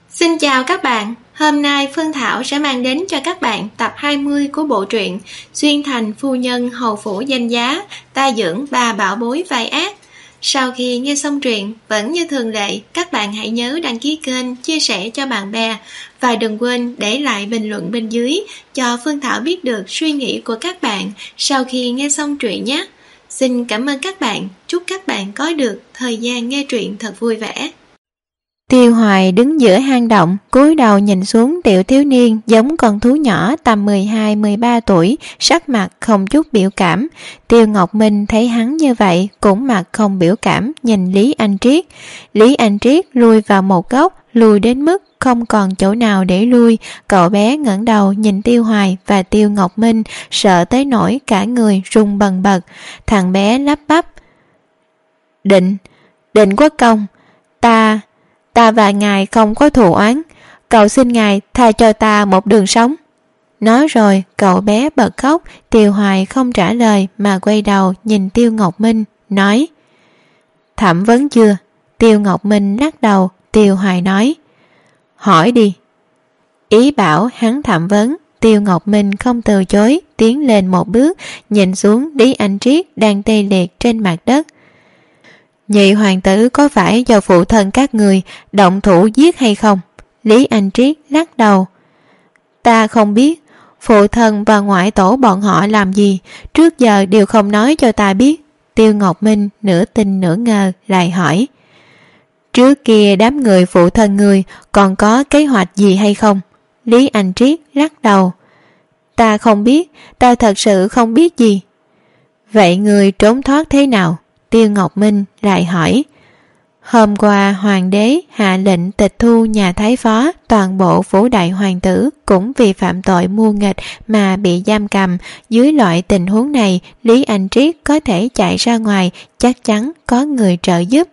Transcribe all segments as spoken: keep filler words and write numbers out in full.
Xin chào các bạn, hôm nay Phương Thảo sẽ mang đến cho các bạn tập hai mươi của bộ truyện Xuyên Thành Phu Nhân Hầu Phủ Danh Giá, ta dưỡng bà bảo bối vai ác. Sau khi nghe xong truyện, vẫn như thường lệ, các bạn hãy nhớ đăng ký kênh, chia sẻ cho bạn bè và đừng quên để lại bình luận bên dưới cho Phương Thảo biết được suy nghĩ của các bạn sau khi nghe xong truyện nhé. Xin cảm ơn các bạn, chúc các bạn có được thời gian nghe truyện thật vui vẻ. Tiêu Hoài đứng giữa hang động, cúi đầu nhìn xuống tiểu thiếu niên giống con thú nhỏ tầm mười hai mười ba tuổi, sắc mặt không chút biểu cảm. Tiêu Ngọc Minh thấy hắn như vậy cũng mặt không biểu cảm nhìn Lý Anh Triết. Lý Anh Triết lui vào một góc, lùi đến mức không còn chỗ nào để lui. Cậu bé ngẩng đầu nhìn Tiêu Hoài và Tiêu Ngọc Minh, sợ tới nỗi cả người run bần bật. Thằng bé lắp bắp: Định, Định Quốc Công, ta... ta và ngài không có thù oán, cầu xin ngài tha cho ta một đường sống. Nói rồi cậu bé bật khóc. Tiêu Hoài không trả lời mà quay đầu nhìn Tiêu Ngọc Minh nói: Thẩm vấn chưa? Tiêu Ngọc Minh lắc đầu. Tiêu Hoài nói: Hỏi đi. Ý bảo hắn thẩm vấn. Tiêu Ngọc Minh không từ chối, tiến lên một bước, nhìn xuống Lý Anh Triết đang tê liệt trên mặt đất. Nhị hoàng tử có phải do phụ thân các người động thủ giết hay không? Lý Anh Triết lắc đầu: Ta không biết. Phụ thân và ngoại tổ bọn họ làm gì trước giờ đều không nói cho ta biết. Tiêu Ngọc Minh nửa tin nửa ngờ lại hỏi: Trước kia đám người phụ thân người còn có kế hoạch gì hay không? Lý Anh Triết lắc đầu: Ta không biết, ta thật sự không biết gì. Vậy người trốn thoát thế nào? Tiêu Ngọc Minh lại hỏi. Hôm qua hoàng đế hạ lệnh tịch thu nhà thái phó, toàn bộ phủ đại hoàng tử cũng vì phạm tội mưu nghịch mà bị giam cầm. Dưới loại tình huống này, Lý Anh Triết có thể chạy ra ngoài, chắc chắn có người trợ giúp.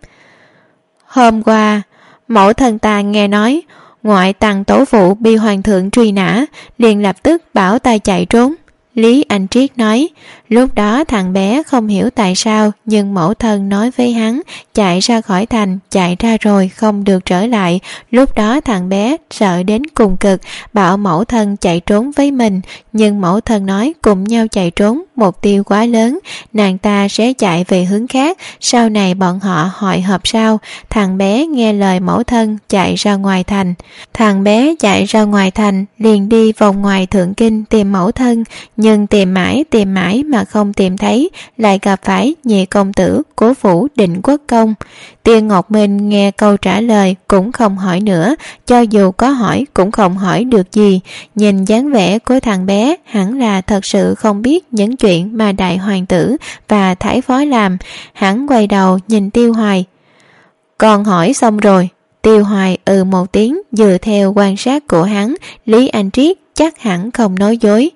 Hôm qua, mẫu thân ta nghe nói ngoại tằng tổ phụ bị hoàng thượng truy nã, liền lập tức bảo ta chạy trốn. Lý Anh Triết nói. Lúc đó thằng bé không hiểu tại sao, nhưng mẫu thân nói với hắn chạy ra khỏi thành, chạy ra rồi không được trở lại. Lúc đó thằng bé sợ đến cùng cực, bảo mẫu thân chạy trốn với mình, nhưng mẫu thân nói cùng nhau chạy trốn mục tiêu quá lớn, nàng ta sẽ chạy về hướng khác, sau này bọn họ hội họp sau. Thằng bé nghe lời mẫu thân chạy ra ngoài thành. Thằng bé chạy ra ngoài thành liền đi vòng ngoài Thượng Kinh tìm mẫu thân, nhưng tìm mãi tìm mãi mà không tìm thấy, lại gặp phải nhị công tử cố phủ Định Quốc Công. Tiêu Ngọc Minh nghe câu trả lời cũng không hỏi nữa, cho dù có hỏi cũng không hỏi được gì. Nhìn dáng vẻ của thằng bé hẳn là thật sự không biết những chuyện mà đại hoàng tử và thái phó làm. Hắn quay đầu nhìn Tiêu Hoài. Con hỏi xong rồi. Tiêu Hoài ừ một tiếng. Dựa theo quan sát của hắn, Lý Anh Triết chắc hẳn không nói dối.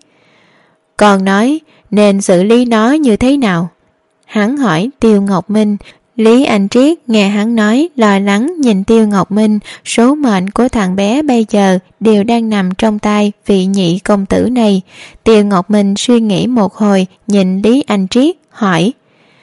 Con nói nên xử lý nó như thế nào? Hắn hỏi Tiêu Ngọc Minh. Lý Anh Triết nghe hắn nói, lo lắng nhìn Tiêu Ngọc Minh. Số mệnh của thằng bé bây giờ đều đang nằm trong tay vị nhị công tử này. Tiêu Ngọc Minh suy nghĩ một hồi, nhìn Lý Anh Triết hỏi: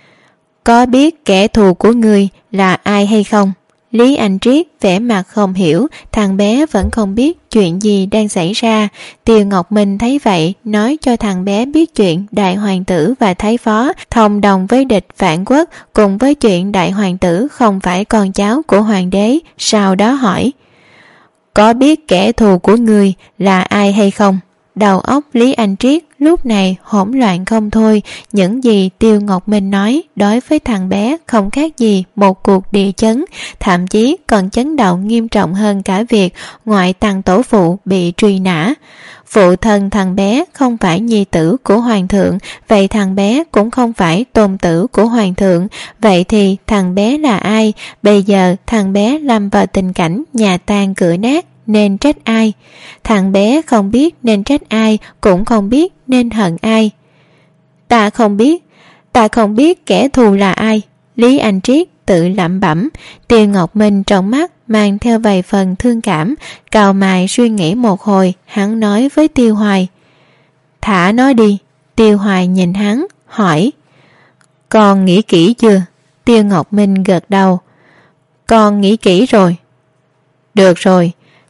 Có biết kẻ thù của người là ai hay không? Lý Anh Triết vẻ mặt không hiểu, thằng bé vẫn không biết chuyện gì đang xảy ra. Tiêu Ngọc Minh thấy vậy, nói cho thằng bé biết chuyện đại hoàng tử và thái phó thông đồng với địch phản quốc, cùng với chuyện đại hoàng tử không phải con cháu của hoàng đế. Sau đó hỏi: Có biết kẻ thù của người là ai hay không? Đầu óc Lý Anh Triết lúc này hỗn loạn không thôi. Những gì Tiêu Ngọc Minh nói đối với thằng bé không khác gì một cuộc địa chấn, thậm chí còn chấn động nghiêm trọng hơn cả việc ngoại tằng tổ phụ bị truy nã. Phụ thân thằng bé không phải nhi tử của hoàng thượng, vậy thằng bé cũng không phải tôn tử của hoàng thượng. Vậy thì thằng bé là ai? Bây giờ thằng bé lâm vào tình cảnh nhà tan cửa nát, nên trách ai? Thằng bé không biết nên trách ai, cũng không biết nên hận ai. Ta không biết, ta không biết kẻ thù là ai. Lý Anh Triết tự lẩm bẩm. Tiêu Ngọc Minh trong mắt mang theo vài phần thương cảm, cau mày suy nghĩ một hồi, hắn nói với Tiêu Hoài: Thả nó đi. Tiêu Hoài nhìn hắn hỏi: Con nghĩ kỹ chưa? Tiêu Ngọc Minh gật đầu. Con nghĩ kỹ rồi. Được rồi.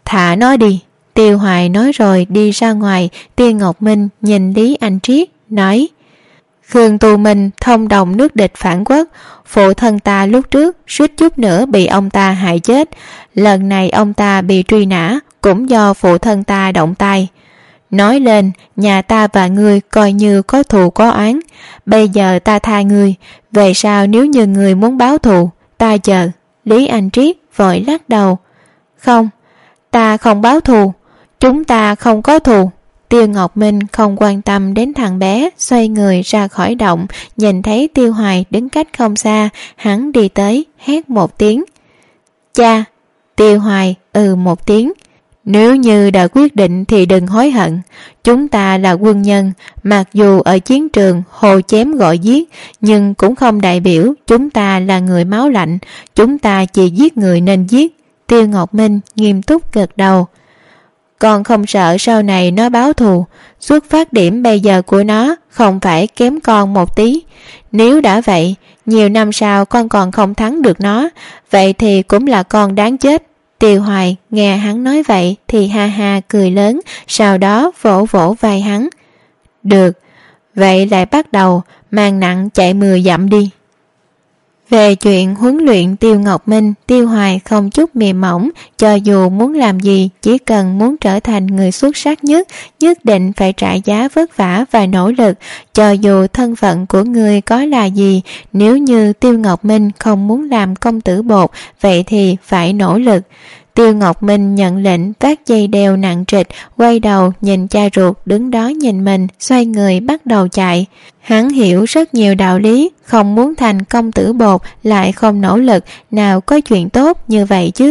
Thả nó đi. Tiêu Hoài nói rồi đi ra ngoài. Tiêu Ngọc Minh nhìn Lý Anh Triết nói: Khương Tu Minh thông đồng nước địch phản quốc, phụ thân ta lúc trước suýt chút nữa bị ông ta hại chết. Lần này ông ta bị truy nã cũng do phụ thân ta động tay. Nói lên, nhà ta và ngươi coi như có thù có oán. Bây giờ ta tha ngươi, về sau nếu như ngươi muốn báo thù, ta chờ. Lý Anh Triết vội lắc đầu: Không, ta không báo thù, chúng ta không có thù. Tiêu Ngọc Minh không quan tâm đến thằng bé, xoay người ra khỏi động. Nhìn thấy Tiêu Hoài đứng cách không xa, hắn đi tới hét một tiếng: Cha! Tiêu Hoài ừ một tiếng: Nếu như đã quyết định thì đừng hối hận. Chúng ta là quân nhân, mặc dù ở chiến trường hồ chém gọi giết, nhưng cũng không đại biểu chúng ta là người máu lạnh. Chúng ta chỉ giết người nên giết. Tiêu Ngọc Minh nghiêm túc gật đầu: Con không sợ sau này nó báo thù. Xuất phát điểm bây giờ của nó không phải kém con một tí. Nếu đã vậy, nhiều năm sau con còn không thắng được nó, vậy thì cũng là con đáng chết. Tiêu Hoài nghe hắn nói vậy thì ha ha cười lớn, sau đó vỗ vỗ vai hắn: Được, vậy lại bắt đầu mang nặng chạy mười dặm đi. Về chuyện huấn luyện Tiêu Ngọc Minh, Tiêu Hoài không chút mềm mỏng. Cho dù muốn làm gì, chỉ cần muốn trở thành người xuất sắc nhất, nhất định phải trả giá vất vả và nỗ lực. Cho dù thân phận của người có là gì, nếu như Tiêu Ngọc Minh không muốn làm công tử bột, vậy thì phải nỗ lực. Tiêu Ngọc Minh nhận lệnh vác dây đeo nặng trịch, quay đầu nhìn cha ruột đứng đó nhìn mình, xoay người bắt đầu chạy. Hắn hiểu rất nhiều đạo lý, không muốn thành công tử bột lại không nỗ lực, nào có chuyện tốt như vậy chứ.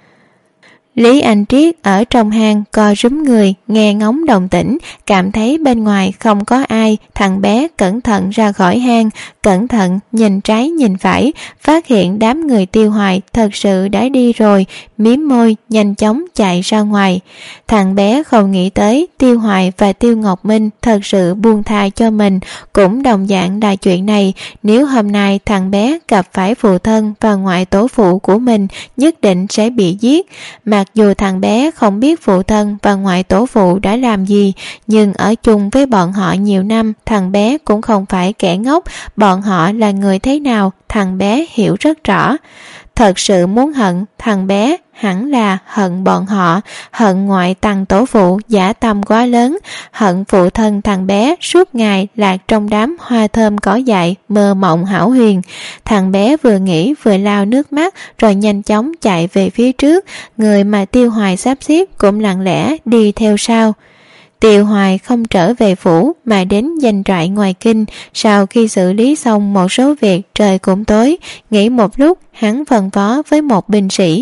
Lý Anh Triết ở trong hang co rúm người, nghe ngóng động tĩnh, cảm thấy bên ngoài không có ai. Thằng bé cẩn thận ra khỏi hang, cẩn thận nhìn trái nhìn phải, phát hiện đám người Tiêu Hoài thật sự đã đi rồi, mím môi nhanh chóng chạy ra ngoài. Thằng bé không nghĩ tới Tiêu Hoài và Tiêu Ngọc Minh thật sự buông tha cho mình, cũng đồng dạng là chuyện này. Nếu hôm nay thằng bé gặp phải phụ thân và ngoại tổ phụ của mình, nhất định sẽ bị giết. Mặc dù thằng bé không biết phụ thân và ngoại tổ phụ đã làm gì, nhưng ở chung với bọn họ nhiều năm, thằng bé cũng không phải kẻ ngốc. Bọn họ là người thế nào, thằng bé hiểu rất rõ. Thật sự muốn hận thằng bé, hẳn là hận bọn họ, hận ngoại tằng tổ phụ dã tâm quá lớn, hận phụ thân thằng bé suốt ngày lạc trong đám hoa thơm cỏ dại, mơ mộng hão huyền. Thằng bé vừa nghĩ vừa lao nước mắt, rồi nhanh chóng chạy về phía trước. Người mà Tiêu Hoài sắp xếp cũng lặng lẽ đi theo sau. Tiêu Hoài không trở về phủ mà đến doanh trại ngoài kinh. Sau khi xử lý xong một số việc, trời cũng tối. Nghỉ một lúc, hắn phân phó với một binh sĩ: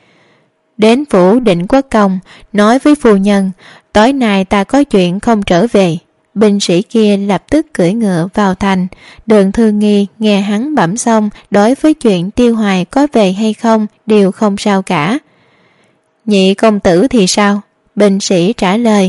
Đến phủ Định Quốc Công, nói với phu nhân, tối nay ta có chuyện không trở về. Binh sĩ kia lập tức cưỡi ngựa vào thành. Đường Thư Nghi nghe hắn bẩm xong, đối với chuyện Tiêu Hoài có về hay không đều không sao cả. Nhị công tử thì sao? Binh sĩ trả lời: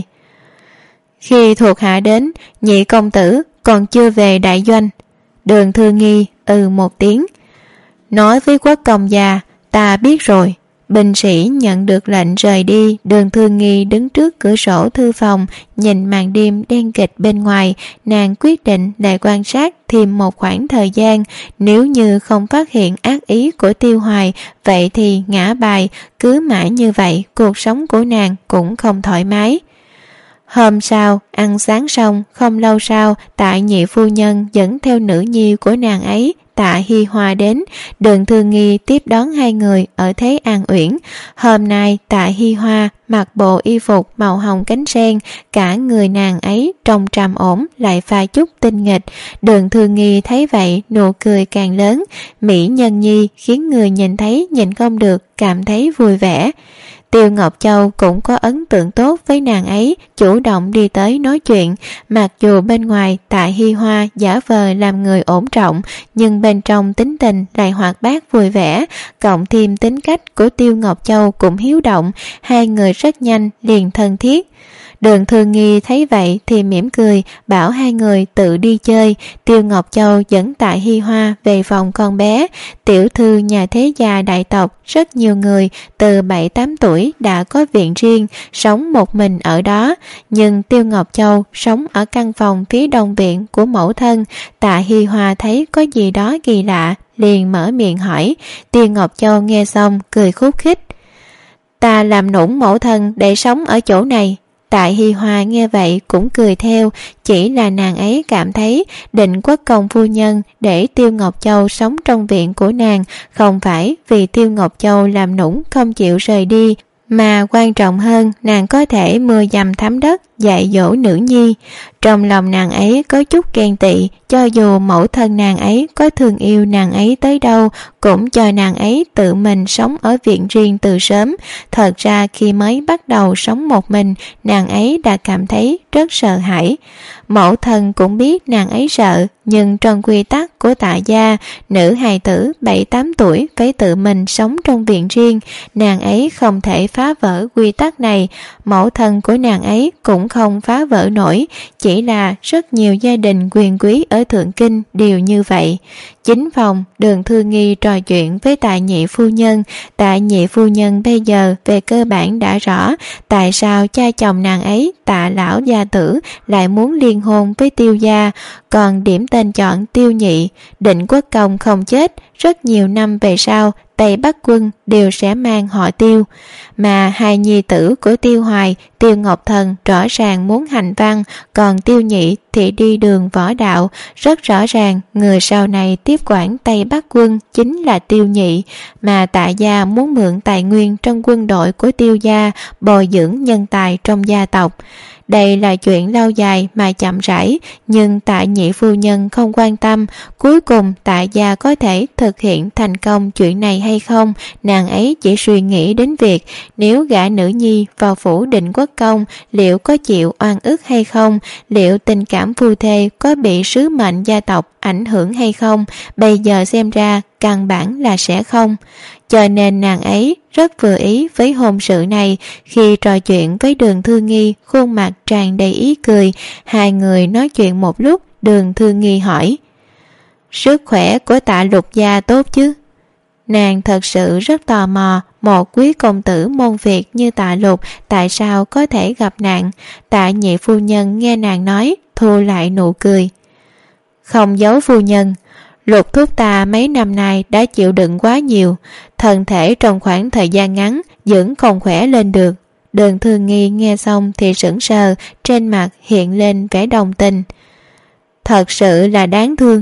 Khi thuộc hạ đến, nhị công tử còn chưa về đại doanh. Đường Thư Nghi ừ một tiếng. Nói với Quốc công già, ta biết rồi. Binh sĩ nhận được lệnh rời đi. Đường Thư Nghi đứng trước cửa sổ thư phòng, nhìn màn đêm đen kịch bên ngoài. Nàng quyết định lại quan sát thêm một khoảng thời gian. Nếu như không phát hiện ác ý của Tiêu Hoài, vậy thì ngã bài. Cứ mãi như vậy, cuộc sống của nàng cũng không thoải mái. Hôm sau, ăn sáng xong, không lâu sau, Tạ nhị phu nhân dẫn theo nữ nhi của nàng ấy, Tạ Hi Hoa đến. Đường Thư Nghi tiếp đón hai người ở Thế An Uyển. Hôm nay Tạ Hi Hoa mặc bộ y phục màu hồng cánh sen, cả người nàng ấy trông trầm ổn lại pha chút tinh nghịch. Đường Thư Nghi thấy vậy, nụ cười càng lớn. Mỹ nhân nhi khiến người nhìn thấy nhìn không được, cảm thấy vui vẻ. Tiêu Ngọc Châu cũng có ấn tượng tốt với nàng ấy, chủ động đi tới nói chuyện. Mặc dù bên ngoài Tạ Hi Hoa giả vờ làm người ổn trọng, nhưng bên trong tính tình lại hoạt bát vui vẻ, cộng thêm tính cách của Tiêu Ngọc Châu cũng hiếu động, hai người rất nhanh liền thân thiết. Đường Thư Nghi thấy vậy thì mỉm cười, bảo hai người tự đi chơi. Tiêu Ngọc Châu dẫn Tạ Hi Hoa về phòng con bé. Tiểu thư nhà thế gia đại tộc, rất nhiều người từ bảy tám tuổi đã có viện riêng, sống một mình ở đó. Nhưng Tiêu Ngọc Châu sống ở căn phòng phía đông viện của mẫu thân. Tạ Hi Hoa thấy có gì đó kỳ lạ, liền mở miệng hỏi. Tiêu Ngọc Châu nghe xong cười khúc khích. Ta làm nũng mẫu thân để sống ở chỗ này. Tạ Hi Hoa nghe vậy cũng cười theo, chỉ là nàng ấy cảm thấy Định Quốc Công phu nhân để Tiêu Ngọc Châu sống trong viện của nàng không phải vì Tiêu Ngọc Châu làm nũng không chịu rời đi, mà quan trọng hơn nàng có thể mưa dầm thấm đất dạy dỗ nữ nhi. Trong lòng nàng ấy có chút ghen tị, cho dù mẫu thân nàng ấy có thương yêu nàng ấy tới đâu cũng cho nàng ấy tự mình sống ở viện riêng từ sớm. Thật ra khi mới bắt đầu sống một mình, nàng ấy đã cảm thấy rất sợ hãi. Mẫu thân cũng biết nàng ấy sợ, nhưng trong quy tắc của Tạ gia, nữ hài tử bảy tám tuổi phải tự mình sống trong viện riêng, nàng ấy không thể phá vỡ quy tắc này. Mẫu thân của nàng ấy cũng không phá vỡ nổi, chỉ là rất nhiều gia đình quyền quý ở Thượng Kinh đều như vậy. Chính phòng, Đường Thư Nghi trò chuyện với Tạ nhị phu nhân. Tạ nhị phu nhân bây giờ về cơ bản đã rõ tại sao cha chồng nàng ấy, Tạ lão gia tử, lại muốn liên hôn với Tiêu gia, còn điểm tên chọn Tiêu nhị. Định Quốc Công không chết, rất nhiều năm về sau Tây Bắc quân đều sẽ mang họ Tiêu. Mà hai nhi tử của Tiêu Hoài, Tiêu Ngọc Thần rõ ràng muốn hành văn, còn Tiêu nhị thì đi đường võ đạo. Rất rõ ràng người sau này tiếp quản Tây Bắc quân chính là Tiêu nhị, mà Tạ gia muốn mượn tài nguyên trong quân đội của Tiêu gia bồi dưỡng nhân tài trong gia tộc. Đây là chuyện lâu dài mà chậm rãi, nhưng Tạ nhị phu nhân không quan tâm. Cuối cùng Tạ gia có thể thực hiện thành công chuyện này hay không, nàng ấy chỉ suy nghĩ đến việc nếu gả nữ nhi vào phủ Định Quốc Công liệu có chịu oan ức hay không, liệu tình cảm phu thê có bị sứ mệnh gia tộc ảnh hưởng hay không. Bây giờ xem ra căn bản là sẽ không, cho nên nàng ấy rất vừa ý với hôn sự này. Khi trò chuyện với Đường Thư Nghi, khuôn mặt tràn đầy ý cười. Hai người nói chuyện một lúc, Đường Thư Nghi hỏi: sức khỏe của Tạ lục gia tốt chứ? Nàng thật sự rất tò mò, một quý công tử môn Việt như Tạ lục tại sao có thể gặp nạn. Tạ nhị phu nhân nghe nàng nói, thu lại nụ cười. Không giấu phu nhân, Lục thúc ta mấy năm nay đã chịu đựng quá nhiều, thân thể trong khoảng thời gian ngắn vẫn không khỏe lên được. Đường Thư Nghi nghe xong thì sững sờ, trên mặt hiện lên vẻ đồng tình. Thật sự là đáng thương.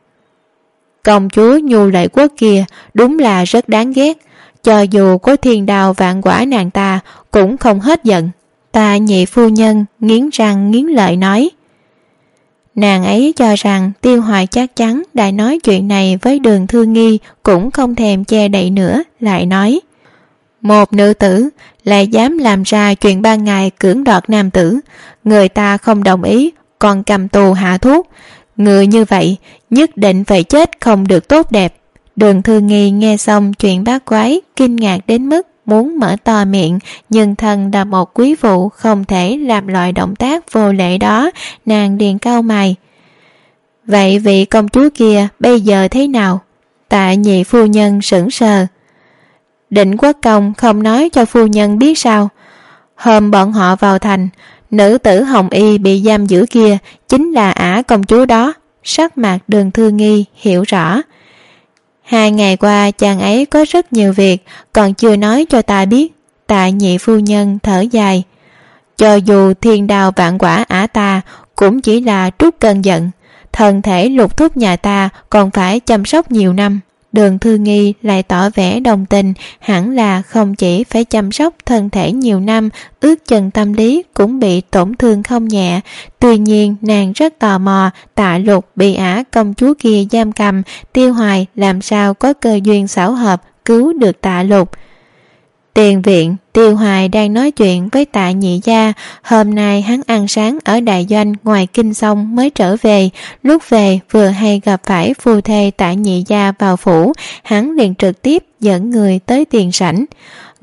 Công chúa Nhu Lệ Quốc kia đúng là rất đáng ghét, cho dù có thiên đao vạn quả nàng ta cũng không hết giận. Tạ nhị phu nhân nghiến răng nghiến lợi nói. Nàng ấy cho rằng Tiêu Hoài chắc chắn đã nói chuyện này với Đường Thư Nghi, cũng không thèm che đậy nữa, lại nói: một nữ tử lại dám làm ra chuyện ban ngày cưỡng đoạt nam tử, người ta không đồng ý còn cầm tù hạ thuốc, người như vậy nhất định phải chết không được tốt đẹp. Đường Thư Nghi nghe xong chuyện bát quái, kinh ngạc đến mức muốn mở to miệng, nhưng thân là một quý phụ không thể làm loại động tác vô lễ đó. Nàng liền cau mày. Vậy vị công chúa kia bây giờ thế nào? Tạ nhị phu nhân sững sờ. Định Quốc Công không nói cho phu nhân biết sao? Hôm bọn họ vào thành, nữ tử Hồng Y bị giam giữ kia chính là ả công chúa đó. Sắc mặt Đường Thư Nghi hiểu rõ. Hai ngày qua chàng ấy có rất nhiều việc, còn chưa nói cho ta biết. Tạ nhị phu nhân thở dài. Cho dù thiên đao vạn quả ả ta cũng chỉ là trút cơn giận, thân thể Lục thúc nhà ta còn phải chăm sóc nhiều năm. Đường Thư Nghi lại tỏ vẻ đồng tình, hẳn là không chỉ phải chăm sóc thân thể nhiều năm, ước chừng tâm lý cũng bị tổn thương không nhẹ. Tuy nhiên nàng rất tò mò, Tạ Lục bị ả công chúa kia giam cầm, Tiêu Hoài làm sao có cơ duyên xảo hợp cứu được Tạ Lục. Tiền viện, Tiêu Hoài đang nói chuyện với Tạ nhị gia. Hôm nay hắn ăn sáng ở đại doanh ngoài kinh xong mới trở về. Lúc về vừa hay gặp phải phu thê Tạ nhị gia vào phủ, hắn liền trực tiếp dẫn người tới tiền sảnh.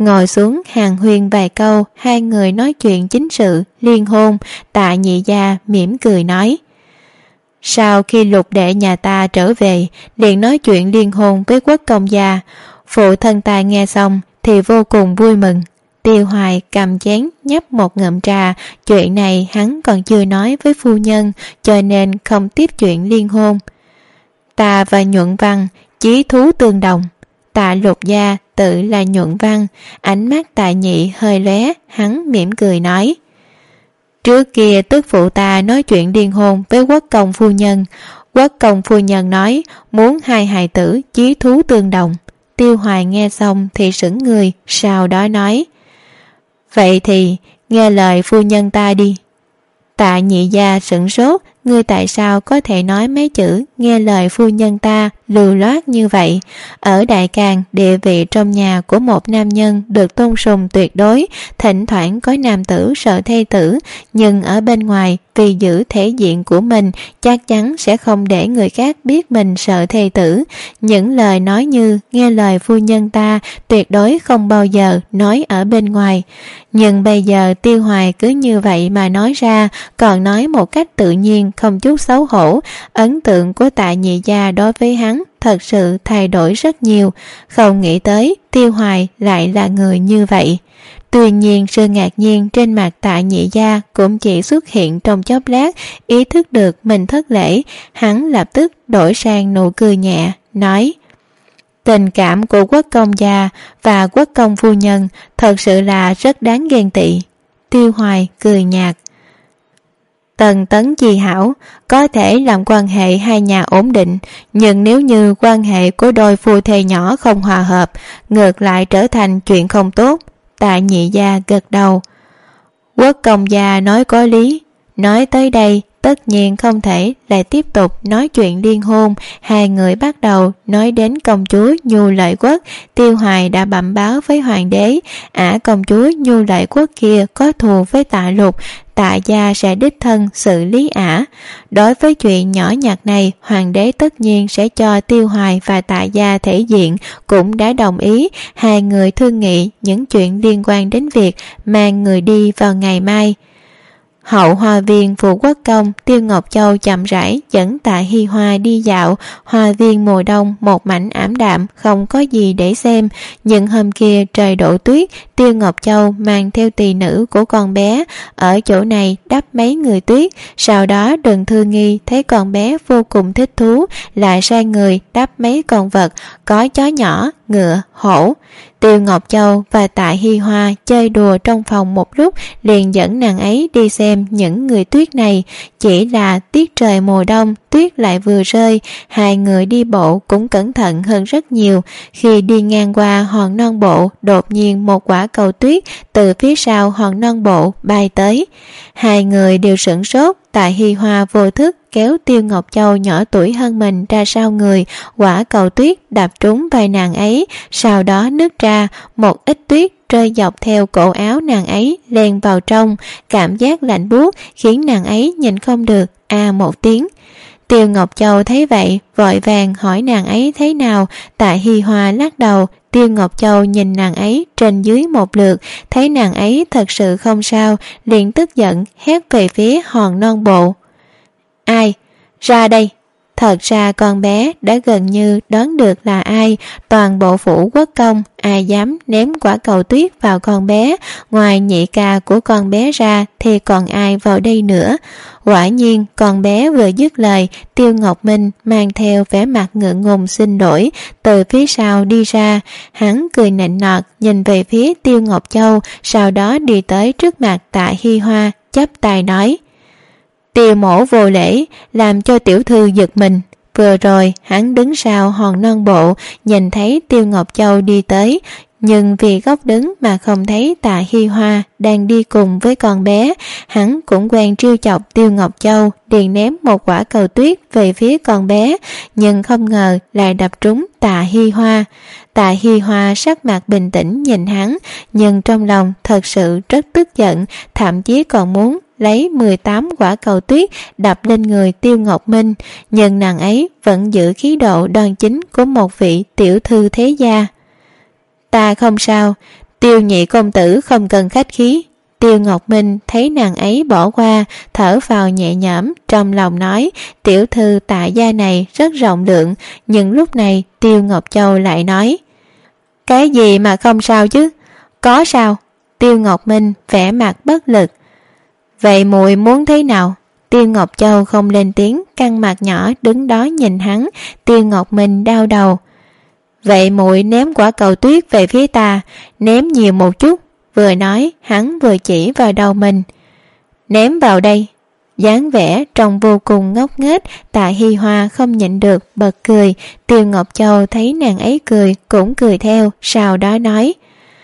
ngồi xuống hàn huyên vài câu. Hai người nói chuyện chính sự liên hôn. Tạ Nhị Gia mỉm cười nói: sau khi Lục đệ nhà ta trở về, liền nói chuyện liên hôn với Quốc công gia. Phụ thân ta nghe xong thì vô cùng vui mừng. Tiêu Hoài cầm chén nhấp một ngụm trà. Chuyện này hắn còn chưa nói với phu nhân, cho nên không tiếp chuyện liên hôn. Ta và Nhuận Văn chí thú tương đồng. Tạ Lục gia tự là Nhuận Văn. Ánh mắt Tạ Nhị hơi lóe, hắn mỉm cười nói: trước kia tức phụ ta nói chuyện liên hôn với Quốc công phu nhân. Quốc công phu nhân nói muốn hai hài tử chí thú tương đồng. Tiêu Hoài nghe xong thì sững người, sau đó nói: vậy thì nghe lời phu nhân ta đi. Tạ Nhị Gia sửng sốt, ngươi tại sao có thể nói mấy chữ nghe lời phu nhân ta lưu loát như vậy? Ở Đại Càn, địa vị trong nhà của một nam nhân được tôn sùng tuyệt đối, thỉnh thoảng có nam tử sợ thê tử, nhưng ở bên ngoài vì giữ thể diện của mình chắc chắn sẽ không để người khác biết mình sợ thê tử. Những lời nói như nghe lời phu nhân ta tuyệt đối không bao giờ nói ở bên ngoài. Nhưng bây giờ Tiêu Hoài cứ như vậy mà nói ra, còn nói một cách tự nhiên không chút xấu hổ. Ấn tượng của Tạ Nhị Gia đối với hắn thật sự thay đổi rất nhiều. Không nghĩ tới Tiêu Hoài lại là người như vậy. Tuy nhiên sự ngạc nhiên trên mặt Tạ Nhị Gia cũng chỉ xuất hiện trong chốc lát. Ý thức được mình thất lễ, hắn lập tức đổi sang nụ cười nhẹ, nói: tình cảm của Quốc công gia và Quốc công phu nhân thật sự là rất đáng ghen tị. Tiêu Hoài cười nhạt: Tần tấn chi hảo, có thể làm quan hệ hai nhà ổn định, nhưng nếu như quan hệ của đôi phu thê nhỏ không hòa hợp, ngược lại trở thành chuyện không tốt. Tạ Nhị Gia gật đầu: Quốc công gia nói có lý. Nói tới đây tất nhiên không thể lại tiếp tục nói chuyện liên hôn. Hai người bắt đầu nói đến công chúa Nhu Lợi Quốc. Tiêu Hoài đã bẩm báo với hoàng đế, ả công chúa Nhu Lợi Quốc kia có thù với Tạ Lục, Tạ gia sẽ đích thân xử lý ả. Đối với chuyện nhỏ nhặt này, hoàng đế tất nhiên sẽ cho Tiêu Hoài và Tạ gia thể diện, cũng đã đồng ý. Hai người thương nghị những chuyện liên quan đến việc mang người đi vào ngày mai. Hậu hoa viên Phủ Quốc công, Tiêu Ngọc Châu chậm rãi dẫn Tạ Hi Hoa đi dạo. Hoa viên mùa đông một mảnh ảm đạm, không có gì để xem. Nhưng hôm kia trời đổ tuyết, Tiêu Ngọc Châu mang theo tỳ nữ của con bé ở chỗ này đắp mấy người tuyết. Sau đó Đường Thư Nghi thấy con bé vô cùng thích thú, lại sai người đắp mấy con vật, có chó nhỏ, ngựa, hổ. Tiêu Ngọc Châu và Tạ Hi Hoa chơi đùa trong phòng một lúc, liền dẫn nàng ấy đi xem những người tuyết này. Chỉ là tiết trời mùa đông, tuyết lại vừa rơi, hai người đi bộ cũng cẩn thận hơn rất nhiều. Khi đi ngang qua hòn non bộ, đột nhiên một quả cầu tuyết từ phía sau hòn non bộ bay tới. Hai người đều sửng sốt. Tạ Hi Hoa vô thức kéo Tiêu Ngọc Châu nhỏ tuổi hơn mình ra sau người, quả cầu tuyết đập trúng vai nàng ấy, sau đó nứt ra, một ít tuyết rơi dọc theo cổ áo nàng ấy len vào trong. Cảm giác lạnh buốt khiến nàng ấy nhìn không được, a à một tiếng. Tiêu Ngọc Châu thấy vậy vội vàng hỏi nàng ấy thế nào. Tạ Hi Hoa lắc đầu. Tiêu Ngọc Châu nhìn nàng ấy trên dưới một lượt, thấy nàng ấy thật sự không sao, liền tức giận hét về phía hòn non bộ: ai? Ra đây! Thật ra con bé đã gần như đoán được là ai. Toàn bộ Phủ Quốc công ai dám ném quả cầu tuyết vào con bé, ngoài nhị ca của con bé ra thì còn ai vào đây nữa. Quả nhiên con bé vừa dứt lời, Tiêu Ngọc Minh mang theo vẻ mặt ngượng ngùng xin lỗi từ phía sau đi ra. Hắn cười nịnh nọt nhìn về phía Tiêu Ngọc Châu, sau đó đi tới trước mặt Tạ Hi Hoa, chắp tay nói: Tiêu mổ vô lễ, làm cho tiểu thư giật mình. Vừa rồi hắn đứng sau hòn non bộ, nhìn thấy Tiêu Ngọc Châu đi tới, nhưng vì góc đứng mà không thấy Tạ Hi Hoa đang đi cùng với con bé. Hắn cũng quen trêu chọc Tiêu Ngọc Châu, liền ném một quả cầu tuyết về phía con bé, nhưng không ngờ lại đập trúng Tạ Hi Hoa. Tạ Hi Hoa sắc mặt bình tĩnh nhìn hắn, nhưng trong lòng thật sự rất tức giận, thậm chí còn muốn lấy mười tám quả cầu tuyết đập lên người Tiêu Ngọc Minh, nhưng nàng ấy vẫn giữ khí độ đoan chính của một vị tiểu thư thế gia. Ta không sao. Tiêu nhị công tử không cần khách khí. Tiêu Ngọc Minh thấy nàng ấy bỏ qua, thở vào nhẹ nhõm, trong lòng nói, tiểu thư Tạ gia này rất rộng lượng. Nhưng lúc này Tiêu Ngọc Châu lại nói, cái gì mà không sao chứ? Có sao? Tiêu Ngọc Minh vẻ mặt bất lực. Vậy muội muốn thế nào? Tiêu Ngọc Châu không lên tiếng, căng mặt nhỏ đứng đó nhìn hắn. Tiêu Ngọc Minh đau đầu. Vậy muội ném quả cầu tuyết về phía ta, ném nhiều một chút. Vừa nói hắn vừa chỉ vào đầu mình. Ném vào đây. Dáng vẻ trông vô cùng ngốc nghếch. Tạ Hi Hoa không nhịn được bật cười. Tiêu Ngọc Châu thấy nàng ấy cười cũng cười theo, sau đó nói,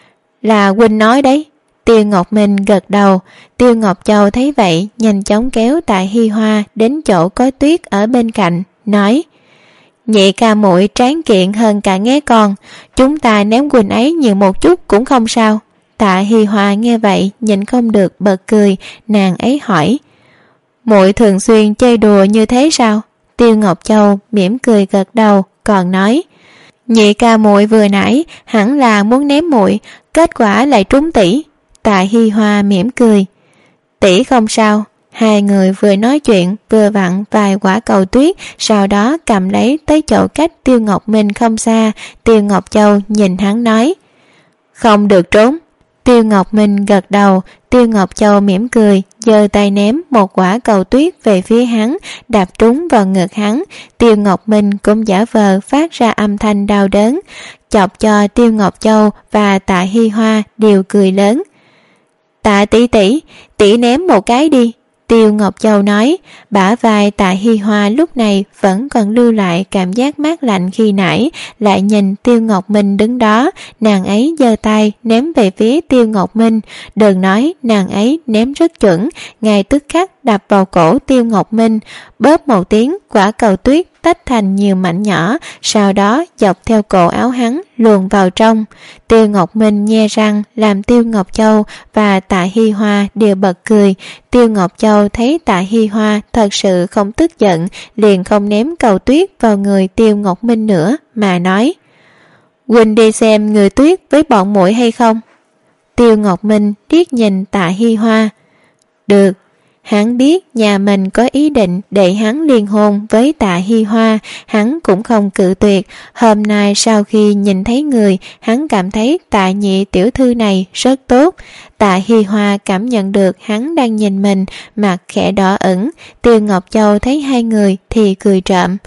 là huynh nói đấy. Tiêu Ngọc Minh gật đầu. Tiêu Ngọc Châu thấy vậy nhanh chóng kéo Tạ Hi Hoa đến chỗ có tuyết ở bên cạnh, nói, nhị ca muội tráng kiện hơn cả nghé con, chúng ta ném huynh ấy nhiều một chút cũng không sao. Tạ Hi Hoa nghe vậy nhìn không được bật cười. Nàng ấy hỏi, muội thường xuyên chơi đùa như thế sao? Tiêu Ngọc Châu mỉm cười gật đầu, còn nói, nhị ca muội vừa nãy hẳn là muốn ném muội, kết quả lại trúng tỷ. Tạ Hi Hoa mỉm cười, tỷ không sao. Hai người vừa nói chuyện vừa vặn vài quả cầu tuyết, sau đó cầm lấy tới chỗ cách Tiêu Ngọc Minh không xa. Tiêu Ngọc Châu nhìn hắn nói, không được trốn. Tiêu Ngọc Minh gật đầu. Tiêu Ngọc Châu mỉm cười, giơ tay ném một quả cầu tuyết về phía hắn, đạp trúng vào ngực hắn. Tiêu Ngọc Minh cũng giả vờ phát ra âm thanh đau đớn, chọc cho Tiêu Ngọc Châu và Tạ Hi Hoa đều cười lớn. Tạ tỷ tỷ, tỷ ném một cái đi. Tiêu Ngọc Châu nói. Bả vai Tạ Hi Hoa lúc này vẫn còn lưu lại cảm giác mát lạnh khi nãy, lại nhìn Tiêu Ngọc Minh đứng đó. Nàng ấy giơ tay ném về phía Tiêu Ngọc Minh. Đừng nói, nàng ấy ném rất chuẩn, ngay tức khắc đập vào cổ Tiêu Ngọc Minh. Bóp một tiếng, quả cầu tuyết tách thành nhiều mảnh nhỏ, sau đó dọc theo cổ áo hắn luồn vào trong. Tiêu Ngọc Minh nhe răng làm Tiêu Ngọc Châu và Tạ Hi Hoa đều bật cười. Tiêu Ngọc Châu thấy Tạ Hi Hoa thật sự không tức giận, liền không ném cầu tuyết vào người Tiêu Ngọc Minh nữa mà nói, huynh đi xem người tuyết với bọn muội hay không? Tiêu Ngọc Minh liếc nhìn Tạ Hi Hoa. Được. Hắn biết nhà mình có ý định để hắn liên hôn với Tạ Hi Hoa, hắn cũng không cự tuyệt. Hôm nay sau khi nhìn thấy người, hắn cảm thấy Tạ nhị tiểu thư này rất tốt. Tạ Hi Hoa cảm nhận được hắn đang nhìn mình, mặt khẽ đỏ ửng. Tiêu Ngọc Châu thấy hai người thì cười trộm.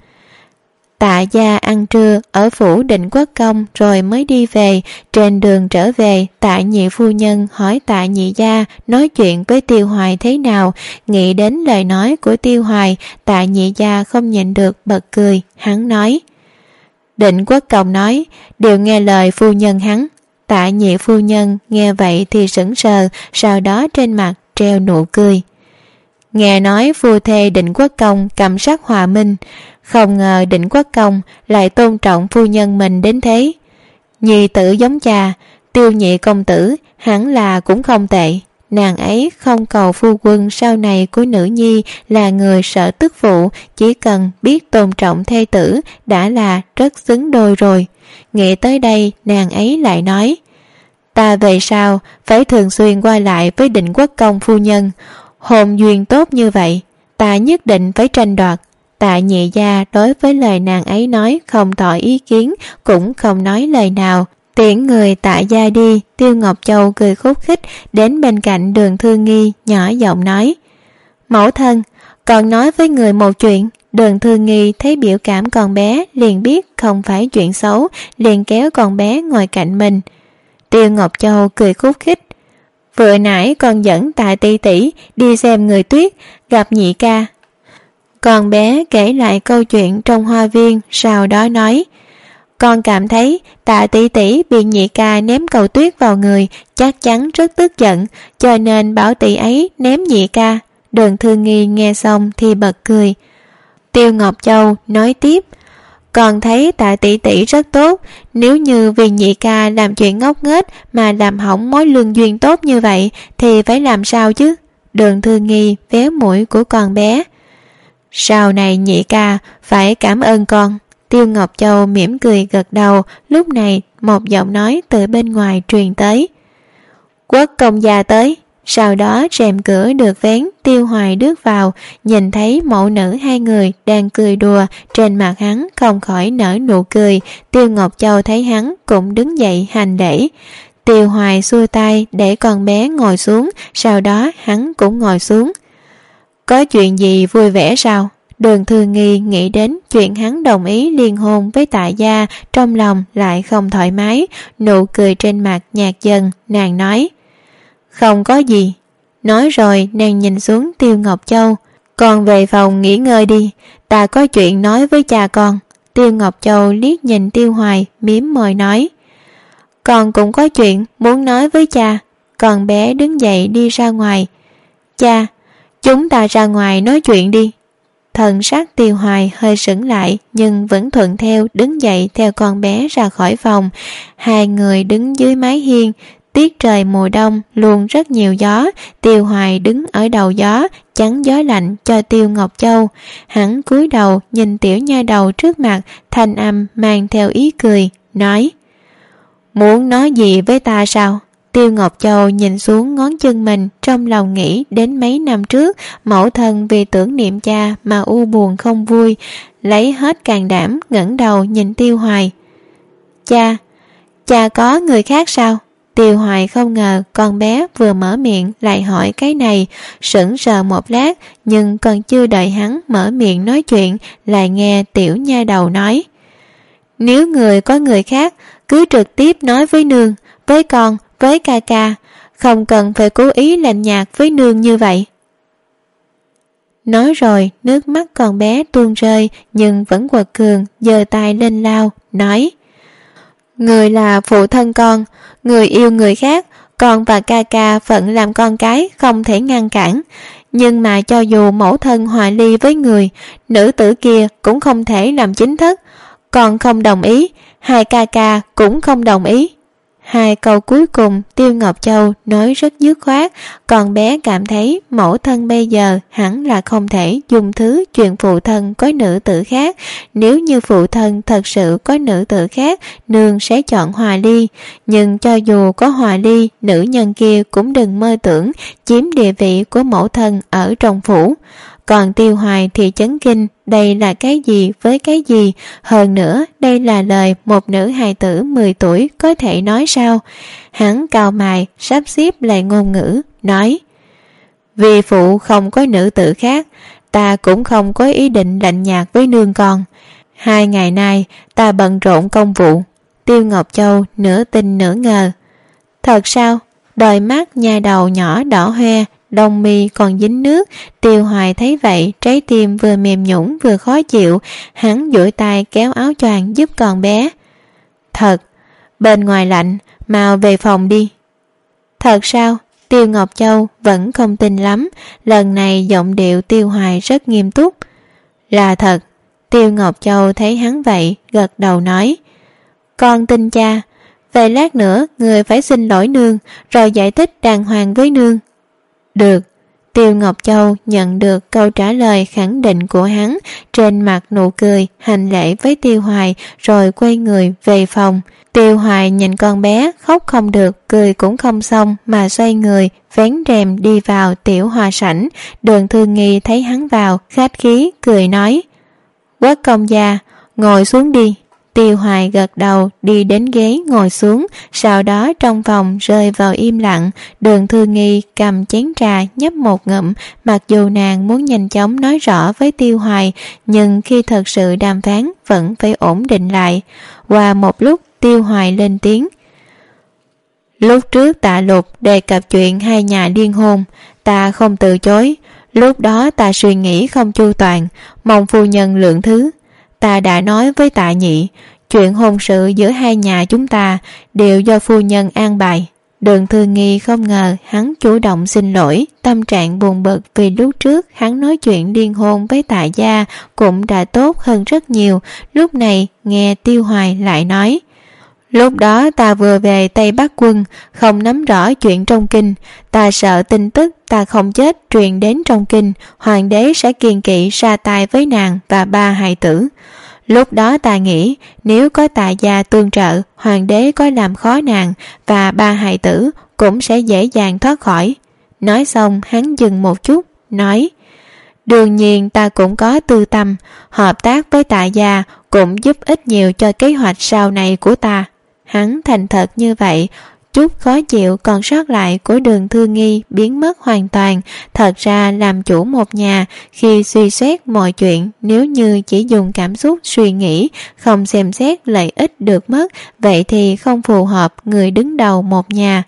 Tạ gia ăn trưa ở phủ Định Quốc Công rồi mới đi về. Trên đường trở về, Tạ nhị phu nhân hỏi Tạ nhị gia nói chuyện với Tiêu Hoài thế nào. Nghĩ đến lời nói của Tiêu Hoài, Tạ nhị gia không nhịn được bật cười. Hắn nói, Định Quốc Công nói đều nghe lời phu nhân hắn. Tạ nhị phu nhân nghe vậy thì sững sờ, sau đó trên mặt treo nụ cười. Nghe nói phu thê Định Quốc Công cầm sắc hòa minh, không ngờ Định Quốc Công lại tôn trọng phu nhân mình đến thế. Nhi tử giống cha, Tiêu nhị công tử hẳn là cũng không tệ. Nàng ấy không cầu phu quân sau này của nữ nhi là người sợ tức phụ, chỉ cần biết tôn trọng thê tử đã là rất xứng đôi rồi. Nghĩ tới đây, nàng ấy lại nói, ta về sau phải thường xuyên qua lại với Định Quốc Công phu nhân. Hôn duyên tốt như vậy, ta nhất định phải tranh đoạt. Tạ nhị gia đối với lời nàng ấy nói không tỏ ý kiến, cũng không nói lời nào. Tiễn người Tạ gia đi, Tiêu Ngọc Châu cười khúc khích đến bên cạnh Đường Thư Nghi, nhỏ giọng nói, mẫu thân, còn nói với người một chuyện. Đường Thư Nghi thấy biểu cảm con bé liền biết không phải chuyện xấu, liền kéo con bé ngồi cạnh mình. Tiêu Ngọc Châu cười khúc khích, vừa nãy con dẫn Tạ tỷ tỷ đi xem người tuyết, gặp nhị ca. Con bé kể lại câu chuyện trong hoa viên, sau đó nói, con cảm thấy Tạ tỷ tỷ bị nhị ca ném cầu tuyết vào người chắc chắn rất tức giận, cho nên bảo tỷ ấy ném nhị ca. Đường Thư Nghi nghe xong thì bật cười. Tiêu Ngọc Châu nói tiếp, con thấy Tạ tỷ tỷ rất tốt, nếu như vì nhị ca làm chuyện ngốc nghếch mà làm hỏng mối lương duyên tốt như vậy thì phải làm sao chứ? Đường Thư Nghi véo mũi của con bé. Sau này nhị ca phải cảm ơn con. Tiêu Ngọc Châu mỉm cười gật đầu. Lúc này một giọng nói từ bên ngoài truyền tới, Quốc công gia tới. Sau đó rèm cửa được vén, Tiêu Hoài bước vào, nhìn thấy mẫu nữ hai người đang cười đùa, trên mặt hắn không khỏi nở nụ cười. Tiêu Ngọc Châu thấy hắn cũng đứng dậy hành lễ. Tiêu Hoài xua tay để con bé ngồi xuống, sau đó hắn cũng ngồi xuống. Có chuyện gì vui vẻ sao? Đường Thư Nghi nghĩ đến chuyện hắn đồng ý liên hôn với Tạ Gia, trong lòng lại không thoải mái, nụ cười trên mặt nhạt dần, nàng nói: Không có gì. Nói rồi nàng nhìn xuống Tiêu Ngọc Châu: Con về phòng nghỉ ngơi đi, ta có chuyện nói với cha con. Tiêu Ngọc Châu liếc nhìn Tiêu Hoài, mím môi nói: Con cũng có chuyện muốn nói với cha. Con bé đứng dậy đi ra ngoài. Cha, chúng ta ra ngoài nói chuyện đi. Thần sắc Tiêu Hoài hơi sững lại, nhưng vẫn thuận theo đứng dậy theo con bé ra khỏi phòng. Hai người đứng dưới mái hiên. Tiết trời mùa đông luôn rất nhiều gió. Tiêu Hoài đứng ở đầu gió, chắn gió lạnh cho Tiêu Ngọc Châu. Hắn cúi đầu nhìn tiểu nha đầu trước mặt, thanh âm mang theo ý cười, nói: Muốn nói gì với ta sao? Tiêu Ngọc Châu nhìn xuống ngón chân mình, trong lòng nghĩ đến mấy năm trước mẫu thân vì tưởng niệm cha mà u buồn không vui, lấy hết can đảm ngẩng đầu nhìn Tiêu Hoài. Cha, cha có người khác sao? Tiêu Hoài không ngờ con bé vừa mở miệng lại hỏi cái này, sững sờ một lát, nhưng còn chưa đợi hắn mở miệng nói chuyện, lại nghe tiểu nha đầu nói: Nếu người có người khác, cứ trực tiếp nói với nương, với con, với ca ca, không cần phải cố ý lạnh nhạt với nương như vậy. Nói rồi nước mắt con bé tuôn rơi, nhưng vẫn quật cường giơ tay lên lau, nói: Người là phụ thân con, người yêu người khác, con và ca ca phận làm con cái không thể ngăn cản. Nhưng mà cho dù mẫu thân hòa ly với người, nữ tử kia cũng không thể làm chính thất. Con không đồng ý, hai ca ca cũng không đồng ý. Hai câu cuối cùng Tiêu Ngọc Châu nói rất dứt khoát, còn bé cảm thấy mẫu thân bây giờ hẳn là không thể dùng thứ chuyện phụ thân có nữ tử khác. Nếu như phụ thân thật sự có nữ tử khác, nương sẽ chọn hòa ly. Nhưng cho dù có hòa ly, nữ nhân kia cũng đừng mơ tưởng chiếm địa vị của mẫu thân ở trong phủ. Còn Tiêu Hoài thì chấn kinh, đây là cái gì với cái gì? Hơn nữa, đây là lời một nữ hài tử mười tuổi có thể nói sao? Hắn cau mày, sắp xếp lại ngôn ngữ, nói: Vì phụ không có nữ tử khác, ta cũng không có ý định lạnh nhạt với nương con. Hai ngày nay, ta bận rộn công vụ. Tiêu Ngọc Châu nửa tin nửa ngờ. Thật sao? Đôi mắt nha đầu nhỏ đỏ hoe, lông mi còn dính nước. Tiêu Hoài thấy vậy, trái tim vừa mềm nhũn vừa khó chịu. Hắn duỗi tay kéo áo choàng giúp con bé. Thật, bên ngoài lạnh, mau về phòng đi. Thật sao? Tiêu Ngọc Châu vẫn không tin lắm. Lần này giọng điệu Tiêu Hoài rất nghiêm túc. Là thật. Tiêu Ngọc Châu thấy hắn vậy, gật đầu nói: Con tin cha. Vậy lát nữa người phải xin lỗi nương, rồi giải thích đàng hoàng với nương. Được. Tiêu Ngọc Châu nhận được câu trả lời khẳng định của hắn, trên mặt nụ cười, hành lễ với Tiêu Hoài, rồi quay người về phòng. Tiêu Hoài nhìn con bé khóc không được, cười cũng không xong, mà xoay người vén rèm đi vào tiểu hòa sảnh. Đường Thư Nghi thấy hắn vào, khách khí cười nói: Quốc công gia, ngồi xuống đi. Tiêu Hoài gật đầu đi đến ghế ngồi xuống, sau đó trong phòng rơi vào im lặng. Đường Thư Nghi cầm chén trà nhấp một ngụm, mặc dù nàng muốn nhanh chóng nói rõ với Tiêu Hoài, nhưng khi thật sự đàm phán vẫn phải ổn định lại. Qua một lúc Tiêu Hoài lên tiếng: Lúc trước Tạ Lục đề cập chuyện hai nhà liên hôn, ta không từ chối. Lúc đó ta suy nghĩ không chu toàn, mong phu nhân lượng thứ. Ta đã nói với Tạ Nhị, chuyện hôn sự giữa hai nhà chúng ta đều do phu nhân an bài. Đường Thư Nghi không ngờ hắn chủ động xin lỗi, tâm trạng buồn bực vì lúc trước hắn nói chuyện liên hôn với Tạ Gia cũng đã tốt hơn rất nhiều. Lúc này nghe Tiêu Hoài lại nói: Lúc đó ta vừa về Tây Bắc quân, không nắm rõ chuyện trong kinh. Ta sợ tin tức ta không chết truyền đến trong kinh, hoàng đế sẽ kiêng kỵ ra tay với nàng và ba hài tử. Lúc đó ta nghĩ nếu có Tạ Gia tương trợ, hoàng đế có làm khó nàng và ba hài tử cũng sẽ dễ dàng thoát khỏi. Nói xong hắn dừng một chút, nói: Đương nhiên ta cũng có tư tâm, hợp tác với Tạ gia cũng giúp ích nhiều cho kế hoạch sau này của ta. Hắn thành thật như vậy, chút khó chịu còn sót lại của Đường Thư Nghi biến mất hoàn toàn. Thật ra làm chủ một nhà, khi suy xét mọi chuyện, nếu như chỉ dùng cảm xúc suy nghĩ, không xem xét lợi ích được mất, vậy thì không phù hợp người đứng đầu một nhà.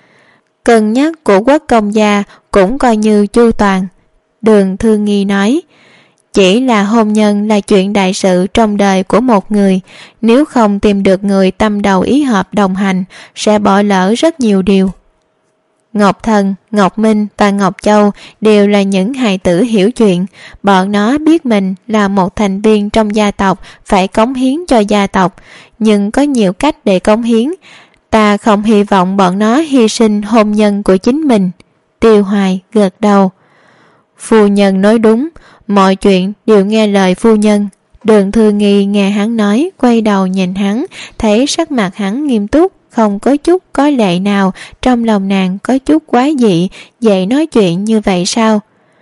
Cân nhắc của Quốc công gia cũng coi như chu toàn. Đường Thư Nghi nói: Chỉ là hôn nhân là chuyện đại sự trong đời của một người, nếu không tìm được người tâm đầu ý hợp đồng hành, sẽ bỏ lỡ rất nhiều điều. Ngọc Thần, Ngọc Minh và Ngọc Châu đều là những hài tử hiểu chuyện. Bọn nó biết mình là một thành viên trong gia tộc, phải cống hiến cho gia tộc, nhưng có nhiều cách để cống hiến. Ta không hy vọng bọn nó hy sinh hôn nhân của chính mình. Tiêu Hoài gật đầu. Phu nhân nói đúng, mọi chuyện đều nghe lời phu nhân. Đường Thư Nghi nghe hắn nói, quay đầu nhìn hắn, thấy sắc mặt hắn nghiêm túc, không có chút có lệ nào. Trong lòng nàng có chút quá dị, vậy nói chuyện như vậy sao?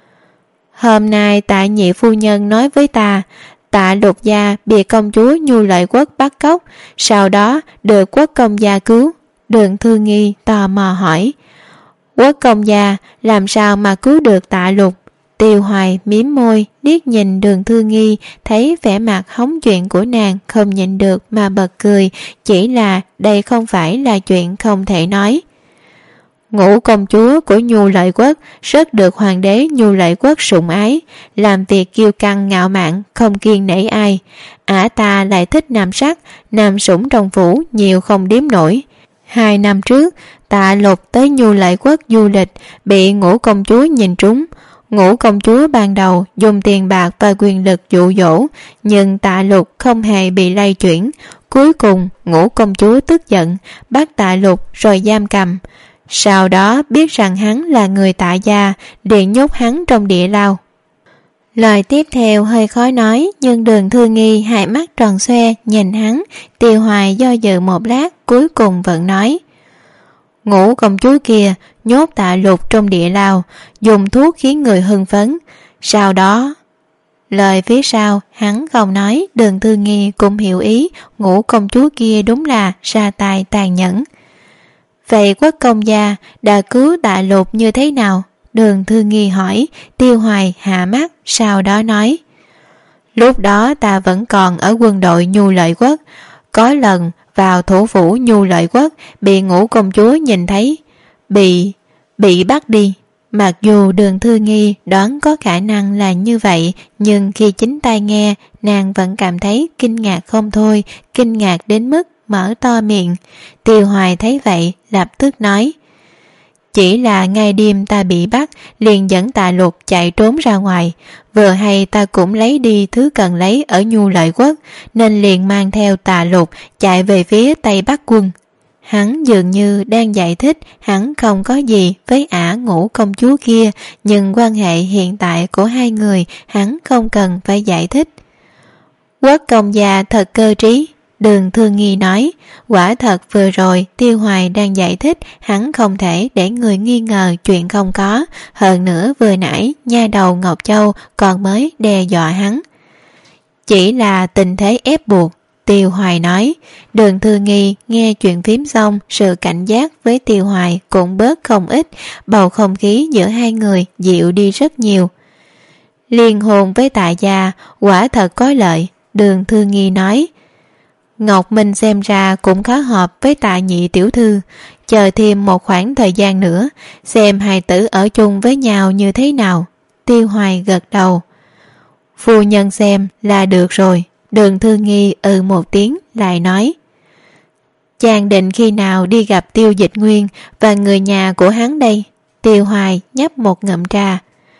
Hôm nay Tạ nhị phu nhân nói với ta, Tạ Lục gia bị công chúa Nhu Lợi Quốc bắt cóc, sau đó được Quốc công gia cứu. Đường Thư Nghi tò mò hỏi: Quốc công gia làm sao mà cứu được Tạ Lục? Tiêu Hoài mím môi, liếc nhìn Đường Thư Nghi, thấy vẻ mặt hóng chuyện của nàng, không nhịn được mà bật cười. Chỉ là đây không phải là chuyện không thể nói. Ngũ công chúa của Nhu Lợi Quốc rất được hoàng đế Nhu Lợi Quốc sủng ái, làm việc kiêu căng ngạo mạn, không kiêng nể ai. Ả ta lại thích nam sắc, nam sủng trong phủ nhiều không đếm nổi. Hai năm trước, Tạ Lục tới Nhu Lợi Quốc du lịch, bị Ngũ công chúa nhìn trúng. Ngũ công chúa ban đầu dùng tiền bạc và quyền lực dụ dỗ, nhưng Tạ Lục không hề bị lay chuyển. Cuối cùng Ngũ công chúa tức giận, bắt Tạ Lục rồi giam cầm. Sau đó biết rằng hắn là người Tạ gia, liền nhốt hắn trong địa lao. Lời tiếp theo hơi khó nói, nhưng Đường Thư Nghi hai mắt tròn xoe nhìn hắn. Tiêu Hoài do dự một lát, cuối cùng vẫn nói: Ngũ công chúa kia nhốt Tạ Lục trong địa lao, dùng thuốc khiến người hưng phấn. Sau đó... Lời phía sau hắn không nói, Đường Thư Nghi cũng hiểu ý. Ngũ công chúa kia đúng là ra tay tàn nhẫn. Vậy Quốc công gia đã cứu Tạ Lục như thế nào? Đường Thư Nghi hỏi. Tiêu Hoài hạ mắt, sau đó nói: Lúc đó ta vẫn còn ở quân đội Nhu Lợi Quốc. Có lần vào thủ phủ Nhu Lợi Quốc, bị Ngũ công chúa nhìn thấy, bị bị bắt đi. Mặc dù Đường Thư Nghi đoán có khả năng là như vậy, nhưng khi chính tai nghe, nàng vẫn cảm thấy kinh ngạc không thôi, kinh ngạc đến mức mở to miệng. Tiêu Hoài thấy vậy lập tức nói: Chỉ là ngay đêm ta bị bắt, liền dẫn Tạ Lục chạy trốn ra ngoài. Vừa hay ta cũng lấy đi thứ cần lấy ở Nhu Lợi Quốc, nên liền mang theo Tạ Lục chạy về phía Tây Bắc quân. Hắn dường như đang giải thích hắn không có gì với Ả Ngũ công chúa kia, nhưng quan hệ hiện tại của hai người hắn không cần phải giải thích. Quốc công gia thật cơ trí, Đường Thư Nghi nói. Quả thật vừa rồi Tiêu Hoài đang giải thích, hắn không thể để người nghi ngờ chuyện không có. Hơn nữa vừa nãy nha đầu Ngọc Châu còn mới đe dọa hắn. Chỉ là tình thế ép buộc, Tiêu Hoài nói. Đường Thư Nghi nghe chuyện phím xong, sự cảnh giác với Tiêu Hoài cũng bớt không ít, bầu không khí giữa hai người dịu đi rất nhiều. Liên hôn với Tạ gia quả thật có lợi, Đường Thư Nghi nói. Ngọc Minh xem ra cũng khá hợp với Tạ nhị tiểu thư, chờ thêm một khoảng thời gian nữa, xem hai tử ở chung với nhau như thế nào. Tiêu Hoài gật đầu. Phu nhân xem là được rồi. Đường Thư Nghi ừ một tiếng lại nói: Chàng định khi nào đi gặp Tiêu Dịch Nguyên và người nhà của hắn đây? Tiêu Hoài nhấp một ngụm trà.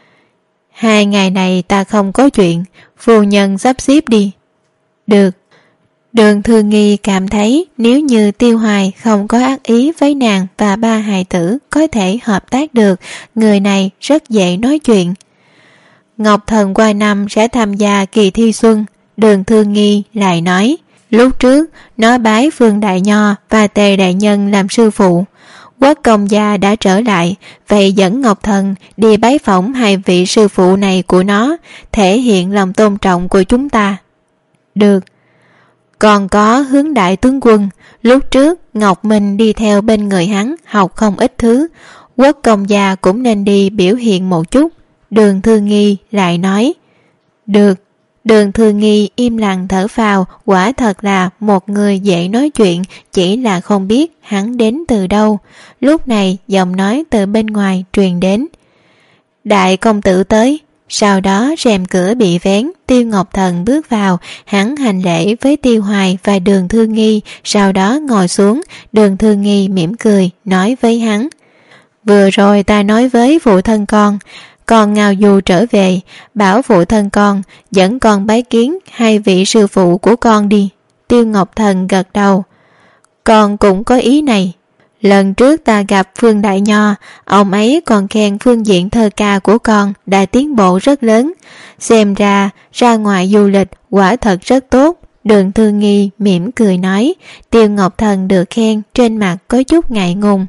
Hai ngày này ta không có chuyện, phu nhân sắp xếp đi. Được. Đường Thư Nghi cảm thấy nếu như Tiêu Hoài không có ác ý với nàng và ba hài tử có thể hợp tác được, người này rất dễ nói chuyện. Ngọc Thần qua năm sẽ tham gia kỳ thi xuân, Đường Thư Nghi lại nói. Lúc trước nó bái Phương Đại Nho và Tề Đại Nhân làm sư phụ. Quốc công gia đã trở lại, vậy dẫn Ngọc Thần đi bái phỏng hai vị sư phụ này của nó, thể hiện lòng tôn trọng của chúng ta. Được. Còn có Hướng đại tướng quân, lúc trước Ngọc Minh đi theo bên người hắn học không ít thứ, quốc công gia cũng nên đi biểu hiện một chút. Đường Thư Nghi lại nói. Được. Đường Thư Nghi im lặng thở phào, quả thật là một người dễ nói chuyện, chỉ là không biết hắn đến từ đâu. Lúc này giọng nói từ bên ngoài truyền đến. Đại công tử tới. Sau đó rèm cửa bị vén, Tiêu Ngọc Thần bước vào, hắn hành lễ với Tiêu Hoài và Đường Thư Nghi, sau đó ngồi xuống. Đường Thư Nghi mỉm cười, nói với hắn. Vừa rồi ta nói với phụ thân con, con ngao du trở về, bảo phụ thân con dẫn con bái kiến hai vị sư phụ của con đi. Tiêu Ngọc Thần gật đầu. Con cũng có ý này. Lần trước ta gặp Phương Đại Nho, ông ấy còn khen phương diện thơ ca của con đã tiến bộ rất lớn. Xem ra, ra ngoài du lịch quả thật rất tốt. Đường Thư Nghi mỉm cười nói. Tiêu Ngọc Thần được khen, trên mặt có chút ngại ngùng.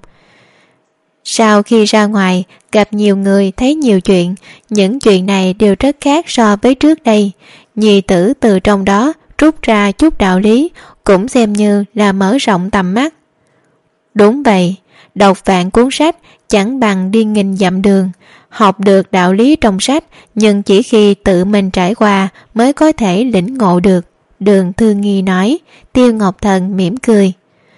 Sau khi ra ngoài, gặp nhiều người, thấy nhiều chuyện. Những chuyện này đều rất khác so với trước đây. Nhi tử từ trong đó rút ra chút đạo lý, cũng xem như là mở rộng tầm mắt. Đúng vậy, đọc vạn cuốn sách chẳng bằng đi nghìn dặm đường. Học được đạo lý trong sách, nhưng chỉ khi tự mình trải qua mới có thể lĩnh ngộ được. Đường Thư Nghi nói. Tiêu Ngọc Thần mỉm cười.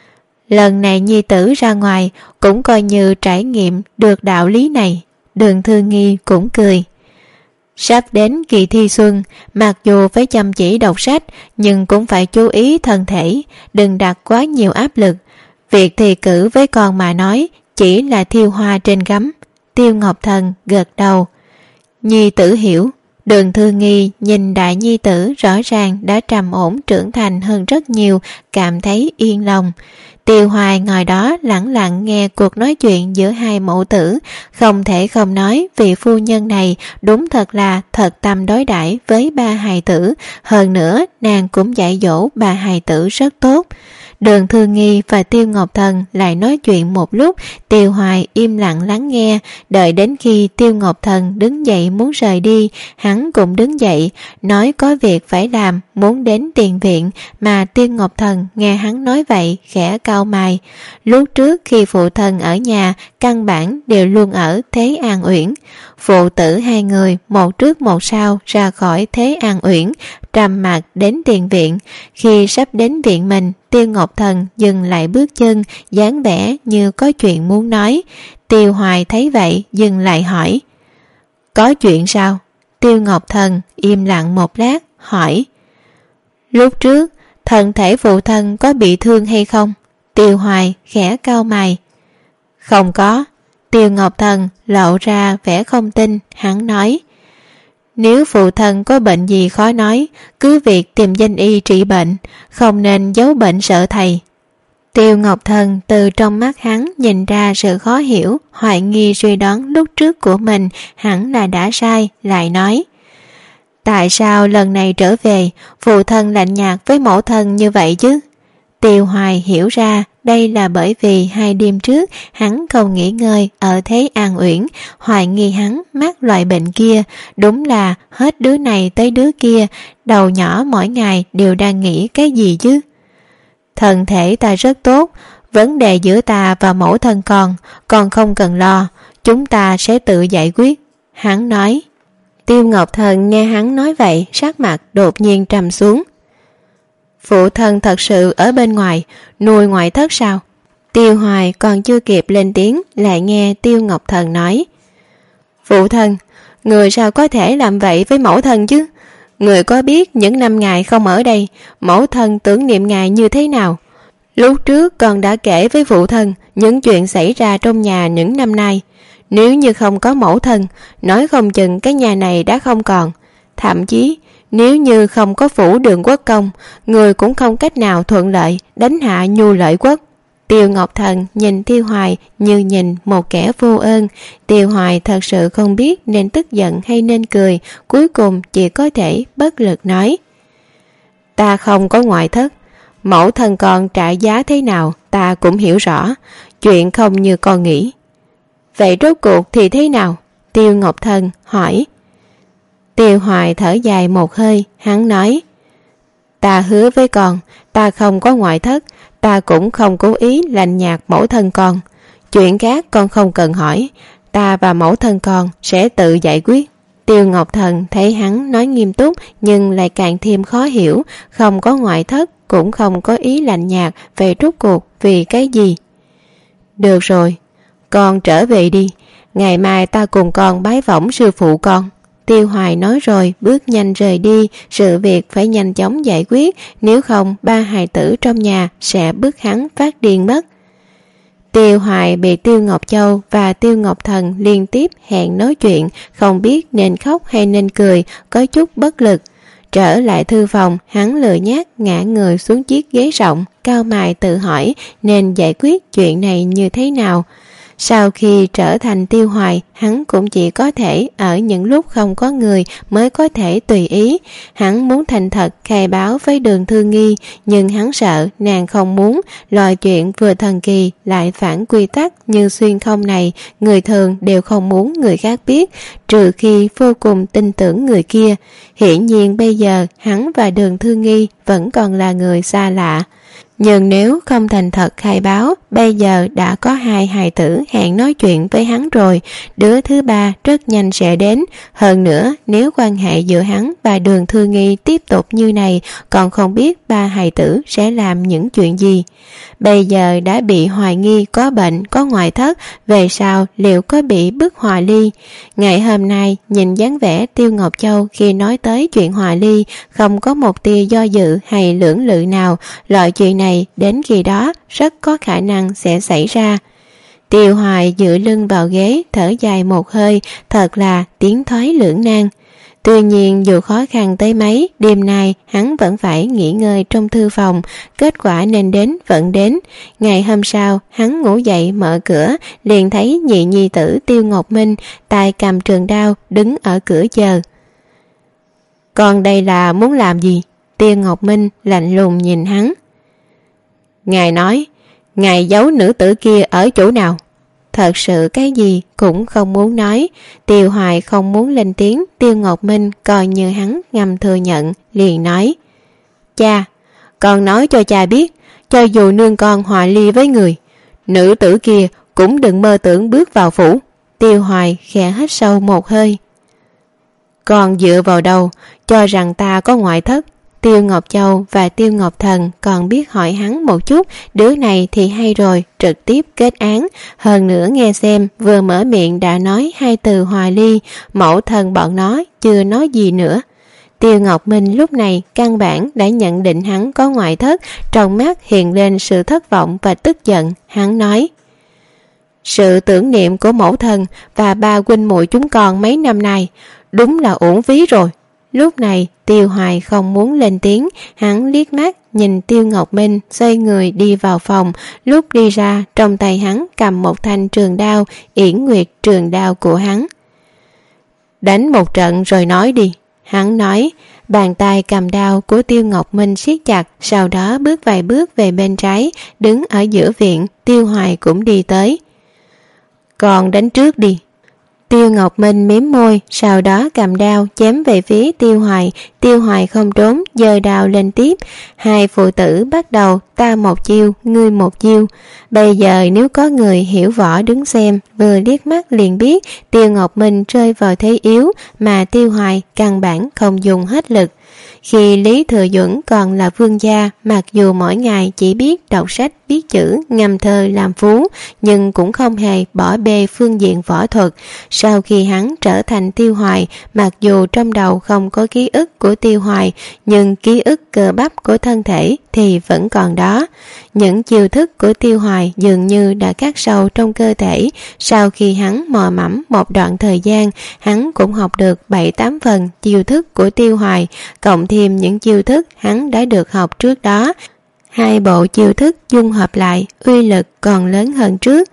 Lần này nhi tử ra ngoài cũng coi như trải nghiệm được đạo lý này. Đường Thư Nghi cũng cười. Sắp đến kỳ thi xuân, mặc dù phải chăm chỉ đọc sách, nhưng cũng phải chú ý thân thể, đừng đặt quá nhiều áp lực. Việc thi cử với con mà nói chỉ là thiêu hoa trên gấm. Tiêu Ngọc Thần gật đầu. Nhi tử hiểu. Đường Thư Nghi nhìn đại nhi tử rõ ràng đã trầm ổn trưởng thành hơn rất nhiều, cảm thấy yên lòng. Tiêu Hoài ngồi đó lẳng lặng nghe cuộc nói chuyện giữa hai mẫu tử, không thể không nói vị phu nhân này đúng thật là thật tâm đối đãi với ba hài tử, hơn nữa nàng cũng dạy dỗ ba hài tử rất tốt. Đường Thư Nghi và Tiêu Ngọc Thần lại nói chuyện một lúc, Tiêu Hoài im lặng lắng nghe, đợi đến khi Tiêu Ngọc Thần đứng dậy muốn rời đi, hắn cũng đứng dậy, nói có việc phải làm, muốn đến tiền viện, mà Tiêu Ngọc Thần nghe hắn nói vậy, khẽ cau mày. Lúc trước khi phụ thân ở nhà, căn bản đều luôn ở Thế An Uyển. Phụ tử hai người một trước một sau ra khỏi Thế An Uyển, trầm mặc đến tiền viện. Khi sắp đến viện mình, Tiêu Ngọc Thần dừng lại bước chân, dáng vẻ như có chuyện muốn nói. Tiêu Hoài thấy vậy dừng lại hỏi. Có chuyện sao? Tiêu Ngọc Thần im lặng một lát, hỏi. Lúc trước, thân thể phụ thân có bị thương hay không? Tiêu Hoài khẽ cau mày. Không có. Tiêu Ngọc Thần lộ ra vẻ không tin, hắn nói. Nếu phụ thân có bệnh gì khó nói, cứ việc tìm danh y trị bệnh, không nên giấu bệnh sợ thầy. Tiêu Ngọc Thần từ trong mắt hắn nhìn ra sự khó hiểu, hoài nghi suy đoán lúc trước của mình hẳn là đã sai, lại nói. Tại sao lần này trở về, phụ thân lạnh nhạt với mẫu thân như vậy chứ? Tiêu Hoài hiểu ra đây là bởi vì hai đêm trước hắn không nghỉ ngơi ở Thế An Uyển, hoài nghi hắn mắc loại bệnh kia, đúng là hết đứa này tới đứa kia, đầu nhỏ mỗi ngày đều đang nghĩ cái gì chứ. Thân thể ta rất tốt, vấn đề giữa ta và mẫu thân con, con không cần lo, chúng ta sẽ tự giải quyết, hắn nói. Tiêu Ngọc Thần nghe hắn nói vậy, sắc mặt đột nhiên trầm xuống. Phụ thân thật sự ở bên ngoài, nuôi ngoại thất sao? Tiêu Hoài còn chưa kịp lên tiếng, lại nghe Tiêu Ngọc Thần nói. Phụ thân, người sao có thể làm vậy với mẫu thân chứ? Người có biết những năm ngài không ở đây, mẫu thân tưởng niệm ngài như thế nào? Lúc trước con đã kể với phụ thân những chuyện xảy ra trong nhà những năm nay. Nếu như không có mẫu thân, nói không chừng cái nhà này đã không còn. Thậm chí, nếu như không có phủ Đường Quốc công, người cũng không cách nào thuận lợi đánh hạ Nhu Lợi Quốc. Tiêu Ngọc Thần nhìn Tiêu Hoài như nhìn một kẻ vô ơn. Tiêu Hoài thật sự không biết nên tức giận hay nên cười, cuối cùng chỉ có thể bất lực nói. Ta không có ngoại thất, mẫu thân con trả giá thế nào ta cũng hiểu rõ. chuyện không như con nghĩ. Vậy rốt cuộc thì thế nào? Tiêu Ngọc Thần hỏi. Tiêu Hoài thở dài một hơi, hắn nói: Ta hứa với con, ta không có ngoại thất, ta cũng không cố ý lạnh nhạt mẫu thân con. Chuyện khác con không cần hỏi, ta và mẫu thân con sẽ tự giải quyết. Tiêu Ngọc Thần thấy hắn nói nghiêm túc nhưng lại càng thêm khó hiểu, không có ngoại thất cũng không có ý lạnh nhạt, về rốt cuộc vì cái gì? Được rồi, con trở về đi, ngày mai ta cùng con bái phỏng sư phụ con. Tiêu Hoài nói rồi bước nhanh rời đi, sự việc phải nhanh chóng giải quyết, nếu không ba hài tử trong nhà sẽ bức hắn phát điên mất. Tiêu Hoài bị Tiêu Ngọc Châu và Tiêu Ngọc Thần liên tiếp hẹn nói chuyện, không biết nên khóc hay nên cười, có chút bất lực. Trở lại thư phòng, hắn lười nhác ngã người xuống chiếc ghế rộng, cau mày tự hỏi nên giải quyết chuyện này như thế nào. Sau khi trở thành Tiêu Hoài, hắn cũng chỉ có thể ở những lúc không có người mới có thể tùy ý. Hắn muốn thành thật khai báo với Đường Thư Nghi, nhưng hắn sợ nàng không muốn. Loại chuyện vừa thần kỳ lại phản quy tắc như xuyên không này, người thường đều không muốn người khác biết, trừ khi vô cùng tin tưởng người kia. Hiển nhiên bây giờ hắn và Đường Thư Nghi vẫn còn là người xa lạ. Nhưng nếu không thành thật khai báo, bây giờ đã có hai hài tử hẹn nói chuyện với hắn rồi, đứa thứ ba rất nhanh sẽ đến. Hơn nữa, nếu quan hệ giữa hắn và Đường Thư Nghi tiếp tục như này, còn không biết ba hài tử sẽ làm những chuyện gì. Bây giờ đã bị hoài nghi có bệnh, có ngoại thất, về sau liệu có bị bức hòa ly? Ngày hôm nay, nhìn dáng vẻ Tiêu Ngọc Châu khi nói tới chuyện hòa ly, không có một tia do dự hay lưỡng lự nào. Loại chuyện này đến khi đó rất có khả năng sẽ xảy ra. Tiêu Hoài dựa lưng vào ghế, thở dài một hơi, thật là tiến thoái lưỡng nan. Tuy nhiên dù khó khăn tới mấy, đêm nay hắn vẫn phải nghỉ ngơi trong thư phòng, kết quả nên đến vẫn đến. Ngày hôm sau, hắn ngủ dậy mở cửa, liền thấy nhị nhi tử Tiêu Ngọc Minh tay cầm trường đao đứng ở cửa chờ. Con đây là muốn làm gì? Tiêu Ngọc Minh lạnh lùng nhìn hắn. Ngài nói, ngài giấu nữ tử kia ở chỗ nào? Thật sự cái gì cũng không muốn nói. Tiêu Hoài không muốn lên tiếng, Tiêu Ngọc Minh coi như hắn ngầm thừa nhận, liền nói: Cha, con nói cho cha biết, cho dù nương con hòa ly với người, nữ tử kia cũng đừng mơ tưởng bước vào phủ. Tiêu Hoài khẽ hít sâu một hơi. Con dựa vào đâu cho rằng ta có ngoại thất? Tiêu Ngọc Châu và Tiêu Ngọc Thần còn biết hỏi hắn một chút, đứa này thì hay rồi, trực tiếp kết án. Hơn nữa nghe xem, vừa mở miệng đã nói hai từ hòa ly, mẫu thân bọn nó chưa nói gì nữa. Tiêu Ngọc Minh lúc này căn bản đã nhận định hắn có ngoại thất, trong mắt hiện lên sự thất vọng và tức giận. Hắn nói: Sự tưởng niệm của mẫu thân và ba huynh muội chúng con mấy năm nay đúng là uổng phí rồi. Lúc này Tiêu Hoài không muốn lên tiếng, hắn liếc mắt nhìn Tiêu Ngọc Minh xoay người đi vào phòng. Lúc đi ra, trong tay hắn cầm một thanh trường đao, Yển Nguyệt trường đao của hắn. Đánh một trận rồi nói đi, hắn nói. Bàn tay cầm đao của Tiêu Ngọc Minh siết chặt, sau đó bước vài bước về bên trái, đứng ở giữa viện. Tiêu Hoài cũng đi tới. Còn đánh trước đi. Tiêu Ngọc Minh mím môi, sau đó cầm đao chém về phía Tiêu Hoài. Tiêu Hoài không trốn, giơ đao lên tiếp. Hai phụ tử bắt đầu ta một chiêu, ngươi một chiêu. Bây giờ nếu có người hiểu võ đứng xem, vừa liếc mắt liền biết Tiêu Ngọc Minh rơi vào thế yếu, mà Tiêu Hoài căn bản không dùng hết lực. Khi Lý Thừa Duẩn còn là vương gia, mặc dù mỗi ngày chỉ biết đọc sách, biết chữ, ngâm thơ làm phú, nhưng cũng không hề bỏ bê phương diện võ thuật. Sau khi hắn trở thành Tiêu Hoài, mặc dù trong đầu không có ký ức của Tiêu Hoài, nhưng ký ức cơ bắp của thân thể thì vẫn còn đó. Những chiêu thức của Tiêu Hoài dường như đã khắc sâu trong cơ thể. Sau khi hắn mò mẫm một đoạn thời gian, hắn cũng học được bảy tám phần chiêu thức của Tiêu Hoài, cộng thêm những chiêu thức hắn đã được học trước đó. Hai bộ chiêu thức dung hợp lại, uy lực còn lớn hơn trước.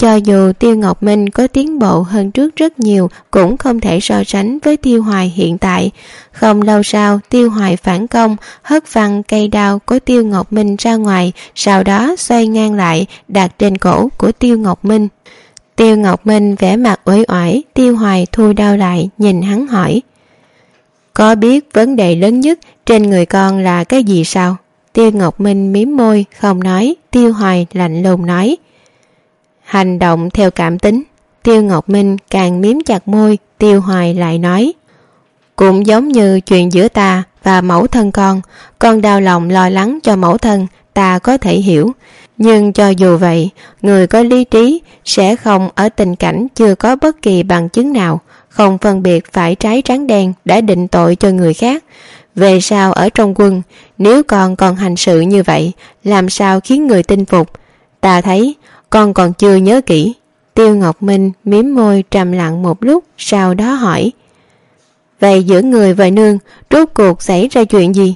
Cho dù Tiêu Ngọc Minh có tiến bộ hơn trước rất nhiều, cũng không thể so sánh với Tiêu Hoài hiện tại. Không lâu sau, Tiêu Hoài phản công, hất văng cây đao của Tiêu Ngọc Minh ra ngoài, sau đó xoay ngang lại, đặt trên cổ của Tiêu Ngọc Minh. Tiêu Ngọc Minh vẻ mặt uể oải, Tiêu Hoài thu đao lại, nhìn hắn hỏi: có biết vấn đề lớn nhất trên người con là cái gì sao? Tiêu Ngọc Minh mím môi, không nói. Tiêu Hoài lạnh lùng nói: hành động theo cảm tính. Tiêu Ngọc Minh càng mím chặt môi. Tiêu Hoài lại nói: cũng giống như chuyện giữa ta và mẫu thân con. Con đau lòng lo lắng cho mẫu thân, ta có thể hiểu. Nhưng cho dù vậy, người có lý trí sẽ không ở tình cảnh chưa có bất kỳ bằng chứng nào, không phân biệt phải trái trắng đen đã định tội cho người khác. Về sau ở trong quân, nếu con còn hành sự như vậy, làm sao khiến người tin phục? Ta thấy con còn chưa nhớ kỹ. Tiêu Ngọc Minh mím môi trầm lặng một lúc, sau đó hỏi: vậy giữa người và nương rốt cuộc xảy ra chuyện gì?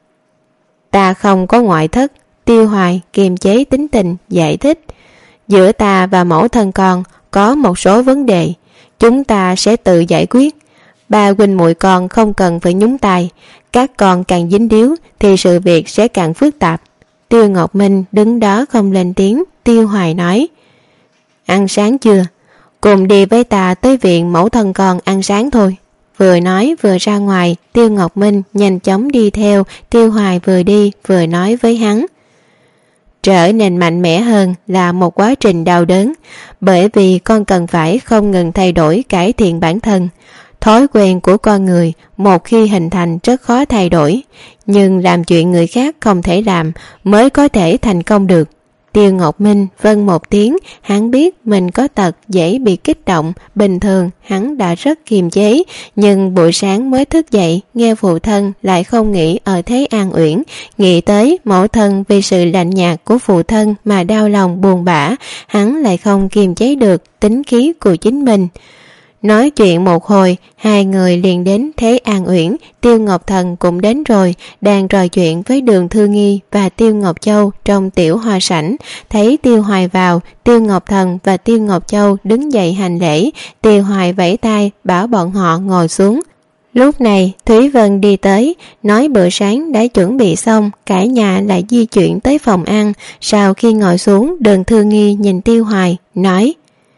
Ta không có ngoại thất. Tiêu Hoài kiềm chế tính tình giải thích: giữa ta và mẫu thân con có một số vấn đề, chúng ta sẽ tự giải quyết. Ba huynh muội con không cần phải nhúng tay, các con càng dính điếu thì sự việc sẽ càng phức tạp. Tiêu Ngọc Minh đứng đó không lên tiếng. Tiêu Hoài nói: ăn sáng chưa? Cùng đi với ta tới viện mẫu thân con ăn sáng thôi. Vừa nói vừa ra ngoài. Tiêu Ngọc Minh nhanh chóng đi theo. Tiêu Hoài vừa đi vừa nói với hắn: trở nên mạnh mẽ hơn là một quá trình đau đớn, bởi vì con cần phải không ngừng thay đổi, cải thiện bản thân. Thói quen của con người một khi hình thành rất khó thay đổi, nhưng làm chuyện người khác không thể làm mới có thể thành công được. Tiêu Ngọc Minh vâng một tiếng. Hắn biết mình có tật dễ bị kích động. Bình thường hắn đã rất kiềm chế, nhưng buổi sáng mới thức dậy nghe phụ thân lại không nghĩ ở thế an uyển, nghĩ tới mẫu thân vì sự lạnh nhạt của phụ thân mà đau lòng buồn bã. Hắn lại không kiềm chế được tính khí của chính mình. Nói chuyện một hồi, hai người liền đến Thế An Uyển. Tiêu Ngọc Thần cũng đến rồi, đang trò chuyện với Đường Thư Nghi và Tiêu Ngọc Châu trong tiểu hoa sảnh. Thấy Tiêu Hoài vào, Tiêu Ngọc Thần và Tiêu Ngọc Châu đứng dậy hành lễ. Tiêu Hoài vẫy tay bảo bọn họ ngồi xuống. Lúc này Thúy Vân đi tới, nói bữa sáng đã chuẩn bị xong, cả nhà lại di chuyển tới phòng ăn. Sau khi ngồi xuống, Đường Thư Nghi nhìn Tiêu Hoài, nói: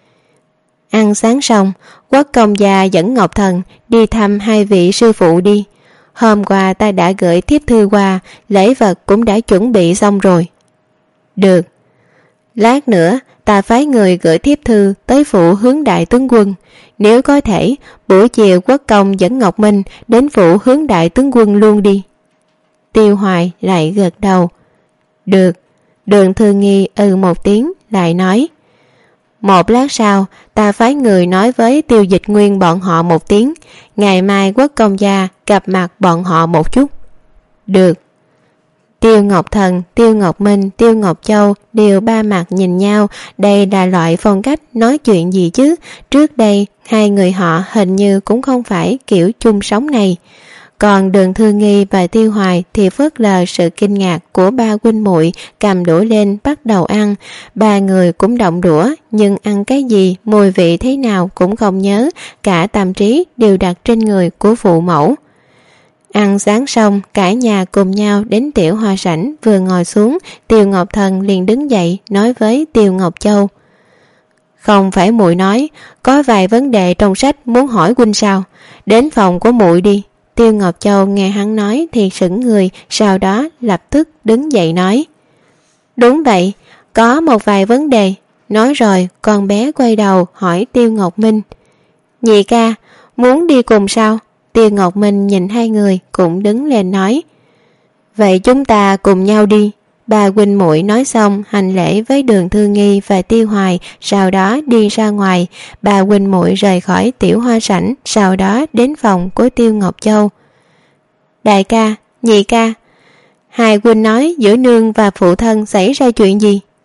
ăn sáng xong, Quốc công gia dẫn Ngọc Thần đi thăm hai vị sư phụ đi. Hôm qua ta đã gửi thiếp thư qua, lễ vật cũng đã chuẩn bị xong rồi. Được. Lát nữa ta phái người gửi thiếp thư tới phủ Hướng Đại tướng quân. Nếu có thể, buổi chiều Quốc công dẫn Ngọc Minh đến phủ Hướng Đại tướng quân luôn đi. Tiêu Hoài lại gật đầu. Được. Đường Thư Nghi ừ một tiếng, lại nói: một lát sau ta phái người nói với Tiêu Dịch Nguyên bọn họ một tiếng, ngày mai Quốc công gia gặp mặt bọn họ một chút. Được. Tiêu Ngọc Thần, Tiêu Ngọc Minh, Tiêu Ngọc Châu đều ba mặt nhìn nhau. Đây là loại phong cách nói chuyện gì chứ? Trước đây hai người họ hình như cũng không phải kiểu chung sống này. Còn Đường Thư Nghi và Tiêu Hoài thì phớt lờ sự kinh ngạc của ba huynh muội, cầm đũa lên bắt đầu ăn. Ba người cũng động đũa, nhưng ăn cái gì, mùi vị thế nào cũng không nhớ, cả tâm trí đều đặt trên người của phụ mẫu. Ăn sáng xong, cả nhà cùng nhau đến tiểu hoa sảnh. Vừa ngồi xuống, Tiêu Ngọc Thần liền đứng dậy nói với Tiêu Ngọc Châu: không phải muội nói có vài vấn đề trong sách muốn hỏi huynh sao? Đến phòng của muội đi. Tiêu Ngọc Châu nghe hắn nói thì sững người, sau đó lập tức đứng dậy nói: đúng vậy, có một vài vấn đề. Nói rồi con bé quay đầu hỏi Tiêu Ngọc Minh: nhị ca, muốn đi cùng sao? Tiêu Ngọc Minh nhìn hai người cũng đứng lên nói: vậy chúng ta cùng nhau đi. Ba huynh muội nói xong hành lễ với Đường Thư Nghi và Tiêu Hoài, sau đó đi ra ngoài. Ba huynh muội rời khỏi tiểu hoa sảnh, sau đó đến phòng của Tiêu Ngọc Châu. Đại ca, nhị ca, hai huynh nói giữa nương và phụ thân xảy ra chuyện gì?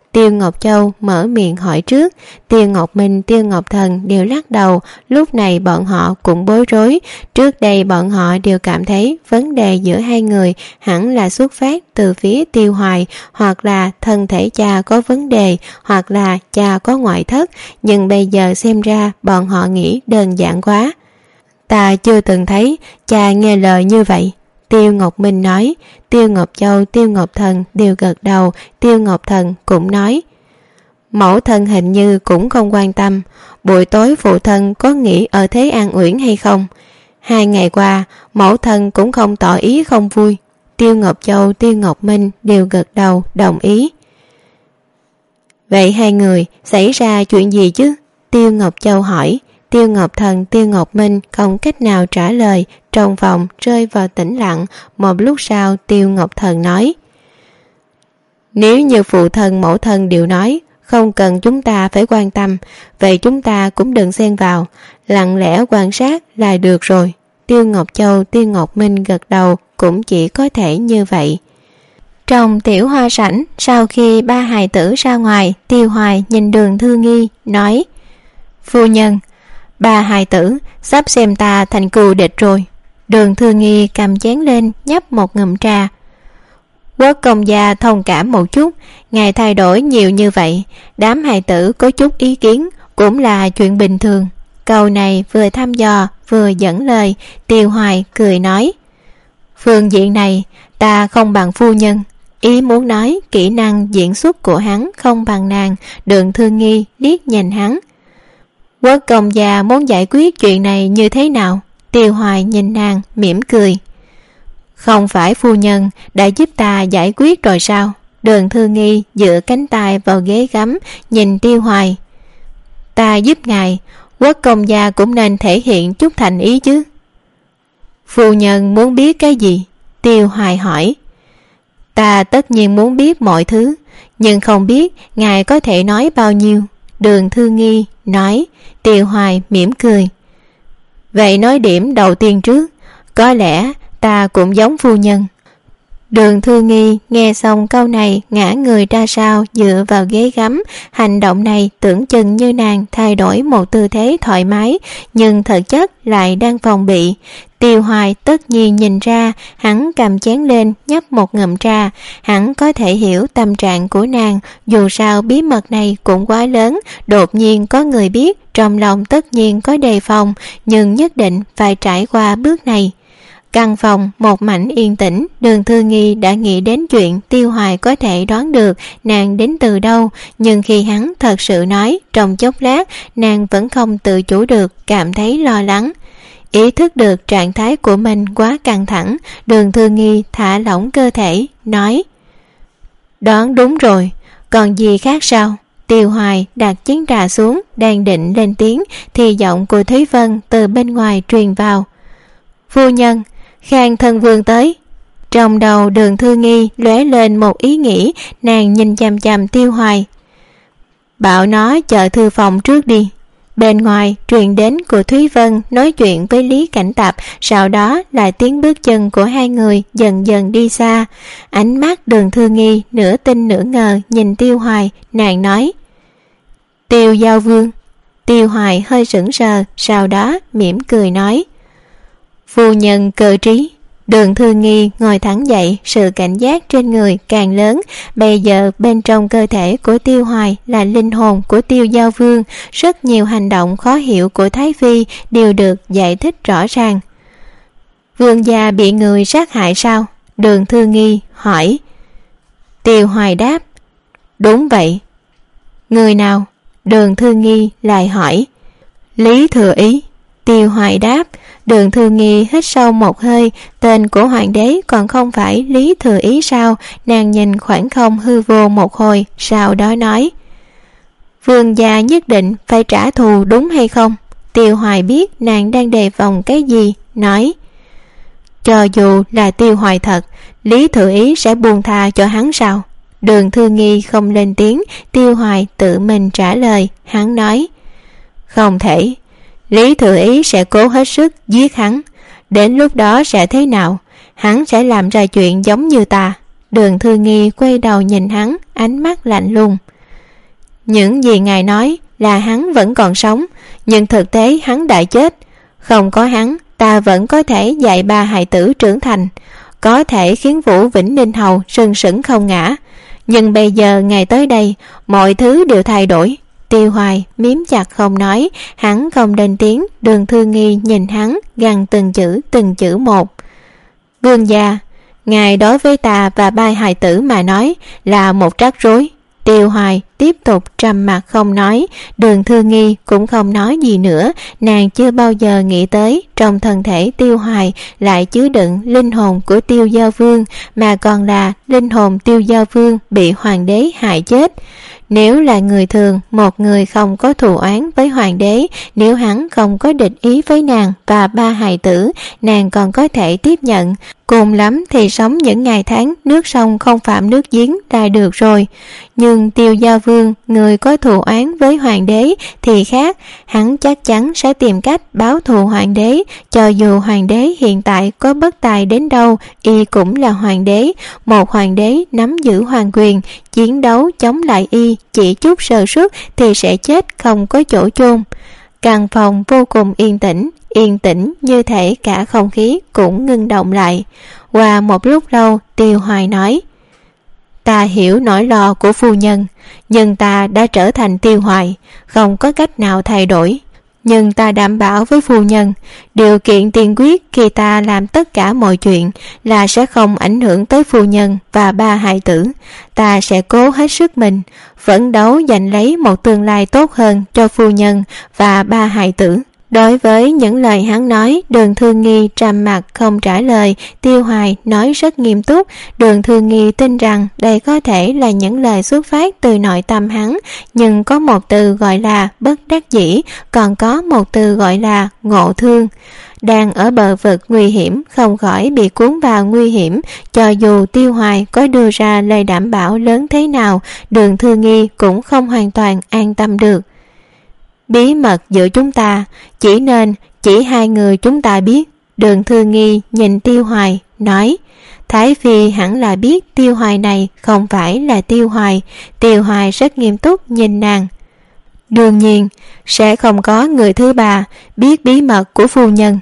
Tiêu Ngọc Châu mở miệng hỏi trước. Tiêu Ngọc Minh, Tiêu Ngọc Thần đều lắc đầu. Lúc này bọn họ cũng bối rối. Trước đây bọn họ đều cảm thấy vấn đề giữa hai người hẳn là xuất phát từ phía Tiêu Hoài, hoặc là thân thể cha có vấn đề, hoặc là cha có ngoại thất. Nhưng bây giờ xem ra bọn họ nghĩ đơn giản quá. Ta chưa từng thấy cha nghe lời như vậy, Tiêu Ngọc Minh nói. Tiêu Ngọc Châu, Tiêu Ngọc Thần đều gật đầu. Tiêu Ngọc Thần cũng nói, mẫu thân hình như cũng không quan tâm. Buổi tối phụ thân có nghỉ ở Thế An Uyển hay không? Hai ngày qua mẫu thân cũng không tỏ ý không vui. Tiêu Ngọc Châu, Tiêu Ngọc Minh đều gật đầu đồng ý. Vậy hai người xảy ra chuyện gì chứ? Tiêu Ngọc Châu hỏi. Tiêu Ngọc Thần, Tiêu Ngọc Minh không cách nào trả lời. Trong phòng rơi vào tĩnh lặng. Một lúc sau Tiêu Ngọc Thần nói, nếu như phụ thân mẫu thân đều nói không cần chúng ta phải quan tâm, vậy chúng ta cũng đừng xen vào, lặng lẽ quan sát là được rồi. Tiêu Ngọc Châu, Tiêu Ngọc Minh gật đầu, cũng chỉ có thể như vậy. Trong tiểu hoa sảnh, sau khi ba hài tử ra ngoài, Tiêu Hoài nhìn Đường Thư Nghi nói, phu nhân, ba hài tử sắp xem ta thành cừu địch rồi. Đường Thư Nghi cầm chén lên nhấp một ngụm trà. Quốc công gia thông cảm một chút, ngài thay đổi nhiều như vậy, đám hài tử có chút ý kiến cũng là chuyện bình thường. Câu này vừa thăm dò vừa dẫn lời. Tiêu Hoài cười nói, phương diện này ta không bằng phu nhân. Ý muốn nói kỹ năng diễn xuất của hắn không bằng nàng. Đường Thư Nghi liếc nhìn hắn. Quốc công gia muốn giải quyết chuyện này như thế nào? Tiêu Hoài nhìn nàng mỉm cười. Không phải phu nhân đã giúp ta giải quyết rồi sao? Đường Thư Nghi dựa cánh tay vào ghế gắm nhìn Tiêu Hoài. Ta giúp ngài, quốc công gia cũng nên thể hiện chút thành ý chứ. Phu nhân muốn biết cái gì? Tiêu Hoài hỏi. Ta tất nhiên muốn biết mọi thứ, nhưng không biết ngài có thể nói bao nhiêu. Đường Thư Nghi nói. Tiêu Hoài mỉm cười. Vậy nói điểm đầu tiên trước, có lẽ ta cũng giống phu nhân. Đường Thư Nghi nghe xong câu này ngã người ra sau dựa vào ghế gắm. Hành động này tưởng chừng như nàng thay đổi một tư thế thoải mái, nhưng thực chất lại đang phòng bị. Tiêu Hoài tất nhiên nhìn ra. Hắn cầm chén lên nhấp một ngụm trà. Hắn có thể hiểu tâm trạng của nàng. Dù sao bí mật này cũng quá lớn, đột nhiên có người biết, trong lòng tất nhiên có đề phòng, nhưng nhất định phải trải qua bước này. Căn phòng một mảnh yên tĩnh. Đường Thư Nghi đã nghĩ đến chuyện Tiêu Hoài có thể đoán được nàng đến từ đâu, nhưng khi hắn thật sự nói, trong chốc lát nàng vẫn không tự chủ được cảm thấy lo lắng. Ý thức được trạng thái của mình quá căng thẳng, Đường Thư Nghi thả lỏng cơ thể, nói, đoán đúng rồi, còn gì khác sao? Tiêu Hoài đặt chén trà xuống, đang định lên tiếng thì giọng của Thúy Vân từ bên ngoài truyền vào. Phu nhân, Khang thân vương tới. Trong đầu Đường Thư Nghi lóe lên một ý nghĩ. Nàng nhìn chằm chằm Tiêu Hoài. Bảo nó chờ thư phòng trước đi. Bên ngoài truyền đến của Thúy Vân nói chuyện với Lý Cảnh Tập, sau đó là tiếng bước chân của hai người dần dần đi xa. Ánh mắt Đường Thư Nghi nửa tin nửa ngờ nhìn Tiêu Hoài. Nàng nói, Tiêu Giao Vương. Tiêu Hoài hơi sững sờ, sau đó mỉm cười nói, phu nhân cơ trí. Đường Thư Nghi ngồi thẳng dậy, sự cảnh giác trên người càng lớn. Bây giờ bên trong cơ thể của Tiêu Hoài là linh hồn của Tiêu Giao Vương. Rất nhiều hành động khó hiểu của Thái Phi đều được giải thích rõ ràng. Vương gia bị người sát hại sao? Đường Thư Nghi hỏi. Tiêu Hoài đáp, đúng vậy. Người nào? Đường Thư Nghi lại hỏi. Lý Thừa Ý. Tiêu Hoài đáp. Đường Thư Nghi hít sâu một hơi. Tên của hoàng đế còn không phải Lý Thừa Ý sao? Nàng nhìn khoảng không hư vô một hồi, sau đó nói, vương gia nhất định phải trả thù đúng hay không? Tiêu Hoài biết nàng đang đề phòng cái gì, nói, cho dù là Tiêu Hoài thật, Lý Thừa Ý sẽ buông tha cho hắn sao? Đường Thư Nghi không lên tiếng. Tiêu Hoài tự mình trả lời. Hắn nói, không thể. Lý Thừa Ý sẽ cố hết sức giết hắn. Đến lúc đó sẽ thế nào? Hắn sẽ làm ra chuyện giống như ta. Đường Thư Nghi quay đầu nhìn hắn, ánh mắt lạnh lùng. Những gì ngài nói là hắn vẫn còn sống, nhưng thực tế hắn đã chết. Không có hắn, ta vẫn có thể dạy ba hài tử trưởng thành, có thể khiến Vũ Vĩnh Ninh Hầu sừng sững không ngã. Nhưng bây giờ ngài tới đây, mọi thứ đều thay đổi. Tiêu Hoài miếm chặt không nói, hắn không lên tiếng. Đường Thư Nghi nhìn hắn, gằn từng chữ từng chữ một. Vương gia, ngài đối với ta và ba hài tử mà nói là một rắc rối. Tiêu Hoài tiếp tục trầm mặc không nói. Đường Thư Nghi cũng không nói gì nữa. Nàng chưa bao giờ nghĩ tới trong thân thể Tiêu Hoài lại chứa đựng linh hồn của Tiêu Giao Vương, mà còn là linh hồn Tiêu Giao Vương bị hoàng đế hại chết. Nếu là người thường, một người không có thù oán với hoàng đế, nếu hắn không có địch ý với nàng và ba hài tử, nàng còn có thể tiếp nhận. Cùng lắm thì sống những ngày tháng nước sông không phạm nước giếng là được rồi. Nhưng Tiêu Giao Vương, người có thù oán với hoàng đế thì khác. Hắn chắc chắn sẽ tìm cách báo thù hoàng đế. Cho dù hoàng đế hiện tại có bất tài đến đâu, y cũng là hoàng đế. Một hoàng đế nắm giữ hoàng quyền, chiến đấu chống lại y chỉ chút sơ suất thì sẽ chết không có chỗ chôn. Căn phòng vô cùng yên tĩnh, yên tĩnh như thể cả không khí cũng ngưng động lại. Qua một lúc lâu, Tiêu Hoài nói: Ta hiểu nỗi lo của phu nhân, nhưng ta đã trở thành Tiêu Hoài, không có cách nào thay đổi. Nhưng ta đảm bảo với phu nhân, điều kiện tiên quyết khi ta làm tất cả mọi chuyện là sẽ không ảnh hưởng tới phu nhân và ba hài tử. Ta sẽ cố hết sức mình, phấn đấu giành lấy một tương lai tốt hơn cho phu nhân và ba hài tử. Đối với những lời hắn nói, Đường Thư Nghi trầm mặc không trả lời. Tiêu Hoài nói rất nghiêm túc. Đường Thư Nghi tin rằng đây có thể là những lời xuất phát từ nội tâm hắn, nhưng có một từ gọi là bất đắc dĩ, còn có một từ gọi là ngộ thương. Đang ở bờ vực nguy hiểm, không khỏi bị cuốn vào nguy hiểm. Cho dù Tiêu Hoài có đưa ra lời đảm bảo lớn thế nào, Đường Thư Nghi cũng không hoàn toàn an tâm được. Bí mật giữa chúng ta chỉ nên chỉ hai người chúng ta biết. Đường Thư Nghi nhìn Tiêu Hoài nói: Thái Phi hẳn là biết Tiêu Hoài này không phải là Tiêu Hoài. Tiêu Hoài rất nghiêm túc nhìn nàng. Đương nhiên sẽ không có người thứ ba biết bí mật của phu nhân.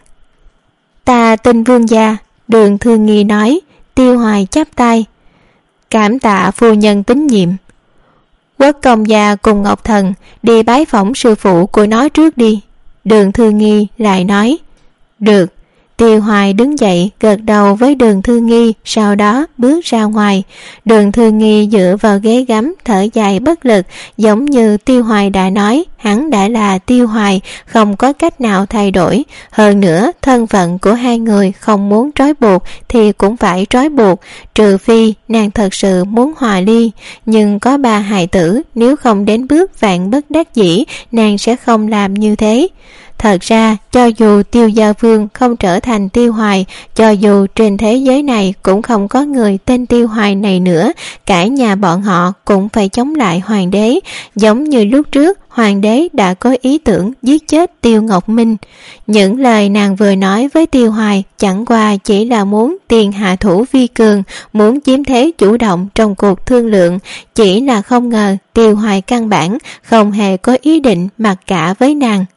Ta tin vương gia. Đường Thư Nghi nói. Tiêu Hoài chắp tay: Cảm tạ phu nhân tín nhiệm. Quốc công gia cùng Ngọc Thần đi bái phỏng sư phụ của nó trước đi. Đường Thư Nghi lại nói. Được. Tiêu Hoài đứng dậy gật đầu với Đường Thư Nghi, sau đó bước ra ngoài. Đường Thư Nghi dựa vào ghế gắm thở dài bất lực. Giống như Tiêu Hoài đã nói, hắn đã là Tiêu Hoài, không có cách nào thay đổi. Hơn nữa thân phận của hai người không muốn trói buộc thì cũng phải trói buộc, trừ phi nàng thật sự muốn hòa ly. Nhưng có ba hài tử, nếu không đến bước vạn bất đắc dĩ, nàng sẽ không làm như thế. Thật ra, cho dù Tiêu Giao Vương không trở thành Tiêu Hoài, cho dù trên thế giới này cũng không có người tên Tiêu Hoài này nữa, cả nhà bọn họ cũng phải chống lại hoàng đế. Giống như lúc trước, hoàng đế đã có ý tưởng giết chết Tiêu Ngọc Minh. Những lời nàng vừa nói với Tiêu Hoài chẳng qua chỉ là muốn tiền hạ thủ vi cường, muốn chiếm thế chủ động trong cuộc thương lượng. Chỉ là không ngờ Tiêu Hoài căn bản không hề có ý định mặc cả với nàng.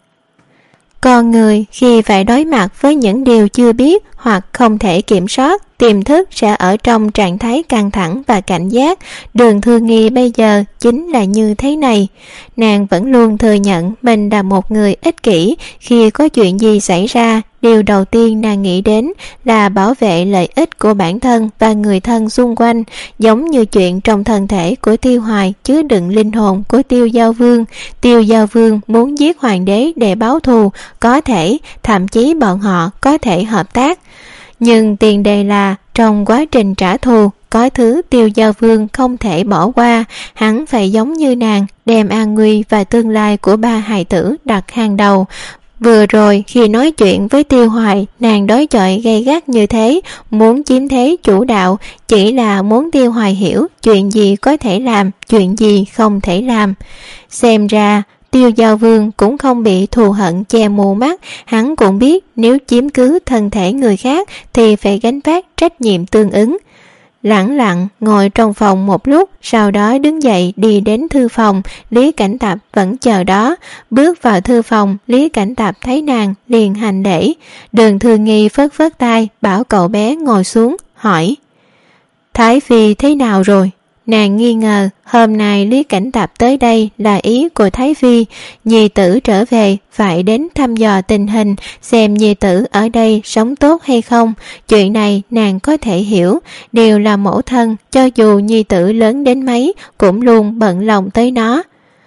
Con người khi phải đối mặt với những điều chưa biết hoặc không thể kiểm soát, tiềm thức sẽ ở trong trạng thái căng thẳng và cảnh giác. Đường Thư Nghi bây giờ chính là như thế này. Nàng vẫn luôn thừa nhận mình là một người ích kỷ. Khi có chuyện gì xảy ra, điều đầu tiên nàng nghĩ đến là bảo vệ lợi ích của bản thân và người thân xung quanh. Giống như chuyện trong thân thể của Tiêu Hoài chứa đựng linh hồn của Tiêu Giao Vương. Tiêu Giao Vương muốn giết hoàng đế để báo thù, có thể, thậm chí bọn họ có thể hợp tác. Nhưng tiền đề là trong quá trình trả thù có thứ Tiêu Giao Vương không thể bỏ qua. Hắn phải giống như nàng, đem an nguy và tương lai của ba hài tử đặt hàng đầu. Vừa rồi khi nói chuyện với Tiêu Hoài, nàng đối chọi gay gắt như thế, muốn chiếm thế chủ đạo, chỉ là muốn Tiêu Hoài hiểu chuyện gì có thể làm, chuyện gì không thể làm. Xem ra Tiêu Giao Vương cũng không bị thù hận che mù mắt. Hắn cũng biết nếu chiếm cứ thân thể người khác thì phải gánh vác trách nhiệm tương ứng. lẳng lặng ngồi trong phòng một lúc, sau đó đứng dậy đi đến thư phòng. Lý Cảnh Tạp vẫn chờ đó. Bước vào thư phòng, Lý Cảnh Tạp thấy nàng liền hành lễ. Đường Thư Nghi phất phất tay bảo cậu bé ngồi xuống, hỏi: Thái phi thế nào rồi? Nàng nghi ngờ hôm nay Lý Cảnh Tạp tới đây là ý của Thái phi, nhi tử trở về phải đến thăm dò tình hình, xem nhi tử ở đây sống tốt hay không. Chuyện này nàng có thể hiểu, đều là mẫu thân, cho dù nhi tử lớn đến mấy cũng luôn bận lòng tới nó.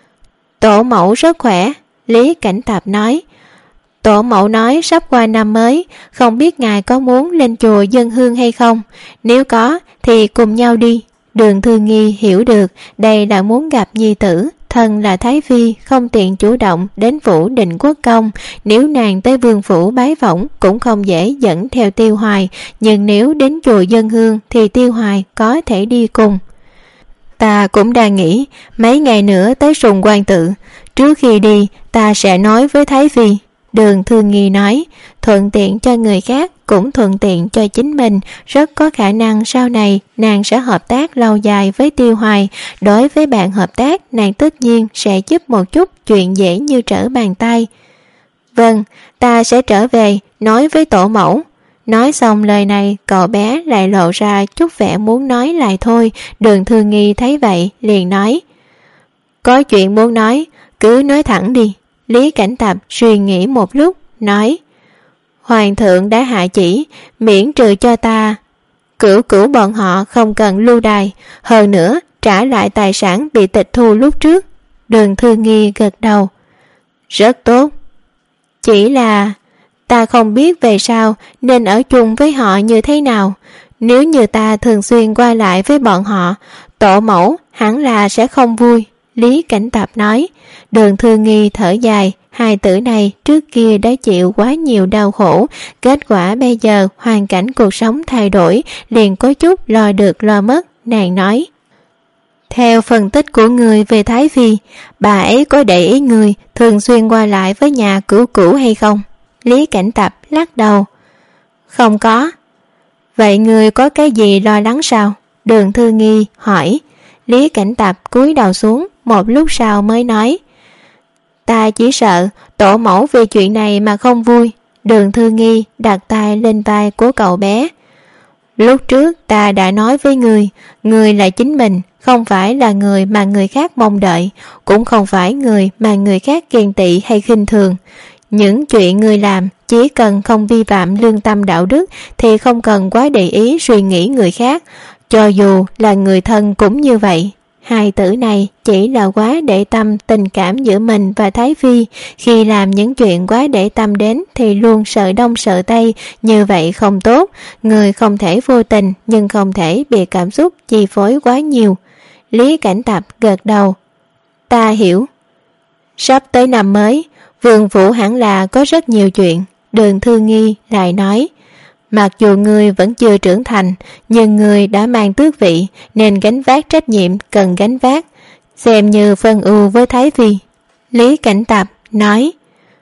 Tổ mẫu rất khỏe, Lý Cảnh Tạp nói. Tổ mẫu nói sắp qua năm mới, không biết ngài có muốn lên chùa dâng hương hay không? Nếu có thì cùng nhau đi. Đường Thư Nghi hiểu được đây là muốn gặp nhi tử, thân là Thái phi không tiện chủ động đến phủ Định Quốc Công, nếu nàng tới vương phủ bái phỏng cũng không dễ dẫn theo Tiêu Hoài, nhưng nếu đến chùa dân hương thì Tiêu Hoài có thể đi cùng. Ta cũng đang nghĩ mấy ngày nữa tới Sùng Quan Tự, trước khi đi ta sẽ nói với Thái phi. Đường Thư Nghi nói, thuận tiện cho người khác cũng thuận tiện cho chính mình, rất có khả năng sau này nàng sẽ hợp tác lâu dài với Tiêu Hoài. Đối với bạn hợp tác, nàng tất nhiên sẽ giúp một chút, chuyện dễ như trở bàn tay. Vâng, ta sẽ trở về nói với tổ mẫu. Nói xong lời này, cậu bé lại lộ ra chút vẻ muốn nói lại thôi. Đường Thư Nghi thấy vậy liền nói, có chuyện muốn nói, cứ nói thẳng đi. Lý Cảnh Tạp suy nghĩ một lúc, nói, Hoàng thượng đã hạ chỉ miễn trừ cho ta, cửu cửu bọn họ không cần lưu đày, hơn nữa trả lại tài sản bị tịch thu lúc trước. Đường Thư Nghi gật đầu, rất tốt. Chỉ là ta không biết về sau nên ở chung với họ như thế nào. Nếu như ta thường xuyên qua lại với bọn họ, tổ mẫu hẳn là sẽ không vui. Lý Cảnh Tạp nói. Đường Thư Nghi thở dài, hai tử này trước kia đã chịu quá nhiều đau khổ, kết quả bây giờ hoàn cảnh cuộc sống thay đổi, liền có chút lo được lo mất. Nàng nói, theo phân tích của người về Thái phi, bà ấy có để ý người thường xuyên qua lại với nhà cửu cửu hay không? Lý Cảnh Tạp lắc đầu, không có. Vậy người có cái gì lo lắng sao? Đường Thư Nghi hỏi. Lý Cảnh Tạp cúi đầu xuống, một lúc sau mới nói, ta chỉ sợ tổ mẫu vì chuyện này mà không vui. Đường Thư Nghi đặt tay lên vai của cậu bé. Lúc trước ta đã nói với người, người là chính mình, không phải là người mà người khác mong đợi, cũng không phải người mà người khác ghen tị hay khinh thường. Những chuyện người làm chỉ cần không vi phạm lương tâm đạo đức thì không cần quá để ý suy nghĩ người khác, cho dù là người thân cũng như vậy. Hai tử này chỉ là quá để tâm tình cảm giữa mình và Thái phi, khi làm những chuyện quá để tâm đến thì luôn sợ đông sợ tây, như vậy không tốt. Người không thể vô tình nhưng không thể bị cảm xúc chi phối quá nhiều. Lý Cảnh Tạp gật đầu, ta hiểu. Sắp tới năm mới, vương phủ hẳn là có rất nhiều chuyện. Đường Thư Nghi lại nói, mặc dù ngươi vẫn chưa trưởng thành, nhưng ngươi đã mang tước vị nên gánh vác trách nhiệm cần gánh vác, xem như phân ưu với Thái phi. Lý Cảnh Tạp nói,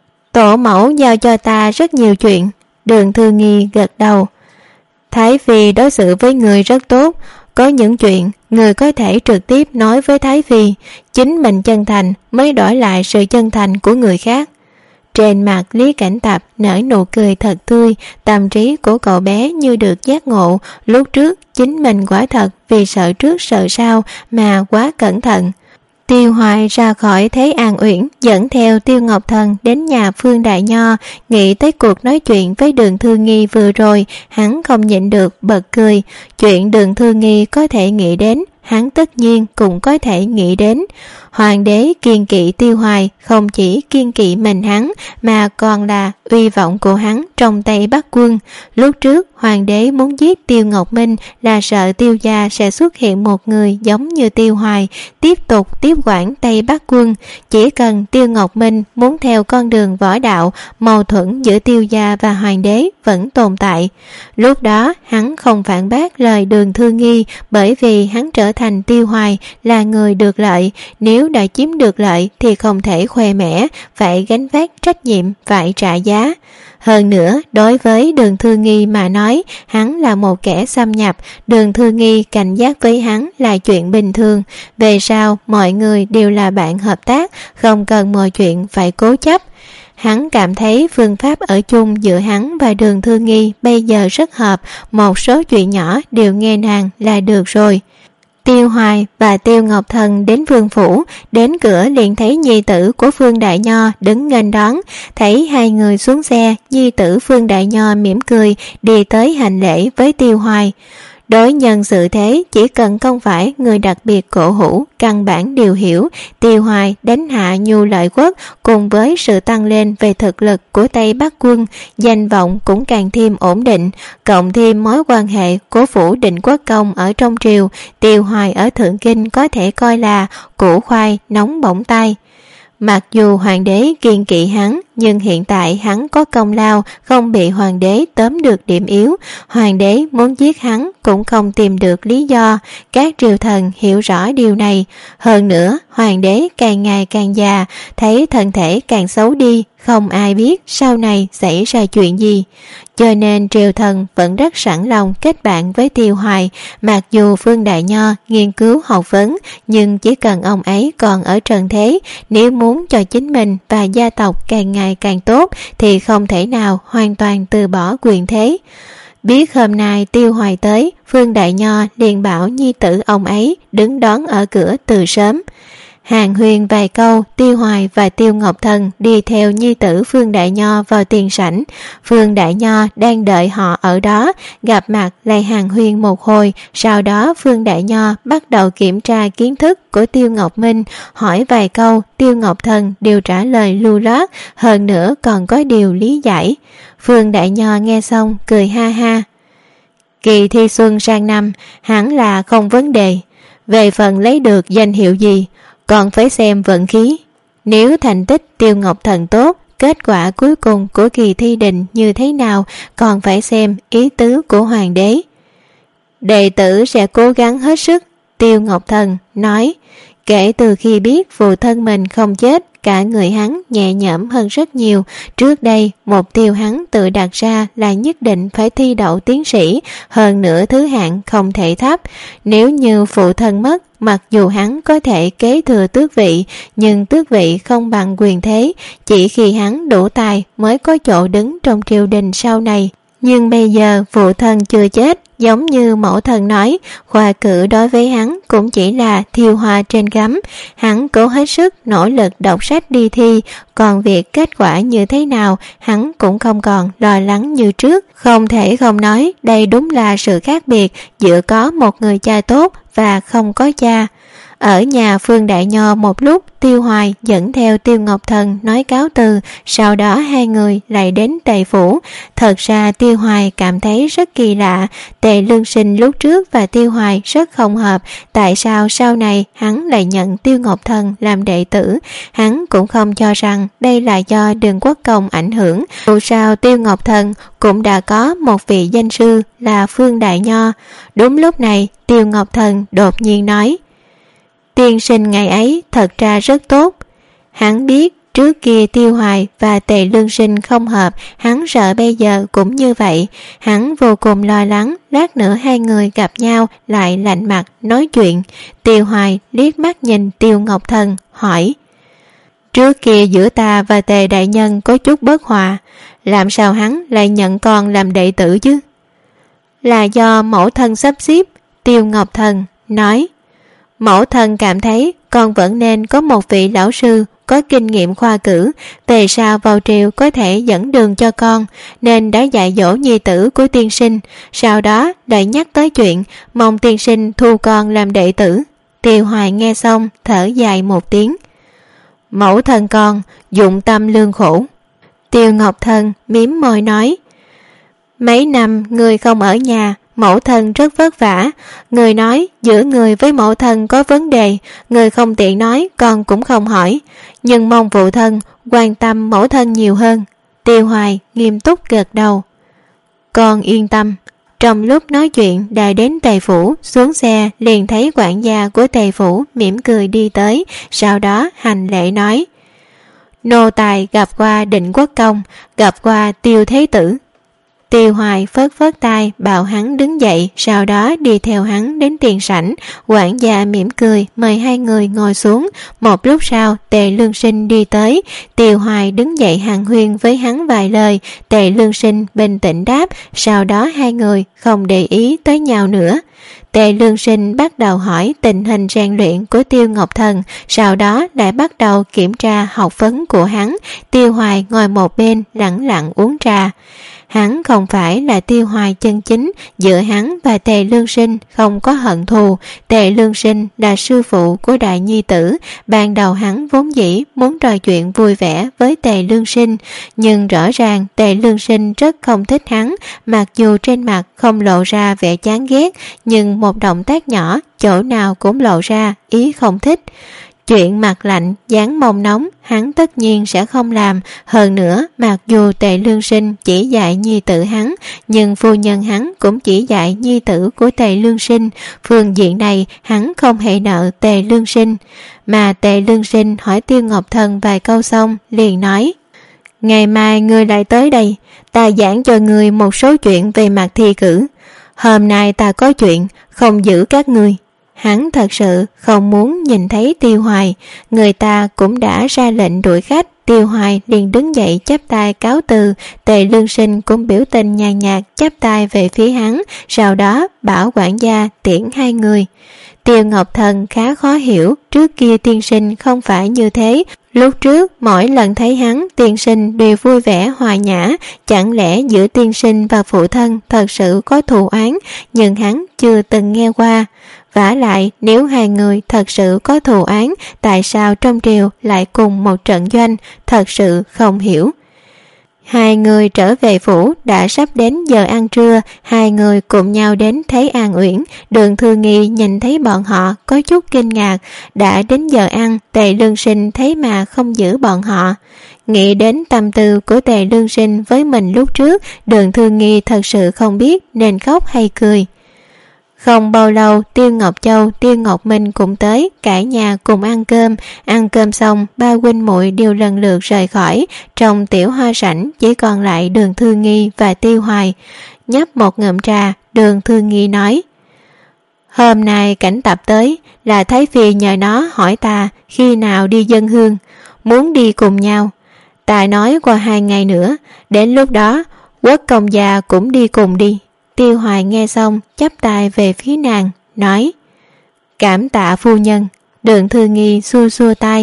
tổ mẫu giao cho ta rất nhiều chuyện. Đường Thư Nghi gật đầu, Thái phi đối xử với người rất tốt, có những chuyện người có thể trực tiếp nói với Thái phi, chính mình chân thành mới đổi lại sự chân thành của người khác. Trên mặt Lý Cảnh Tạp nở nụ cười thật tươi, tâm trí của cậu bé như được giác ngộ, lúc trước chính mình quả thật vì sợ trước sợ sau mà quá cẩn thận. Tiêu Hoài ra khỏi Thế An Uyển, dẫn theo Tiêu Ngọc Thần đến nhà Phương Đại Nho. Nghĩ tới cuộc nói chuyện với Đường Thư Nghi vừa rồi, hắn không nhịn được bật cười. Chuyện Đường Thư Nghi có thể nghĩ đến, hắn tất nhiên cũng có thể nghĩ đến. Hoàng đế kiêng kỵ Tiêu Hoài, không chỉ kiêng kỵ mình hắn mà còn là uy vọng của hắn trong tay Bắc Quân. Lúc trước hoàng đế muốn giết Tiêu Ngọc Minh là sợ Tiêu gia sẽ xuất hiện một người giống như Tiêu Hoài tiếp tục tiếp quản Tây Bắc Quân. Chỉ cần Tiêu Ngọc Minh muốn theo con đường võ đạo, mâu thuẫn giữa Tiêu gia và hoàng đế vẫn tồn tại. Lúc đó hắn không phản bác lời Đường Thư Nghi, bởi vì hắn trở thành Tiêu Hoài là người được lợi. Nếu nếu đã chiếm được lợi thì không thể khoe mẽ, phải gánh vác trách nhiệm, phải trả giá. Hơn nữa, đối với Đường Thư Nghi mà nói, hắn là một kẻ xâm nhập, Đường Thư Nghi cảnh giác với hắn là chuyện bình thường. Về sau, mọi người đều là bạn hợp tác, không cần mọi chuyện phải cố chấp. Hắn cảm thấy phương pháp ở chung giữa hắn và Đường Thư Nghi bây giờ rất hợp, một số chuyện nhỏ đều nghe nàng là được rồi. Tiêu Hoài và Tiêu Ngọc Thần đến Vương phủ, đến cửa liền thấy nhi tử của Phương Đại Nho đứng nghênh đón. Thấy hai người xuống xe, nhi tử Phương Đại Nho mỉm cười đi tới hành lễ với Tiêu Hoài. Đối nhân sự thế, chỉ cần không phải người đặc biệt cổ hủ, căn bản đều hiểu. Tiêu Hoài đánh hạ Nhu Lợi Quốc cùng với sự tăng lên về thực lực của Tây Bắc quân, danh vọng cũng càng thêm ổn định, cộng thêm mối quan hệ của phủ Định Quốc công ở trong triều, Tiêu Hoài ở Thượng Kinh có thể coi là củ khoai nóng bỏng tay. Mặc dù hoàng đế kiêng kỵ hắn, nhưng hiện tại hắn có công lao, không bị hoàng đế tóm được điểm yếu. Hoàng đế muốn giết hắn cũng không tìm được lý do. Các triều thần hiểu rõ điều này. Hơn nữa, hoàng đế càng ngày càng già, thấy thân thể càng xấu đi, không ai biết sau này xảy ra chuyện gì. Cho nên triều thần vẫn rất sẵn lòng kết bạn với Tiêu Hoài. Mặc dù Phương Đại Nho nghiên cứu học vấn, nhưng chỉ cần ông ấy còn ở trần thế, nếu muốn cho chính mình và gia tộc càng ngày càng tốt thì không thể nào hoàn toàn từ bỏ quyền thế. Biết hôm nay Tiêu Hoài tới, Phương Đại Nho liền bảo nhi tử ông ấy đứng đón ở cửa từ sớm. Hàn huyên vài câu, Tiêu Hoài và Tiêu Ngọc Thần đi theo nhi tử Phương Đại Nho vào tiền sảnh. Phương Đại Nho đang đợi họ ở đó, gặp mặt lại hàn huyên một hồi. Sau đó Phương Đại Nho bắt đầu kiểm tra kiến thức của Tiêu Ngọc Minh, hỏi vài câu, Tiêu Ngọc Thần đều trả lời lưu loát, hơn nữa còn có điều lý giải. Phương Đại Nho nghe xong cười ha ha. Kỳ thi xuân sang năm hẳn là không vấn đề. Về phần lấy được danh hiệu gì, còn phải xem vận khí. Nếu thành tích Tiêu Ngọc Thần tốt, kết quả cuối cùng của kỳ thi định như thế nào còn phải xem ý tứ của hoàng đế. Đệ tử sẽ cố gắng hết sức, Tiêu Ngọc Thần nói. Kể từ khi biết phụ thân mình không chết, cả người hắn nhẹ nhõm hơn rất nhiều. Trước đây, mục tiêu hắn tự đặt ra là nhất định phải thi đậu tiến sĩ, hơn nữa thứ hạng không thể thấp. Nếu như phụ thân mất, mặc dù hắn có thể kế thừa tước vị, nhưng tước vị không bằng quyền thế, chỉ khi hắn đủ tài mới có chỗ đứng trong triều đình sau này. Nhưng bây giờ phụ thân chưa chết, giống như mẫu thân nói, khoa cử đối với hắn cũng chỉ là thiêu hoa trên gấm. Hắn cố hết sức nỗ lực đọc sách đi thi, còn việc kết quả như thế nào hắn cũng không còn lo lắng như trước. Không thể không nói, đây đúng là sự khác biệt giữa có một người cha tốt và không có cha. Ở nhà Phương Đại Nho một lúc, Tiêu Hoài dẫn theo Tiêu Ngọc Thần nói cáo từ, sau đó hai người lại đến Tề phủ. Thật ra Tiêu Hoài cảm thấy rất kỳ lạ, Tề Lương Sinh lúc trước và Tiêu Hoài rất không hợp, tại sao sau này hắn lại nhận Tiêu Ngọc Thần làm đệ tử. Hắn cũng không cho rằng đây là do Đường Quốc công ảnh hưởng, dù sao Tiêu Ngọc Thần cũng đã có một vị danh sư là Phương Đại Nho. Đúng lúc này, Tiêu Ngọc Thần đột nhiên nói: Tiên sinh ngày ấy thật ra rất tốt. Hắn biết trước kia Tiêu Hoài và Tề Lương Sinh không hợp, hắn sợ bây giờ cũng như vậy. Hắn vô cùng lo lắng lát nữa hai người gặp nhau lại lạnh mặt nói chuyện. Tiêu Hoài liếc mắt nhìn Tiêu Ngọc Thần hỏi: Trước kia giữa ta và Tề đại nhân có chút bất hòa, làm sao hắn lại nhận con làm đệ tử chứ? Là do mẫu thân sắp xếp, Tiêu Ngọc Thần nói. Mẫu thân cảm thấy con vẫn nên có một vị lão sư có kinh nghiệm khoa cử, về sau vào triều có thể dẫn đường cho con, nên đã dạy dỗ nhi tử của tiên sinh. Sau đó lại nhắc tới chuyện mong tiên sinh thu con làm đệ tử. Tiêu Hoài nghe xong thở dài một tiếng. Mẫu thân con dụng tâm lương khổ. Tiêu Ngọc Thần mím môi nói: Mấy năm người không ở nhà, mẫu thân rất vất vả. Người nói giữa người với mẫu thân có vấn đề, người không tiện nói, con cũng không hỏi, nhưng mong phụ thân quan tâm mẫu thân nhiều hơn. Tiêu Hoài nghiêm túc gật đầu. Con yên tâm. Trong lúc nói chuyện đã đến Tề phủ, xuống xe liền thấy quản gia của Tề phủ mỉm cười đi tới, sau đó hành lễ nói: nô tài gặp qua Định Quốc công, gặp qua Tiêu thế tử. Tiêu Hoài phớt phớt tay bảo hắn đứng dậy, sau đó đi theo hắn đến tiền sảnh. Quản gia mỉm cười mời hai người ngồi xuống. Một lúc sau Tề Lương Sinh đi tới. Tiêu Hoài đứng dậy hàn huyên với hắn vài lời. Tề Lương Sinh bình tĩnh đáp, sau đó hai người không để ý tới nhau nữa. Tề Lương Sinh bắt đầu hỏi tình hình rèn luyện của Tiêu Ngọc Thần, sau đó lại bắt đầu kiểm tra học vấn của hắn. Tiêu Hoài ngồi một bên lặng lặng uống trà. Hắn không phải là Tiêu Hoài chân chính, giữa hắn và Tề Lương Sinh không có hận thù. Tề Lương Sinh là sư phụ của đại nhi tử, ban đầu hắn vốn dĩ muốn trò chuyện vui vẻ với Tề Lương Sinh, nhưng rõ ràng Tề Lương Sinh rất không thích hắn, mặc dù trên mặt không lộ ra vẻ chán ghét, nhưng một động tác nhỏ chỗ nào cũng lộ ra ý không thích. Chuyện mặt lạnh, dáng mông nóng, hắn tất nhiên sẽ không làm. Hơn nữa, mặc dù Tề Lương Sinh chỉ dạy nhi tử hắn, nhưng phu nhân hắn cũng chỉ dạy nhi tử của Tề Lương Sinh. Phương diện này, hắn không hề nợ Tề Lương Sinh. Mà Tề Lương Sinh hỏi Tiêu Ngọc Thần vài câu xong, liền nói: ngày mai ngươi lại tới đây, ta giảng cho ngươi một số chuyện về mặt thi cử. Hôm nay ta có chuyện, không giữ các ngươi. Hắn thật sự không muốn nhìn thấy Tiêu Hoài. Người ta cũng đã ra lệnh đuổi khách. Tiêu Hoài liền đứng dậy chắp tay cáo từ. Tề Lương Sinh cũng biểu tình nhàn nhạt chắp tay về phía hắn, sau đó bảo quản gia tiễn hai người. Tiêu Ngọc Thần khá khó hiểu, trước kia tiên sinh không phải như thế. Lúc trước mỗi lần thấy hắn, tiên sinh đều vui vẻ hòa nhã, chẳng lẽ giữa tiên sinh và phụ thân thật sự có thù oán, nhưng hắn chưa từng nghe qua. Vả lại, nếu hai người thật sự có thù oán, tại sao trong triều lại cùng một trận doanh, thật sự không hiểu. Hai người trở về phủ, đã sắp đến giờ ăn trưa, hai người cùng nhau đến thấy An Uyển. Đường Thư Nghi nhìn thấy bọn họ có chút kinh ngạc, đã đến giờ ăn, Tề Lương Sinh thấy mà không giữ bọn họ. Nghĩ đến tâm tư của Tề Lương Sinh với mình lúc trước, Đường Thư Nghi thật sự không biết nên khóc hay cười. Không bao lâu, Tiêu Ngọc Châu, Tiêu Ngọc Minh cũng tới, cả nhà cùng ăn cơm. Ăn cơm xong, ba huynh muội đều lần lượt rời khỏi. Trong tiểu hoa sảnh chỉ còn lại Đường Thư Nghi và Tiêu Hoài. Nhấp một ngụm trà, Đường Thư Nghi nói: hôm nay Cảnh Tập tới, là Thái Phi nhờ nó hỏi ta khi nào đi dâng hương, muốn đi cùng nhau. Ta nói qua hai ngày nữa, đến lúc đó Quốc công gia cũng đi cùng đi. Tiêu Hoài nghe xong chắp tay về phía nàng, nói: cảm tạ phu nhân. Đường Thư Nghi xua xua tay: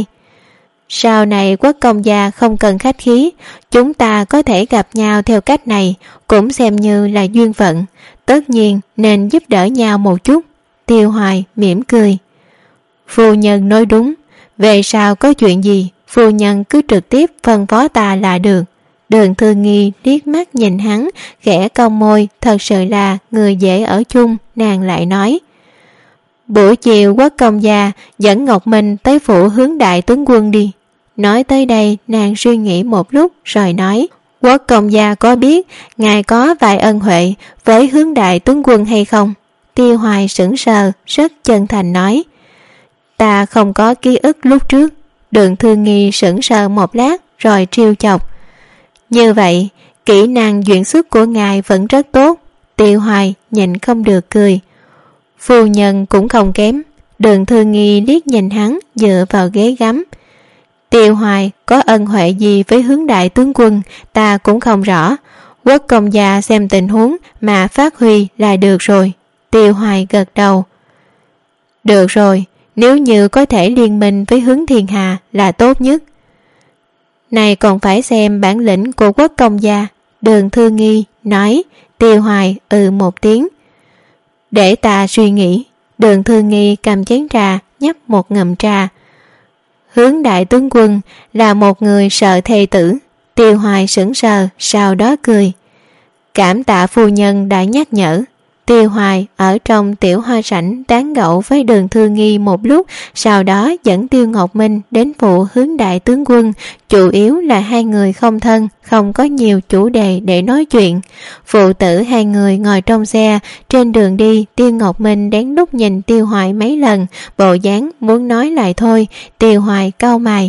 sau này Quốc công gia không cần khách khí, chúng ta có thể gặp nhau theo cách này, cũng xem như là duyên phận, tất nhiên nên giúp đỡ nhau một chút. Tiêu Hoài mỉm cười: phu nhân nói đúng, về sau có chuyện gì phu nhân cứ trực tiếp phân phó ta là được. Đường Thư Nghi liếc mắt nhìn hắn, khẽ cong môi, thật sự là người dễ ở chung. Nàng lại nói: buổi chiều Quốc công gia dẫn Ngọc Minh tới phủ Hướng Đại tướng quân đi. Nói tới đây nàng suy nghĩ một lúc rồi nói: Quốc công gia có biết ngài có vài ân huệ với Hướng Đại tướng quân hay không? Tiêu Hoài sững sờ, rất chân thành nói: ta không có ký ức lúc trước. Đường Thư Nghi sững sờ một lát rồi trêu chọc: như vậy kỹ năng diễn xuất của ngài vẫn rất tốt. Tiêu Hoài nhìn không được cười: phu nhân cũng không kém. Đường Thư Nghi liếc nhìn hắn dựa vào ghế gắm: Tiêu Hoài có ân huệ gì với Hướng Đại tướng quân ta cũng không rõ, Quốc công gia xem tình huống mà phát huy là được rồi. Tiêu Hoài gật đầu: được rồi, nếu như có thể liên minh với Hướng Thiên Hà là tốt nhất. Này còn phải xem bản lĩnh của Quốc công gia. Đường Thư Nghi nói. Tiêu Hoài ừ một tiếng: để ta suy nghĩ. Đường Thư Nghi cầm chén trà nhấp một ngụm trà: Hướng Đại tướng quân là một người sợ thê tử. Tiêu Hoài sững sờ, sau đó cười: cảm tạ phu nhân đã nhắc nhở. Tiêu Hoài ở trong tiểu hoa sảnh tán gẫu với Đường Thư Nghi một lúc, sau đó dẫn Tiêu Ngọc Minh đến phụ Hướng đại tướng quân. Chủ yếu là hai người không thân, không có nhiều chủ đề để nói chuyện. Phụ tử hai người ngồi trong xe, trên đường đi Tiêu Ngọc Minh đến lúc nhìn Tiêu Hoài mấy lần, bộ dáng muốn nói lại thôi. Tiêu Hoài cau mày.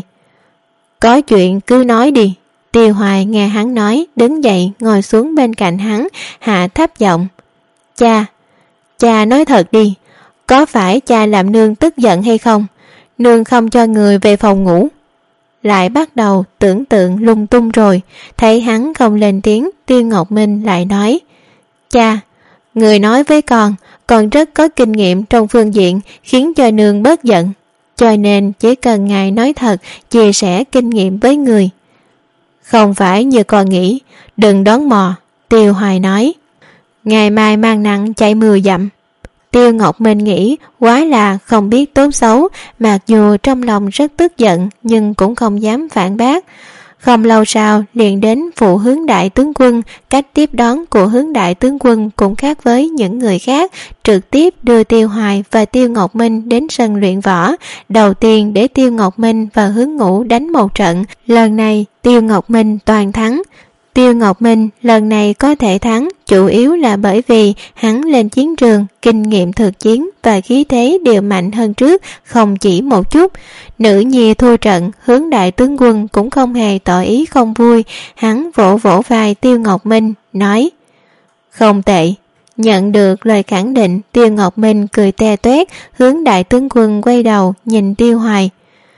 Có chuyện cứ nói đi. Tiêu Hoài nghe hắn nói, đứng dậy ngồi xuống bên cạnh hắn, hạ thấp giọng. Cha, cha nói thật đi, có phải cha làm nương tức giận hay không? Nương không cho người về phòng ngủ. Lại bắt đầu tưởng tượng lung tung rồi. Thấy hắn không lên tiếng, Tiêu Ngọc Minh lại nói. Cha, người nói với con, con rất có kinh nghiệm trong phương diện khiến cho nương bớt giận, cho nên chỉ cần ngài nói thật, chia sẻ kinh nghiệm với người. Không phải như con nghĩ, đừng đón mò. Tiêu Hoài nói. Ngày mai mang nặng chạy mười dặm. Tiêu Ngọc Minh nghĩ quá là không biết tốt xấu, mặc dù trong lòng rất tức giận nhưng cũng không dám phản bác. Không lâu sau liền đến phụ Hướng đại tướng quân. Cách tiếp đón của Hướng đại tướng quân cũng khác với những người khác, trực tiếp đưa Tiêu Hoài và Tiêu Ngọc Minh đến sân luyện võ. Đầu tiên để Tiêu Ngọc Minh và Hướng Ngũ đánh một trận, lần này Tiêu Ngọc Minh toàn thắng. Tiêu Ngọc Minh lần này có thể thắng chủ yếu là bởi vì hắn lên chiến trường, kinh nghiệm thực chiến và khí thế đều mạnh hơn trước không chỉ một chút. Nữ nhi thua trận, Hướng đại tướng quân cũng không hề tỏ ý không vui. Hắn vỗ vỗ vai Tiêu Ngọc Minh nói. Không tệ. Nhận được lời khẳng định, Tiêu Ngọc Minh cười te toét. Hướng đại tướng quân quay đầu nhìn Tiêu Hoài.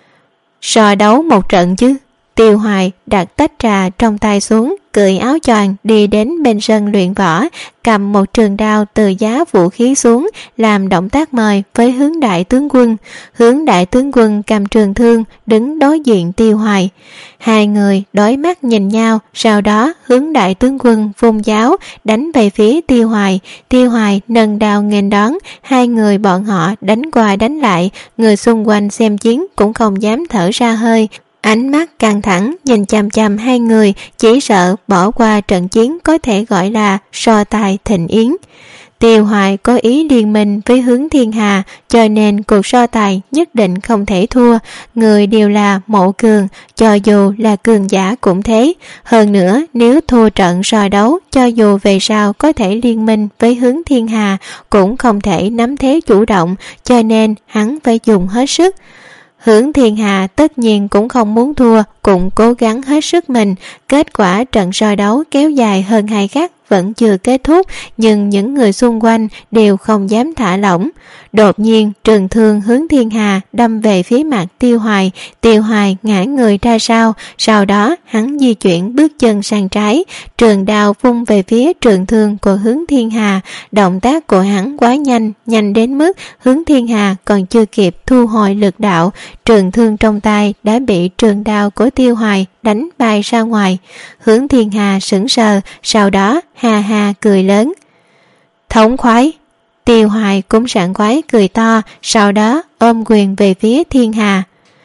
So đấu một trận chứ. Tiêu Hoài đặt tách trà trong tay xuống, cởi áo choàng đi đến bên sân luyện võ, cầm một trường đao từ giá vũ khí xuống, làm động tác mời với Hướng đại tướng quân. Hướng đại tướng quân cầm trường thương đứng đối diện Tiêu Hoài. Hai người đối mắt nhìn nhau, sau đó Hướng đại tướng quân vung giáo đánh về phía Tiêu Hoài. Tiêu Hoài nâng đao nghênh đón, hai người bọn họ đánh qua đánh lại, người xung quanh xem chiến cũng không dám thở ra hơi. Ánh mắt căng thẳng nhìn chằm chằm hai người, chỉ sợ bỏ qua trận chiến có thể gọi là so tài thịnh yến. Tiêu Hoài có ý liên minh với Hướng Thiên Hà, cho nên cuộc so tài nhất định không thể thua. Người đều là mộ cường, cho dù là cường giả cũng thế. Hơn nữa, nếu thua trận so đấu, cho dù về sau có thể liên minh với Hướng Thiên Hà, cũng không thể nắm thế chủ động, cho nên hắn phải dùng hết sức. Hướng Thiên Hà tất nhiên cũng không muốn thua, cũng cố gắng hết sức mình. Kết quả trận so đấu kéo dài hơn hai khắc vẫn chưa kết thúc, nhưng những người xung quanh đều không dám thả lỏng. Đột nhiên trường thương Hướng Thiên Hà đâm về phía mặt Tiêu Hoài. Tiêu Hoài ngã người ra sau, sau đó hắn di chuyển bước chân sang trái, trường đao vung về phía trường thương của Hướng Thiên Hà. Động tác của hắn quá nhanh, nhanh đến mức Hướng Thiên Hà còn chưa kịp thu hồi lực đạo, trường thương trong tay đã bị trường đao của Tiêu Hoài đánh bay ra ngoài. Hướng Thiên Hà sững sờ, sau đó ha ha cười lớn. Thống khoái. Tiêu Hoài cũng sảng khoái cười to, sau đó ôm quyền về phía Thiên Hà.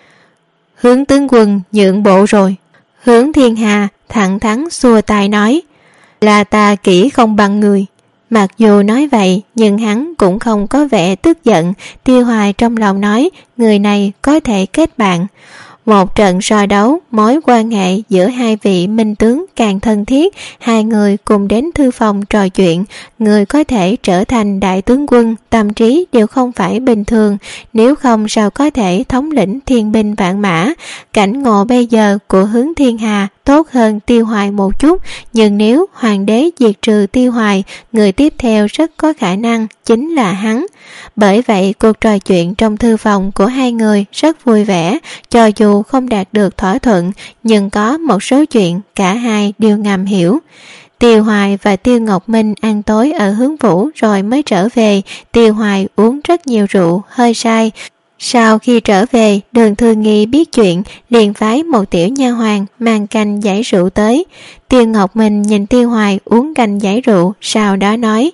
Hướng tướng quân nhượng bộ rồi. Hướng Thiên Hà thẳng thắn xua tay nói. Là ta kỹ không bằng người. Mặc dù nói vậy nhưng hắn cũng không có vẻ tức giận. Tiêu Hoài trong lòng nói, người này có thể kết bạn. Một trận so đấu, mối quan hệ giữa hai vị minh tướng càng thân thiết. Hai người cùng đến thư phòng trò chuyện. Người có thể trở thành đại tướng quân, tâm trí đều không phải bình thường, nếu không sao có thể thống lĩnh thiên binh vạn mã. Cảnh ngộ bây giờ của Hướng Thiên Hà tốt hơn Tiêu Hoài một chút, nhưng nếu hoàng đế diệt trừ Tiêu Hoài, người tiếp theo rất có khả năng chính là hắn. Bởi vậy cuộc trò chuyện trong thư phòng của hai người rất vui vẻ, cho dù không đạt được thỏa thuận, nhưng có một số chuyện cả hai đều ngầm hiểu. Tiêu Hoài và Tiêu Ngọc Minh ăn tối ở Hướng Vũ rồi mới trở về. Tiêu Hoài uống rất nhiều rượu, hơi say. Sau khi trở về, Đường Thư Nghi biết chuyện, liền phái một tiểu nha hoàn mang canh giải rượu tới. Tiêu Ngọc Minh nhìn Tiêu Hoài uống canh giải rượu, sau đó nói.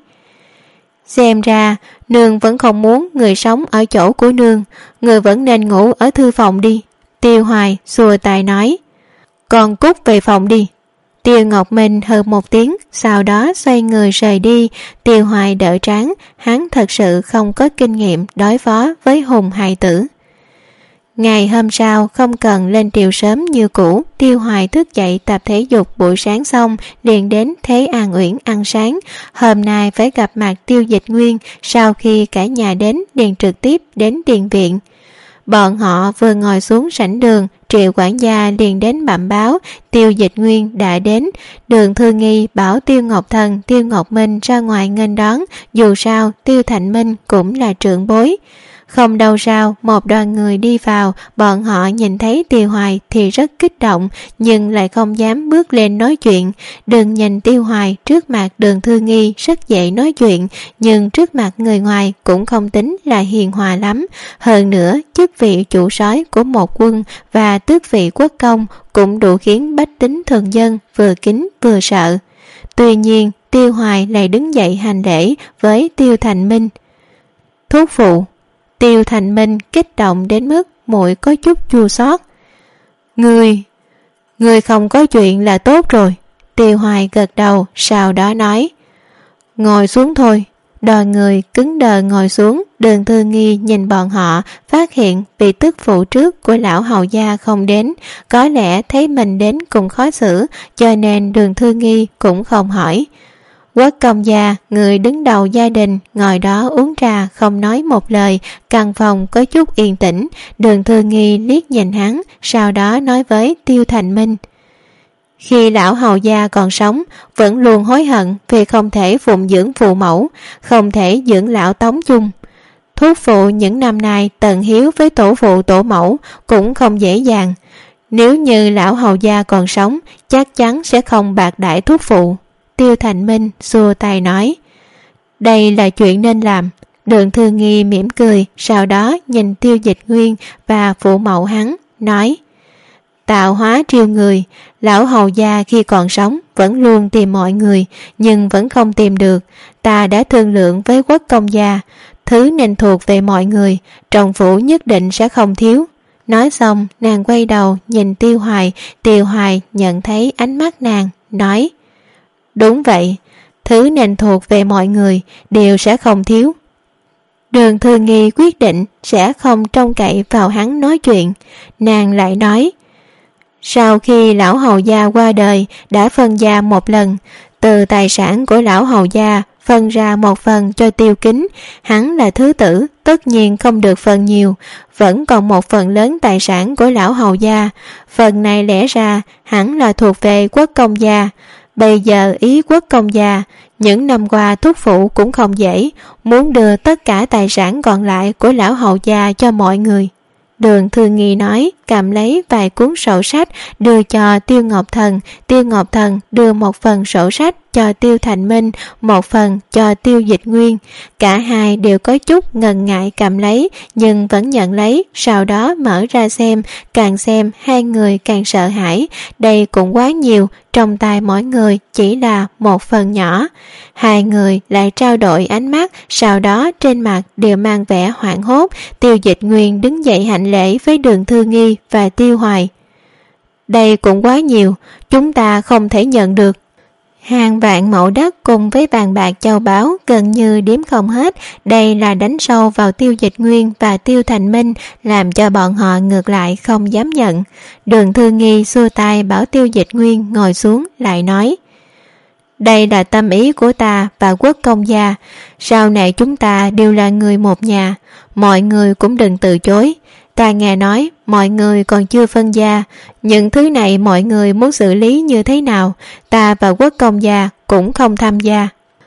Xem ra, nương vẫn không muốn người sống ở chỗ của nương, người vẫn nên ngủ ở thư phòng đi. Tiêu Hoài xua tay nói. Con cút về phòng đi. Tiêu Ngọc Minh hừ một tiếng, sau đó xoay người rời đi. Tiêu Hoài đỡ trán, hắn thật sự không có kinh nghiệm đối phó với hùng hài tử. Ngày hôm sau không cần lên triều sớm như cũ, Tiêu Hoài thức dậy tập thể dục buổi sáng xong liền đến Thế An Uyển ăn sáng. Hôm nay phải gặp mặt Tiêu Dịch Nguyên, sau khi cả nhà đến liền trực tiếp đến Điền viện. Bọn họ vừa ngồi xuống sảnh đường, Triệu quản gia liền đến bẩm báo Tiêu Dịch Nguyên đã đến. Đường Thư Nghi bảo Tiêu Ngọc Thần, Tiêu Ngọc Minh ra ngoài nghênh đón, dù sao Tiêu Thành Minh cũng là trưởng bối. Không đâu sao, một đoàn người đi vào, bọn họ nhìn thấy Tiêu Hoài thì rất kích động, nhưng lại không dám bước lên nói chuyện. Đừng nhìn Tiêu Hoài trước mặt Đường Thư Nghi rất dễ nói chuyện, nhưng trước mặt người ngoài cũng không tính là hiền hòa lắm. Hơn nữa, chức vị chủ soái của một quân và tước vị quốc công cũng đủ khiến bách tính thường dân vừa kính vừa sợ. Tuy nhiên, Tiêu Hoài lại đứng dậy hành lễ với Tiêu Thành Minh. Thúc phụ. Tiêu Thành Minh kích động đến mức mũi có chút chua xót. Ngươi, ngươi không có chuyện là tốt rồi. Tiêu Hoài gật đầu, sau đó nói. Ngồi xuống thôi. Đoàn người cứng đờ ngồi xuống. Đường Thư Nghi nhìn bọn họ, phát hiện vị tức phụ trước của lão hầu gia không đến, có lẽ thấy mình đến cùng khó xử, cho nên Đường Thư Nghi cũng không hỏi. Quốc công gia, người đứng đầu gia đình, ngồi đó uống trà không nói một lời. Căn phòng có chút yên tĩnh. Đường Thư Nghi liếc nhìn hắn, sau đó nói với Tiêu Thành Minh. Khi lão hầu gia còn sống, vẫn luôn hối hận vì không thể phụng dưỡng phụ mẫu, không thể dưỡng lão Tống chung. Thúc phụ những năm nay tận hiếu với tổ phụ tổ mẫu cũng không dễ dàng. Nếu như lão hầu gia còn sống, chắc chắn sẽ không bạc đãi thúc phụ. Tiêu Thành Minh xua tay nói. Đây là chuyện nên làm. Đường Thư Nghi mỉm cười, sau đó nhìn Tiêu Dịch Nguyên và phụ mẫu hắn, nói. Tạo hóa triều người, lão hầu gia khi còn sống vẫn luôn tìm mọi người, nhưng vẫn không tìm được. Ta đã thương lượng với quốc công gia, thứ nên thuộc về mọi người, trong phủ nhất định sẽ không thiếu. Nói xong, nàng quay đầu nhìn Tiêu Hoài. Tiêu Hoài nhận thấy ánh mắt nàng, nói. Đúng vậy, thứ nên thuộc về mọi người đều sẽ không thiếu. Đường Thư Nghi quyết định sẽ không trông cậy vào hắn nói chuyện. Nàng lại nói. Sau khi lão hầu gia qua đời đã phân gia một lần, từ tài sản của lão hầu gia phân ra một phần cho Tiêu Kính. Hắn là thứ tử, tất nhiên không được phần nhiều, vẫn còn một phần lớn tài sản của lão hầu gia. Phần này lẽ ra hẳn là thuộc về quốc công gia. Bây giờ ý quốc công gia, những năm qua thúc phụ cũng không dễ, muốn đưa tất cả tài sản còn lại của lão hầu gia cho mọi người. Đường Thư Nghi nói, cầm lấy vài cuốn sổ sách đưa cho Tiêu Ngọc Thần. Tiêu Ngọc Thần đưa một phần sổ sách cho Tiêu Thành Minh, một phần cho Tiêu Dịch Nguyên. Cả hai đều có chút ngần ngại cầm lấy, nhưng vẫn nhận lấy, sau đó mở ra xem. Càng xem hai người càng sợ hãi. Đây cũng quá nhiều, trong tay mỗi người chỉ là một phần nhỏ. Hai người lại trao đổi ánh mắt, sau đó trên mặt đều mang vẻ hoảng hốt. Tiêu Dịch Nguyên đứng dậy hạnh lễ với Đường Thư Nghi và Tiêu Hoài. Đây cũng quá nhiều, chúng ta không thể nhận được. Hàng vạn mẫu đất cùng với vàng bạc châu báu gần như đếm không hết. Đây là đánh sâu vào Tiêu Dịch Nguyên và Tiêu Thành Minh, làm cho bọn họ ngược lại không dám nhận. Đường Thư Nghi xua tay bảo Tiêu Dịch Nguyên ngồi xuống, lại nói. Đây là tâm ý của ta và quốc công gia. Sau này chúng ta đều là người một nhà, mọi người cũng đừng từ chối. Ta nghe nói mọi người còn chưa phân gia, những thứ này mọi người muốn xử lý như thế nào, ta và quốc công gia cũng không tham gia.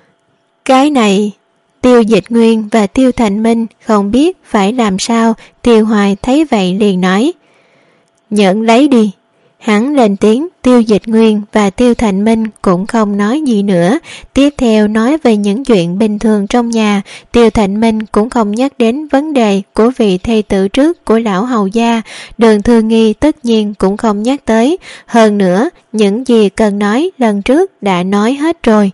Cái này, Tiêu Dịch Nguyên và Tiêu Thành Minh không biết phải làm sao. Tiêu Hoài thấy vậy liền nói. Nhận lấy đi. Hắn lên tiếng, Tiêu Dịch Nguyên và Tiêu Thành Minh cũng không nói gì nữa. Tiếp theo nói về những chuyện bình thường trong nhà. Tiêu Thành Minh cũng không nhắc đến vấn đề của vị thê tử trước của lão hầu gia. Đường Thư Nghi tất nhiên cũng không nhắc tới. Hơn nữa, những gì cần nói lần trước đã nói hết rồi.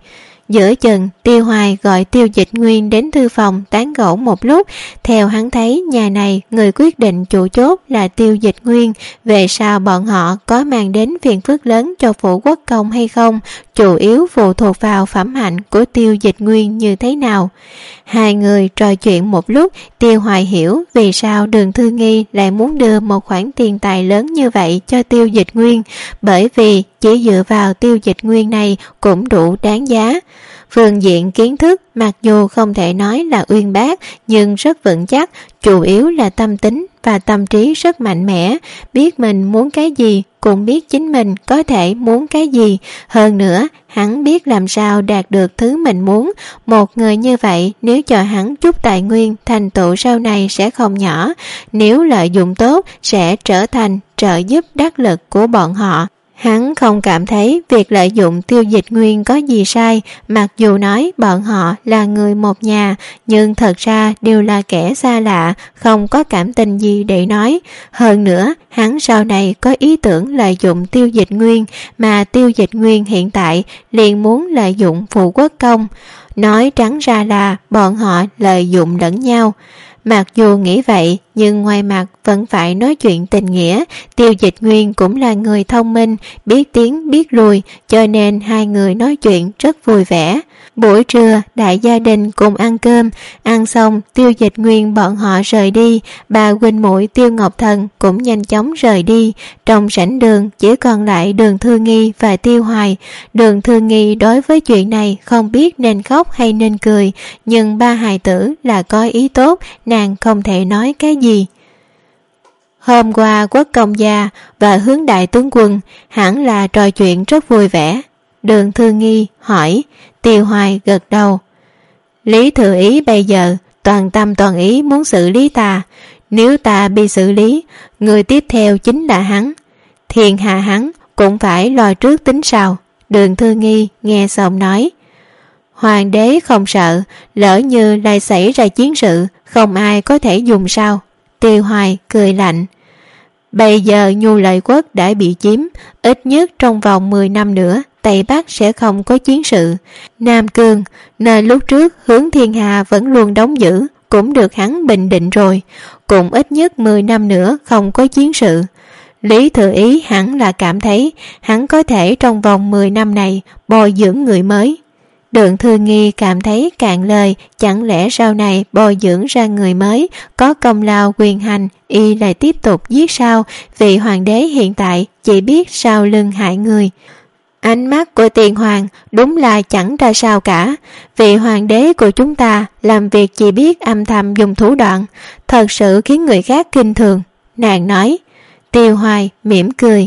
Giữa chừng Tiêu Hoài gọi Tiêu Dịch Nguyên đến thư phòng tán gẫu một lúc. Theo hắn thấy nhà này người quyết định chủ chốt là Tiêu Dịch Nguyên. Về sau bọn họ có mang đến phiền phức lớn cho phủ quốc công hay không, chủ yếu phụ thuộc vào phẩm hạnh của Tiêu Dịch Nguyên như thế nào. Hai người trò chuyện một lúc, Tiêu Hoài hiểu vì sao Đường Thư Nghi lại muốn đưa một khoản tiền tài lớn như vậy cho Tiêu Dịch Nguyên, bởi vì chỉ dựa vào Tiêu Dịch Nguyên này cũng đủ đáng giá. Phương diện kiến thức mặc dù không thể nói là uyên bác nhưng rất vững chắc, chủ yếu là tâm tính và tâm trí rất mạnh mẽ, biết mình muốn cái gì cũng biết chính mình có thể muốn cái gì. Hơn nữa hắn biết làm sao đạt được thứ mình muốn. Một người như vậy nếu cho hắn chút tài nguyên, thành tựu sau này sẽ không nhỏ, nếu lợi dụng tốt sẽ trở thành trợ giúp đắc lực của bọn họ. Hắn không cảm thấy việc lợi dụng Tiêu Dịch Nguyên có gì sai, mặc dù nói bọn họ là người một nhà, nhưng thật ra đều là kẻ xa lạ, không có cảm tình gì để nói. Hơn nữa, hắn sau này có ý tưởng lợi dụng Tiêu Dịch Nguyên, mà Tiêu Dịch Nguyên hiện tại liền muốn lợi dụng phụ quốc công. Nói trắng ra là bọn họ lợi dụng lẫn nhau. Mặc dù nghĩ vậy, nhưng ngoài mặt vẫn phải nói chuyện tình nghĩa. Tiêu Dịch Nguyên cũng là người thông minh, biết tiến biết lùi, cho nên hai người nói chuyện rất vui vẻ. Buổi trưa, đại gia đình cùng ăn cơm, ăn xong Tiêu Dịch Nguyên bọn họ rời đi, bà huynh muội Tiêu Ngọc Thần cũng nhanh chóng rời đi. Trong sảnh đường chỉ còn lại Đường Thư Nghi và Tiêu Hoài. Đường Thư Nghi đối với chuyện này không biết nên khóc hay nên cười, nhưng ba hài tử là có ý tốt, nàng không thể nói cái gì. Hôm qua Quốc công gia và Hướng đại tướng quân hẳn là trò chuyện rất vui vẻ. Đường Thư Nghi hỏi. Tiêu Hoài gật đầu. Lý Thừa Ý bây giờ toàn tâm toàn ý muốn xử lý ta, nếu ta bị xử lý, người tiếp theo chính là hắn. Thiên hạ hắn cũng phải lo trước tính sau. Đường Thư Nghi nghe xong nói. Hoàng đế không sợ, lỡ như lại xảy ra chiến sự, không ai có thể dùng sao? Tiêu Hoài cười lạnh. Bây giờ Nhu Lợi Quốc đã bị chiếm, ít nhất trong vòng mười năm nữa Tây Bắc sẽ không có chiến sự. Nam Cương, nơi lúc trước Hướng Thiên Hà vẫn luôn đóng giữ, cũng được hắn bình định rồi, cũng ít nhất mười năm nữa không có chiến sự. Lý Thừa Ý hẳn là cảm thấy hắn có thể trong vòng mười năm này bồi dưỡng người mới. Đường Thư Nghi cảm thấy cạn lời, chẳng lẽ sau này bồi dưỡng ra người mới có công lao quyền hành, y lại tiếp tục giết sao? Vị hoàng đế hiện tại chỉ biết sau lưng hại người. Ánh mắt của Tiền Hoàng đúng là chẳng ra sao cả. Vị hoàng đế của chúng ta làm việc chỉ biết âm thầm dùng thủ đoạn, thật sự khiến người khác kinh thường. Nàng nói. Tiêu Hoài mỉm cười.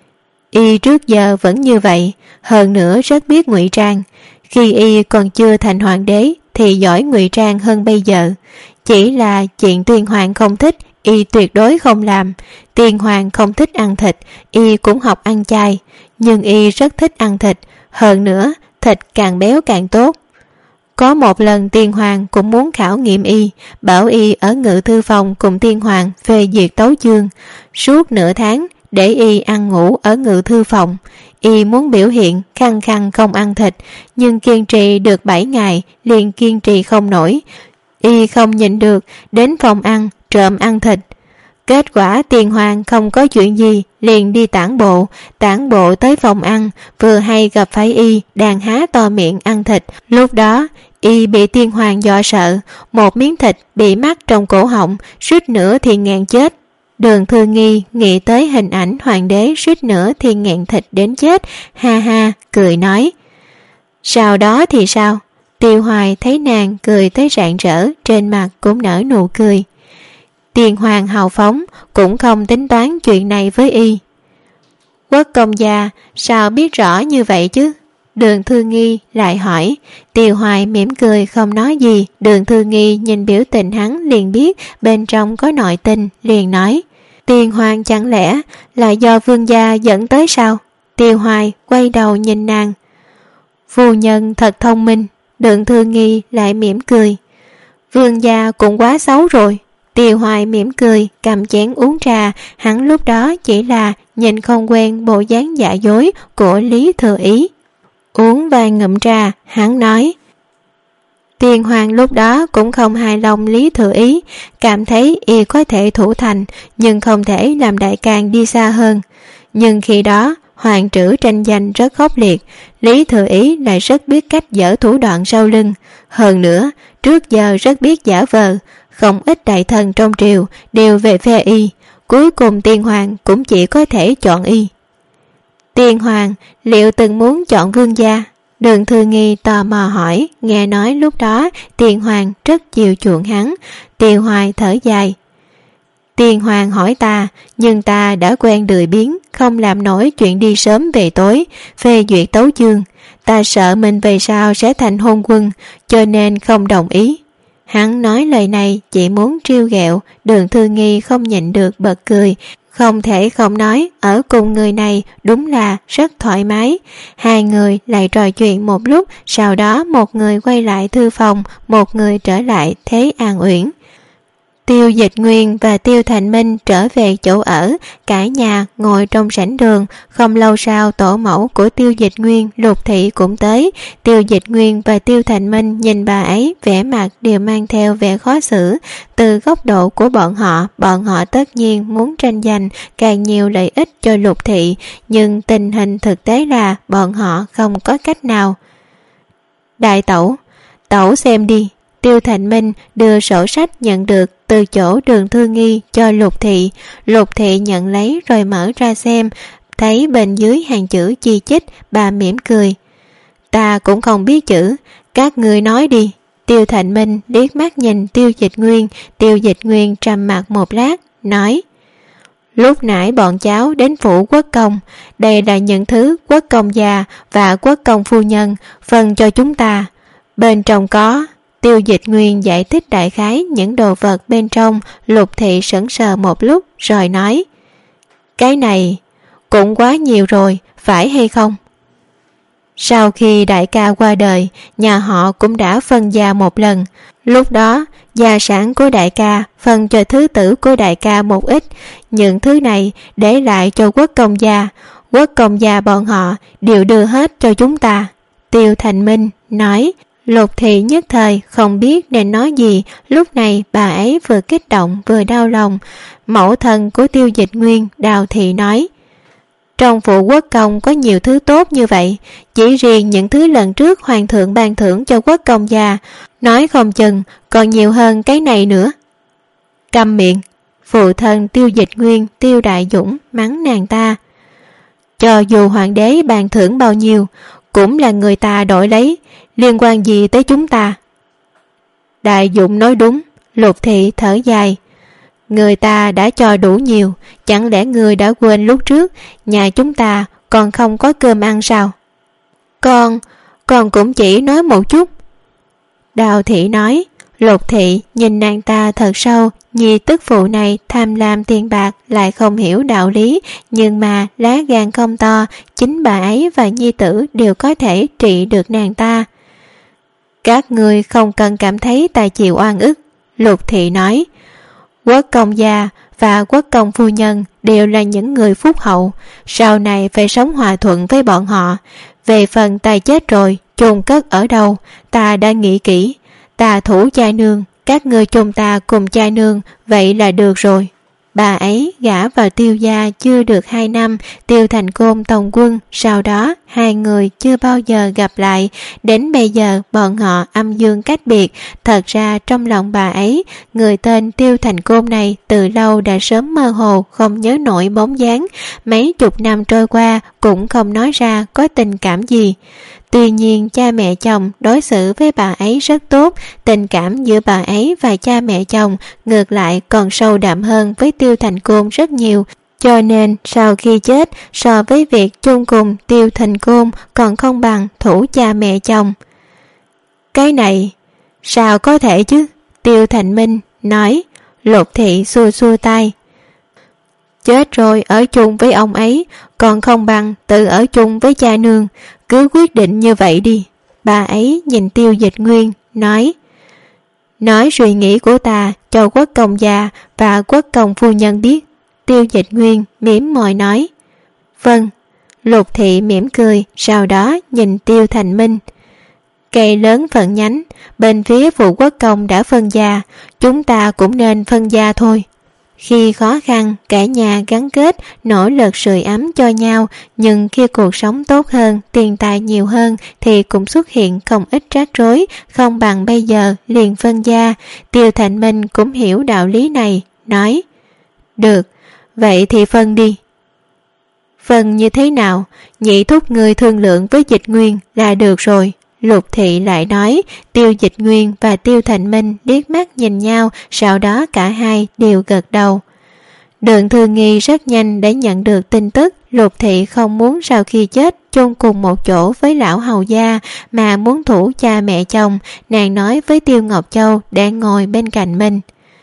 Y trước giờ vẫn như vậy, hơn nữa rất biết ngụy trang. Khi y còn chưa thành hoàng đế thì giỏi ngụy trang hơn bây giờ. Chỉ là chuyện Tiền Hoàng không thích, y tuyệt đối không làm. Tiền Hoàng không thích ăn thịt, y cũng học ăn chay, nhưng y rất thích ăn thịt, hơn nữa thịt càng béo càng tốt. Có một lần Tiền Hoàng cũng muốn khảo nghiệm y, bảo y ở ngự thư phòng cùng Tiền Hoàng phê duyệt tấu chương, suốt nửa tháng để y ăn ngủ ở ngự thư phòng. Y muốn biểu hiện khăng khăng không ăn thịt, nhưng kiên trì được bảy ngày liền kiên trì không nổi. Y không nhịn được, đến phòng ăn trộm ăn thịt. Kết quả Tiền Hoàng không có chuyện gì, liền đi tản bộ. Tản bộ tới phòng ăn, vừa hay gặp phải y đang há to miệng ăn thịt. Lúc đó y bị Tiền Hoàng dọa sợ, một miếng thịt bị mắc trong cổ họng, suýt nữa thì nghẹn chết. Đường Thư Nghi nghĩ tới hình ảnh hoàng đế suýt nữa thì nghẹn thịt đến chết, ha ha cười nói. Sau đó thì sao? Tiêu Hoài thấy nàng cười tới rạng rỡ, trên mặt cũng nở nụ cười. Tiền Hoàng hào phóng, cũng không tính toán chuyện này với y. Quốc công gia sao biết rõ như vậy chứ? Đường Thư Nghi lại hỏi. Tiêu Hoài mỉm cười không nói gì. Đường Thư Nghi nhìn biểu tình hắn liền biết bên trong có nội tình, liền nói. Tiền Hoàng chẳng lẽ là do vương gia dẫn tới sao? Tiêu Hoài quay đầu nhìn nàng. Phu nhân thật thông minh. Đường Thư Nghi lại mỉm cười. Vương gia cũng quá xấu rồi. Tiêu Hoài mỉm cười cầm chén uống trà. Hắn lúc đó chỉ là nhìn không quen bộ dáng giả dối của Lý Thừa Ý. Uống vài ngụm trà, hắn nói: Tiền Hoàng lúc đó cũng không hài lòng Lý Thừa Ý, cảm thấy y có thể thủ thành nhưng không thể làm đại càn đi xa hơn. Nhưng khi đó hoàng trữ tranh giành rất khốc liệt, Lý Thừa Ý lại rất biết cách giở thủ đoạn sau lưng. Hơn nữa trước giờ rất biết giả vờ, không ít đại thần trong triều đều về phe y, cuối cùng Tiền Hoàng cũng chỉ có thể chọn y. Tiền Hoàng liệu từng muốn chọn vương gia? Đường Thư Nghi tò mò hỏi, nghe nói lúc đó Tiền Hoàng rất chiều chuộng hắn. Tiêu Hoài thở dài: Tiền Hoàng hỏi ta, nhưng ta đã quen lười biếng, không làm nổi chuyện đi sớm về tối, phê duyệt tấu chương. Ta sợ mình về sau sẽ thành hôn quân, cho nên không đồng ý. Hắn nói lời này chỉ muốn trêu ghẹo. Đường Thư Nghi không nhịn được bật cười, không thể không nói ở cùng người này đúng là rất thoải mái. Hai người lại trò chuyện một lúc, sau đó một người quay lại thư phòng, một người trở lại Thế An Uyển. Tiêu Dịch Nguyên và Tiêu Thành Minh trở về chỗ ở, cả nhà ngồi trong sảnh đường. Không lâu sau, tổ mẫu của Tiêu Dịch Nguyên, Lục Thị cũng tới. Tiêu Dịch Nguyên và Tiêu Thành Minh nhìn bà ấy, vẻ mặt đều mang theo vẻ khó xử. Từ góc độ của bọn họ, bọn họ tất nhiên muốn tranh giành càng nhiều lợi ích cho Lục Thị, nhưng tình hình thực tế là bọn họ không có cách nào. Đại tẩu, tẩu xem đi. Tiêu Thành Minh đưa sổ sách nhận được từ chỗ Đường Thư Nghi cho Lục Thị. Lục Thị nhận lấy rồi mở ra xem, thấy bên dưới hàng chữ chi chít, bà mỉm cười: Ta cũng không biết chữ, các ngươi nói đi. Tiêu Thành Minh liếc mắt nhìn Tiêu Dịch Nguyên. Tiêu Dịch Nguyên trầm mặc một lát, nói: Lúc nãy bọn cháu đến phủ quốc công, đây là những thứ quốc công già và quốc công phu nhân phân cho chúng ta. Bên trong có... Tiêu Dịch Nguyên giải thích đại khái những đồ vật bên trong. Lục Thị sững sờ một lúc rồi nói: Cái này cũng quá nhiều rồi, phải hay không? Sau khi đại ca qua đời, nhà họ cũng đã phân gia một lần. Lúc đó gia sản của đại ca phân cho thứ tử của đại ca một ít, những thứ này để lại cho quốc công gia. Quốc công gia bọn họ đều đưa hết cho chúng ta. Tiêu Thành Minh nói. Lục Thị nhất thời không biết nên nói gì. Lúc này bà ấy vừa kích động vừa đau lòng. Mẫu thân của Tiêu Dịch Nguyên, Đào Thị nói: Trong phủ quốc công có nhiều thứ tốt như vậy, chỉ riêng những thứ lần trước hoàng thượng ban thưởng cho quốc công gia, nói không chừng còn nhiều hơn cái này nữa. Câm miệng! Phụ thân Tiêu Dịch Nguyên, Tiêu Đại Dũng mắng nàng ta. Cho dù hoàng đế ban thưởng bao nhiêu, cũng là người ta đổi lấy, liên quan gì tới chúng ta? Đại Dũng nói đúng. Lục Thị thở dài: Người ta đã cho đủ nhiều, chẳng lẽ người đã quên lúc trước nhà chúng ta còn không có cơm ăn sao? Con, con cũng chỉ nói một chút. Đào Thị nói. Lục Thị nhìn nàng ta thật sâu, nhi tức phụ này tham lam tiền bạc, lại không hiểu đạo lý, nhưng mà lá gan không to, chính bà ấy và nhi tử đều có thể trị được nàng ta. Các người không cần cảm thấy ta chịu oan ức. Lục Thị nói. Quốc công gia và quốc công phu nhân đều là những người phúc hậu, sau này phải sống hòa thuận với bọn họ. Về phần ta chết rồi chôn cất ở đâu, ta đã nghĩ kỹ. Ta thủ cha nương, các ngươi chôn ta cùng cha nương, vậy là được rồi. Bà ấy gả vào Tiêu gia chưa được hai năm, Tiêu Thành Côn tòng quân, sau đó hai người chưa bao giờ gặp lại. Đến bây giờ bọn họ âm dương cách biệt. Thật ra trong lòng bà ấy, người tên Tiêu Thành Côn này từ lâu đã sớm mơ hồ, không nhớ nổi bóng dáng. Mấy chục năm trôi qua cũng không nói ra có tình cảm gì. Tuy nhiên cha mẹ chồng đối xử với bà ấy rất tốt, tình cảm giữa bà ấy và cha mẹ chồng ngược lại còn sâu đậm hơn với Tiêu Thành Côn rất nhiều. Cho nên sau khi chết, so với việc chung cùng Tiêu Thành Côn còn không bằng thủ cha mẹ chồng. Cái này sao có thể chứ? Tiêu Thành Minh nói. Lục Thị xua xua tay. Chết rồi ở chung với ông ấy còn không bằng tự ở chung với cha nương, cứ quyết định như vậy đi. Bà ấy nhìn Tiêu Dịch Nguyên nói. Nói suy nghĩ của ta cho quốc công gia và quốc công phu nhân biết. Tiêu Dịch Nguyên mỉm môi nói. Vâng. Lục Thị mỉm cười, sau đó nhìn Tiêu Thành Minh. Cây lớn phận nhánh, bên phía Phụ Quốc Công đã phân gia, chúng ta cũng nên phân gia thôi. Khi khó khăn, cả nhà gắn kết, nỗ lực sưởi ấm cho nhau, nhưng khi cuộc sống tốt hơn, tiền tài nhiều hơn thì cũng xuất hiện không ít rắc rối, không bằng bây giờ liền phân gia. Tiêu Thành Minh cũng hiểu đạo lý này, nói: Được, vậy thì phân đi. Phân như thế nào? Nhị thúc người thương lượng với Dịch Nguyên là được rồi. Lục Thị lại nói. Tiêu Dịch Nguyên và Tiêu Thành Minh liếc mắt nhìn nhau, sau đó cả hai đều gật đầu. Đường Thư Nghi rất nhanh đã nhận được tin tức Lục Thị không muốn sau khi chết chôn cùng một chỗ với lão hầu gia, mà muốn thủ cha mẹ chồng. Nàng nói với Tiêu Ngọc Châu đang ngồi bên cạnh mình: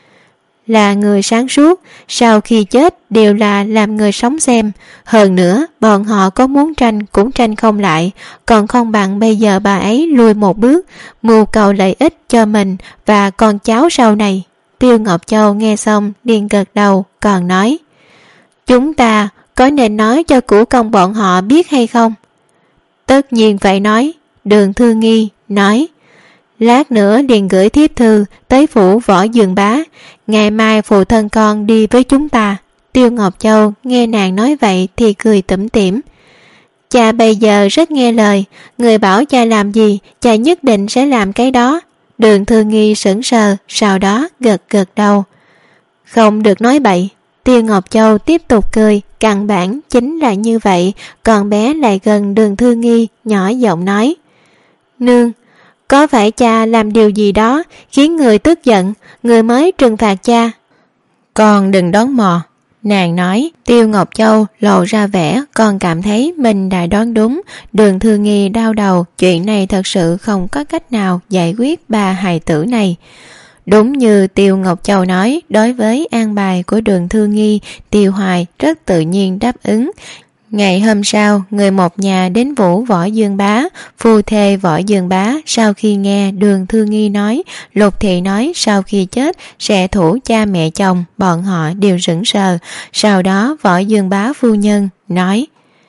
Là người sáng suốt, sau khi chết đều là làm người sống xem. Hơn nữa bọn họ có muốn tranh cũng tranh không lại, còn không bằng bây giờ bà ấy lùi một bước, mưu cầu lợi ích cho mình và con cháu sau này. Tiêu Ngọc Châu nghe xong liền gật đầu, còn nói: Chúng ta có nên nói cho cửu công bọn họ biết hay không? Tất nhiên phải nói. Đường Thư Nghi nói: Lát nữa liền gửi thiếp thư tới phủ Võ Dương Bá, ngày mai phụ thân con đi với chúng ta. Tiêu Ngọc Châu nghe nàng nói vậy thì cười tủm tỉm. Cha bây giờ rất nghe lời, người bảo cha làm gì, cha nhất định sẽ làm cái đó. Đường Thư Nghi sững sờ, sau đó gật gật đầu. Không được nói bậy. Tiêu Ngọc Châu tiếp tục cười, căn bản chính là như vậy. Còn bé lại gần Đường Thư Nghi, nhỏ giọng nói: Nương, có phải cha làm điều gì đó khiến người tức giận, người mới trừng phạt cha? Con đừng đoán mò. Nàng nói. Tiêu Ngọc Châu lộ ra vẻ còn cảm thấy mình đã đoán đúng. Đường Thư Nghi đau đầu, chuyện này thật sự không có cách nào giải quyết ba hài tử này. Đúng như Tiêu Ngọc Châu nói, đối với an bài của Đường Thư Nghi, Tiêu Hoài rất tự nhiên đáp ứng. Ngày hôm sau, người một nhà đến vũ Võ Dương Bá. Phu thê Võ Dương Bá sau khi nghe Đường Thư Nghi nói Lục Thị nói sau khi chết sẽ thủ cha mẹ chồng, bọn họ đều sững sờ. Sau đó Võ Dương Bá phu nhân nói: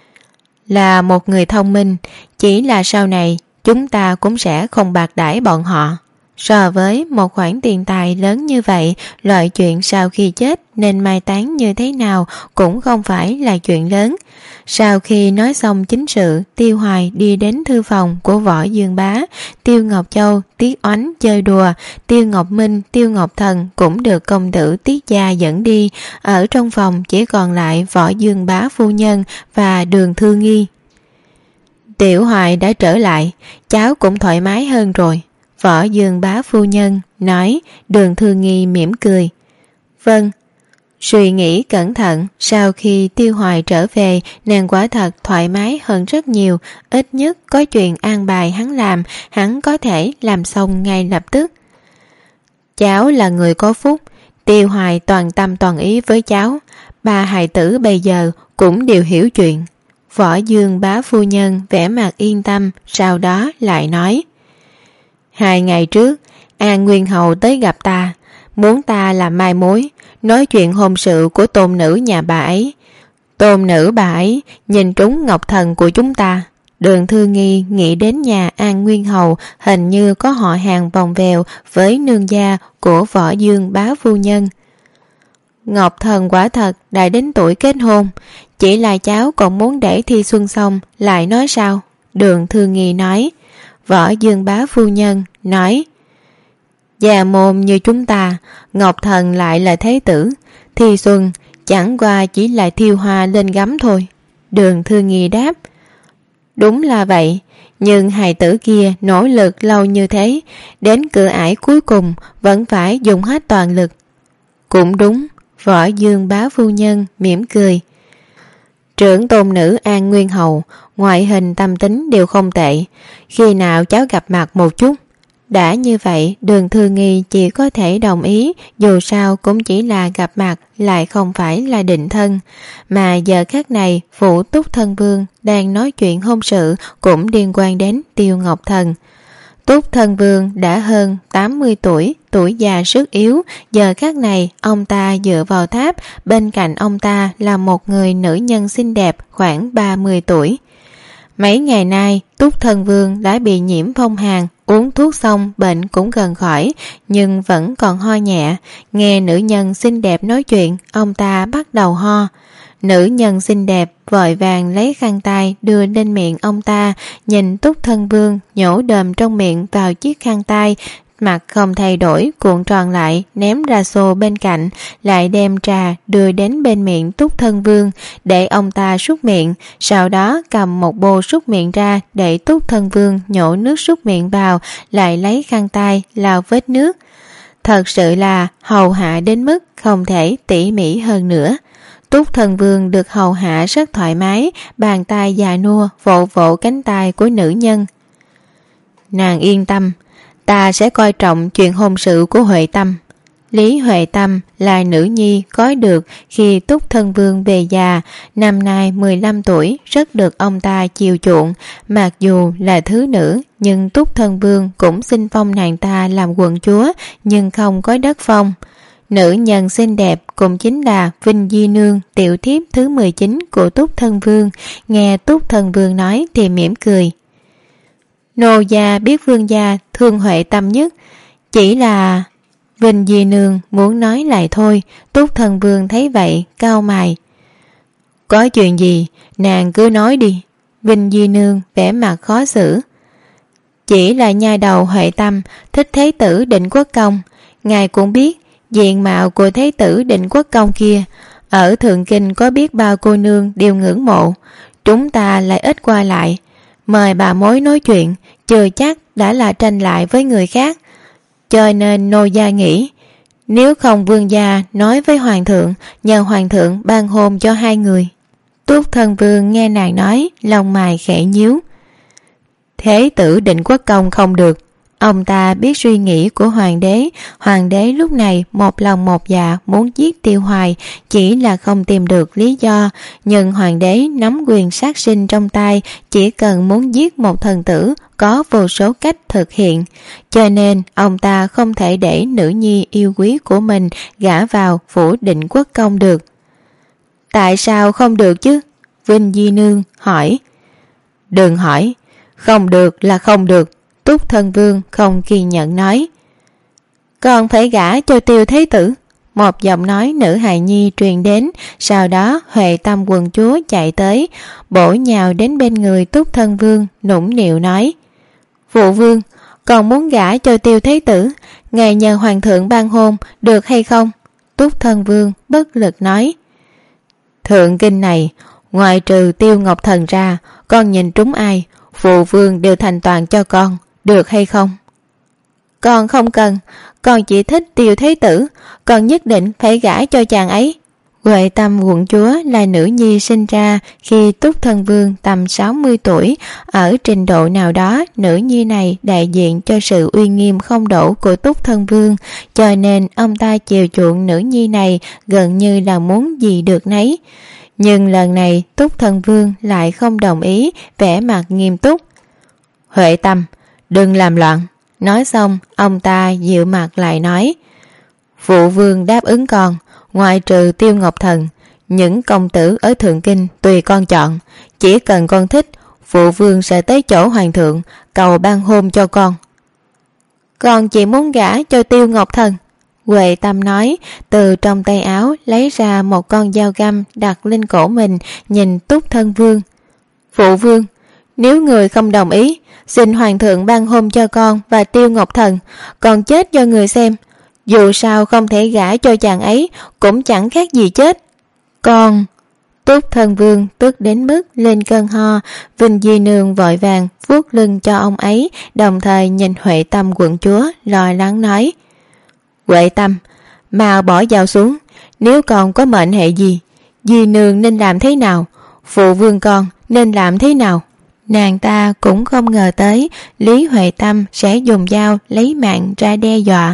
Là một người thông minh, chỉ là sau này chúng ta cũng sẽ không bạc đãi bọn họ. So với một khoản tiền tài lớn như vậy, loại chuyện sau khi chết nên mai táng như thế nào cũng không phải là chuyện lớn. Sau khi nói xong chính sự, Tiêu Hoài đi đến thư phòng của Võ Dương Bá. Tiêu Ngọc Châu, Tiết Oánh chơi đùa, Tiêu Ngọc Minh, Tiêu Ngọc Thần cũng được công tử Tiết gia dẫn đi. Ở trong phòng chỉ còn lại Võ Dương Bá phu nhân và Đường Thư Nghi. Tiểu Hoài đã trở lại, cháu cũng thoải mái hơn rồi. Võ Dương Bá phu nhân nói. Đường Thư Nghi mỉm cười: Vâng. Suy nghĩ cẩn thận, sau khi Tiêu Hoài trở về, nàng quả thật thoải mái hơn rất nhiều. Ít nhất có chuyện an bài hắn làm, hắn có thể làm xong ngay lập tức. Cháu là người có phúc. Tiêu Hoài toàn tâm toàn ý với cháu. Ba hài tử bây giờ cũng đều hiểu chuyện. Võ Dương Bá phu nhân vẻ mặt yên tâm, sau đó lại nói: Hai ngày trước An Nguyên Hầu tới gặp ta, muốn ta làm mai mối, nói chuyện hôn sự của tôn nữ nhà bà ấy. Tôn nữ bà ấy nhìn trúng Ngọc Thần của chúng ta. Đường Thư Nghi nghĩ đến nhà An Nguyên Hầu hình như có họ hàng vòng vèo với nương gia của Võ Dương Bá phu nhân. Ngọc Thần quả thật đã đến tuổi kết hôn, chỉ là cháu còn muốn để thi xuân xong lại nói sao? Đường Thư Nghi nói. Võ Dương Bá phu nhân nói: Già môn như chúng ta, Ngọc Thần lại là thế tử, thi xuân chẳng qua chỉ là thiêu hoa lên gấm thôi. Đường Thư Nghi đáp: Đúng là vậy, nhưng hài tử kia nỗ lực lâu như thế, đến cửa ải cuối cùng vẫn phải dùng hết toàn lực. Cũng đúng. Võ Dương Bá phu nhân mỉm cười. Trưởng tôn nữ An Nguyên Hầu, ngoại hình tâm tính đều không tệ, khi nào cháu gặp mặt một chút? Đã như vậy, Đường Thư Nghi chỉ có thể đồng ý, dù sao cũng chỉ là gặp mặt, lại không phải là định thân. Mà giờ khắc này, Phủ Túc Thân Vương đang nói chuyện hôn sự cũng liên quan đến Tiêu Ngọc Thần. Túc Thân Vương đã hơn tám mươi tuổi, tuổi già sức yếu. Giờ khắc này ông ta dựa vào tháp, bên cạnh ông ta là một người nữ nhân xinh đẹp khoảng ba mươi tuổi. Mấy ngày nay Túc Thân Vương đã bị nhiễm phong hàn, uống thuốc xong bệnh cũng gần khỏi, nhưng vẫn còn ho nhẹ. Nghe nữ nhân xinh đẹp nói chuyện, ông ta bắt đầu ho. Nữ nhân xinh đẹp vội vàng lấy khăn tay đưa lên miệng ông ta, nhìn Túc Thân Vương nhổ đờm trong miệng vào chiếc khăn tay, mặt không thay đổi cuộn tròn lại ném ra xô bên cạnh, lại đem trà đưa đến bên miệng Túc Thân Vương để ông ta súc miệng, sau đó cầm một bô súc miệng ra để Túc Thân Vương nhổ nước súc miệng vào, lại lấy khăn tay lau vết nước. Thật sự là hầu hạ đến mức không thể tỉ mỉ hơn nữa. Túc Thân Vương được hầu hạ rất thoải mái, bàn tay già nua vỗ vỗ cánh tay của nữ nhân. Nàng yên tâm, ta sẽ coi trọng chuyện hôn sự của Huệ Tâm. Lý Huệ Tâm là nữ nhi có được khi Túc Thân Vương về già, năm nay mười lăm tuổi, rất được ông ta chiều chuộng. Mặc dù là thứ nữ, nhưng Túc Thân Vương cũng xin phong nàng ta làm quận chúa, nhưng không có đất phong. Nữ nhân xinh đẹp cũng chính là Vinh Di Nương, tiểu thiếp thứ mười chín của Túc Thân Vương. Nghe Túc Thân Vương nói thì mỉm cười. Nô gia biết vương gia thương Huệ Tâm nhất, chỉ là... Vinh Di Nương muốn nói lại thôi. Túc Thân Vương thấy vậy cau mày. Có chuyện gì nàng cứ nói đi. Vinh Di Nương vẻ mặt khó xử. Chỉ là nha đầu Huệ Tâm thích Thế tử Định Quốc Công. Ngài cũng biết diện mạo của Thế tử Định Quốc Công kia, ở Thượng Kinh có biết bao cô nương đều ngưỡng mộ. Chúng ta lại ít qua lại, mời bà mối nói chuyện, chưa chắc đã là tranh lại với người khác. Cho nên nô gia nghĩ, nếu không vương gia nói với hoàng thượng, nhờ hoàng thượng ban hôn cho hai người. Túc Thân Vương nghe nàng nói, lòng mày khẽ nhíu. Thế tử Định Quốc Công không được. Ông ta biết suy nghĩ của hoàng đế. Hoàng đế lúc này một lòng một dạ muốn giết Tiêu Hoài, chỉ là không tìm được lý do. Nhưng hoàng đế nắm quyền sát sinh trong tay, chỉ cần muốn giết một thần tử có vô số cách thực hiện. Cho nên ông ta không thể để nữ nhi yêu quý của mình gả vào phủ Định Quốc Công được. Tại sao không được chứ? Vinh Di Nương hỏi. Đừng hỏi, không được là không được. Túc Thân Vương không kiên nhẫn nói. Còn phải gả cho Tiêu Thế tử. Một giọng nói nữ hài nhi truyền đến. Sau đó Huệ Tâm quận chúa chạy tới, bổ nhào đến bên người Túc Thân Vương, nũng nịu nói. Phụ vương, còn muốn gả cho Tiêu Thế tử, ngài nhờ hoàng thượng ban hôn được hay không? Túc Thân Vương bất lực nói. Thượng Kinh này, ngoài trừ Tiêu Ngọc Thần ra, con nhìn trúng ai, phụ vương đều thành toàn cho con, được hay không? Con không cần, con chỉ thích Tiêu Thế tử, con nhất định phải gả cho chàng ấy. Huệ Tâm quận chúa là nữ nhi sinh ra khi Túc Thân Vương tầm sáu mươi tuổi. Ở trình độ nào đó, nữ nhi này đại diện cho sự uy nghiêm không đổ của Túc Thân Vương, cho nên ông ta chiều chuộng nữ nhi này gần như là muốn gì được nấy. Nhưng lần này Túc Thân Vương lại không đồng ý, vẻ mặt nghiêm túc. Huệ Tâm, đừng làm loạn. Nói xong, ông ta dịu mặt lại nói. Phụ vương đáp ứng con, ngoài trừ Tiêu Ngọc Thần, những công tử ở Thượng Kinh tùy con chọn. Chỉ cần con thích, phụ vương sẽ tới chỗ hoàng thượng cầu ban hôn cho con. Con chỉ muốn gả cho Tiêu Ngọc Thần. Huệ Tâm nói, từ trong tay áo lấy ra một con dao găm đặt lên cổ mình, nhìn Túc Thân Vương. Phụ vương, nếu người không đồng ý, xin hoàng thượng ban hôn cho con và Tiêu Ngọc Thần, còn chết cho người xem. Dù sao không thể gả cho chàng ấy, cũng chẳng khác gì chết. Con... Túc Thân Vương tức đến mức lên cơn ho. Vinh Di Nương vội vàng vuốt lưng cho ông ấy, đồng thời nhìn Huệ Tâm quận chúa lo lắng nói. Huệ Tâm, mau bỏ dao xuống. Nếu còn có mệnh hệ gì, Di Nương nên làm thế nào, phụ vương con nên làm thế nào? Nàng ta cũng không ngờ tới Lý Huệ Tâm sẽ dùng dao lấy mạng ra đe dọa.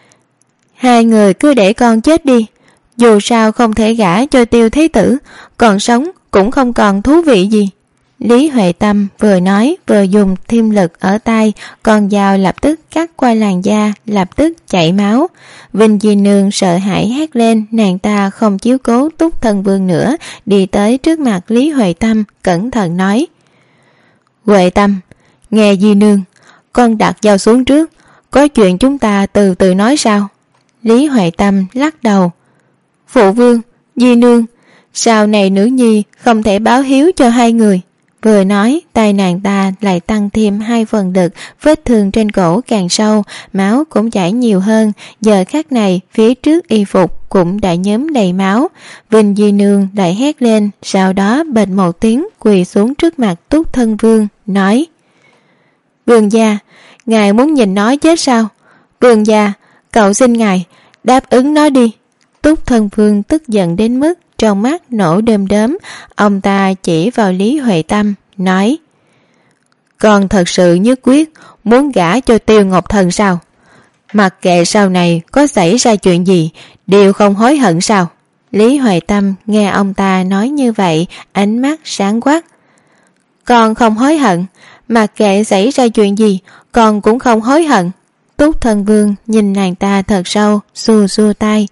Hai người cứ để con chết đi, dù sao không thể gả cho Tiêu Thế tử, còn sống cũng không còn thú vị gì. Lý Huệ Tâm vừa nói vừa dùng thêm lực ở tay, con dao lập tức cắt qua làn da, lập tức chảy máu. Vinh Di Nương sợ hãi hét lên, nàng ta không chiếu cố Túc Thân Vương nữa, đi tới trước mặt Lý Huệ Tâm, cẩn thận nói: Huệ Tâm, nghe Di Nương, con đặt dao xuống trước, có chuyện chúng ta từ từ nói sao? Lý Huệ Tâm lắc đầu: Phụ vương, Di Nương, sau này nữ nhi không thể báo hiếu cho hai người. Vừa nói, tay nàng ta lại tăng thêm hai phần lực, vết thương trên cổ càng sâu, máu cũng chảy nhiều hơn. Giờ khắc này, phía trước y phục cũng đã nhớm đầy máu. Vinh Di Nương lại hét lên, sau đó bệt một tiếng quỳ xuống trước mặt Túc Thân Vương, nói: Vương gia, ngài muốn nhìn nó chết sao? Vương gia, cậu xin ngài đáp ứng nó đi. Túc Thân Vương tức giận đến mức trong mắt nổ đơm đớm. Ông ta chỉ vào Lý Huệ Tâm, nói: Con thật sự nhất quyết muốn gả cho Tiêu Ngọc Thần sao? Mặc kệ sau này có xảy ra chuyện gì, đều không hối hận sao? Lý Huệ Tâm nghe ông ta nói như vậy, ánh mắt sáng quắc: Con không hối hận, mặc kệ xảy ra chuyện gì, con cũng không hối hận. Túc Thân Vương nhìn nàng ta thật sâu, xua xua tay: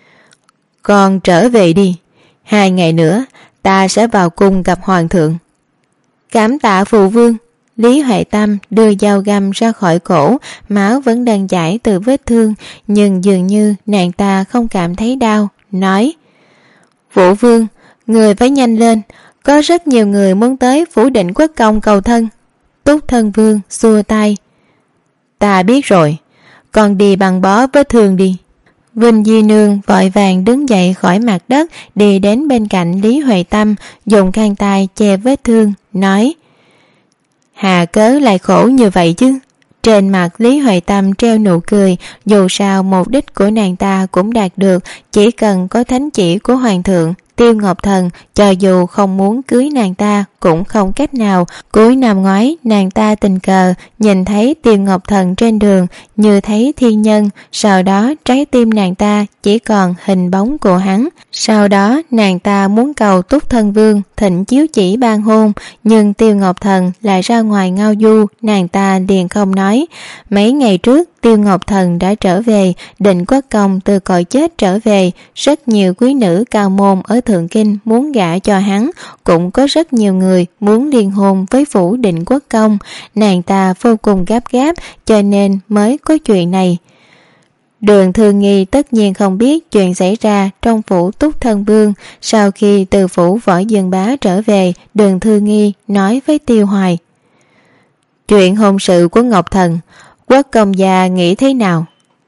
Con trở về đi, hai ngày nữa ta sẽ vào cung gặp hoàng thượng. Cảm tạ phụ vương. Lý Huệ Tâm đưa dao găm ra khỏi cổ, máu vẫn đang chảy từ vết thương, nhưng dường như nàng ta không cảm thấy đau, nói: Phụ vương, người phải nhanh lên, có rất nhiều người muốn tới Phủ Định Quốc công cầu thân. Túc Thân Vương xua tay: Ta biết rồi, con đi băng bó vết thương đi. Vinh Di Nương vội vàng đứng dậy khỏi mặt đất, đi đến bên cạnh Lý Huệ Tâm, dùng khăn tay che vết thương, nói: Hà cớ lại khổ như vậy chứ? Trên mặt Lý Huệ Tâm treo nụ cười, dù sao mục đích của nàng ta cũng đạt được, chỉ cần có thánh chỉ của hoàng thượng, Tiêu Ngọc Thần cho dù không muốn cưới nàng ta cũng không cách nào. Cuối năm ngoái, nàng ta tình cờ nhìn thấy Tiêu Ngọc Thần trên đường, như thấy thiên nhân, sau đó trái tim nàng ta chỉ còn hình bóng của hắn. Sau đó nàng ta muốn cầu Túc Thân Vương thịnh chiếu chỉ ban hôn, nhưng Tiêu Ngọc Thần lại ra ngoài ngao du, nàng ta liền không nói. Mấy ngày trước Tiêu Ngọc Thần đã trở về, Định Quốc công từ cõi chết trở về, rất nhiều quý nữ cao môn ở Thượng Kinh muốn gả cho hắn, cũng có rất nhiều người muốn liên hôn với Phủ Định Quốc công. Nàng ta vô cùng gấp gáp, cho nên mới có chuyện này. Đường Thư Nghi tất nhiên không biết chuyện xảy ra trong phủ Túc Thân Vương. Sau khi từ phủ Võ Dương Bá trở về, Đường Thư Nghi nói với Tiêu Hoài: Chuyện hôn sự của Ngọc Thần, Quốc công gia nghĩ thế nào?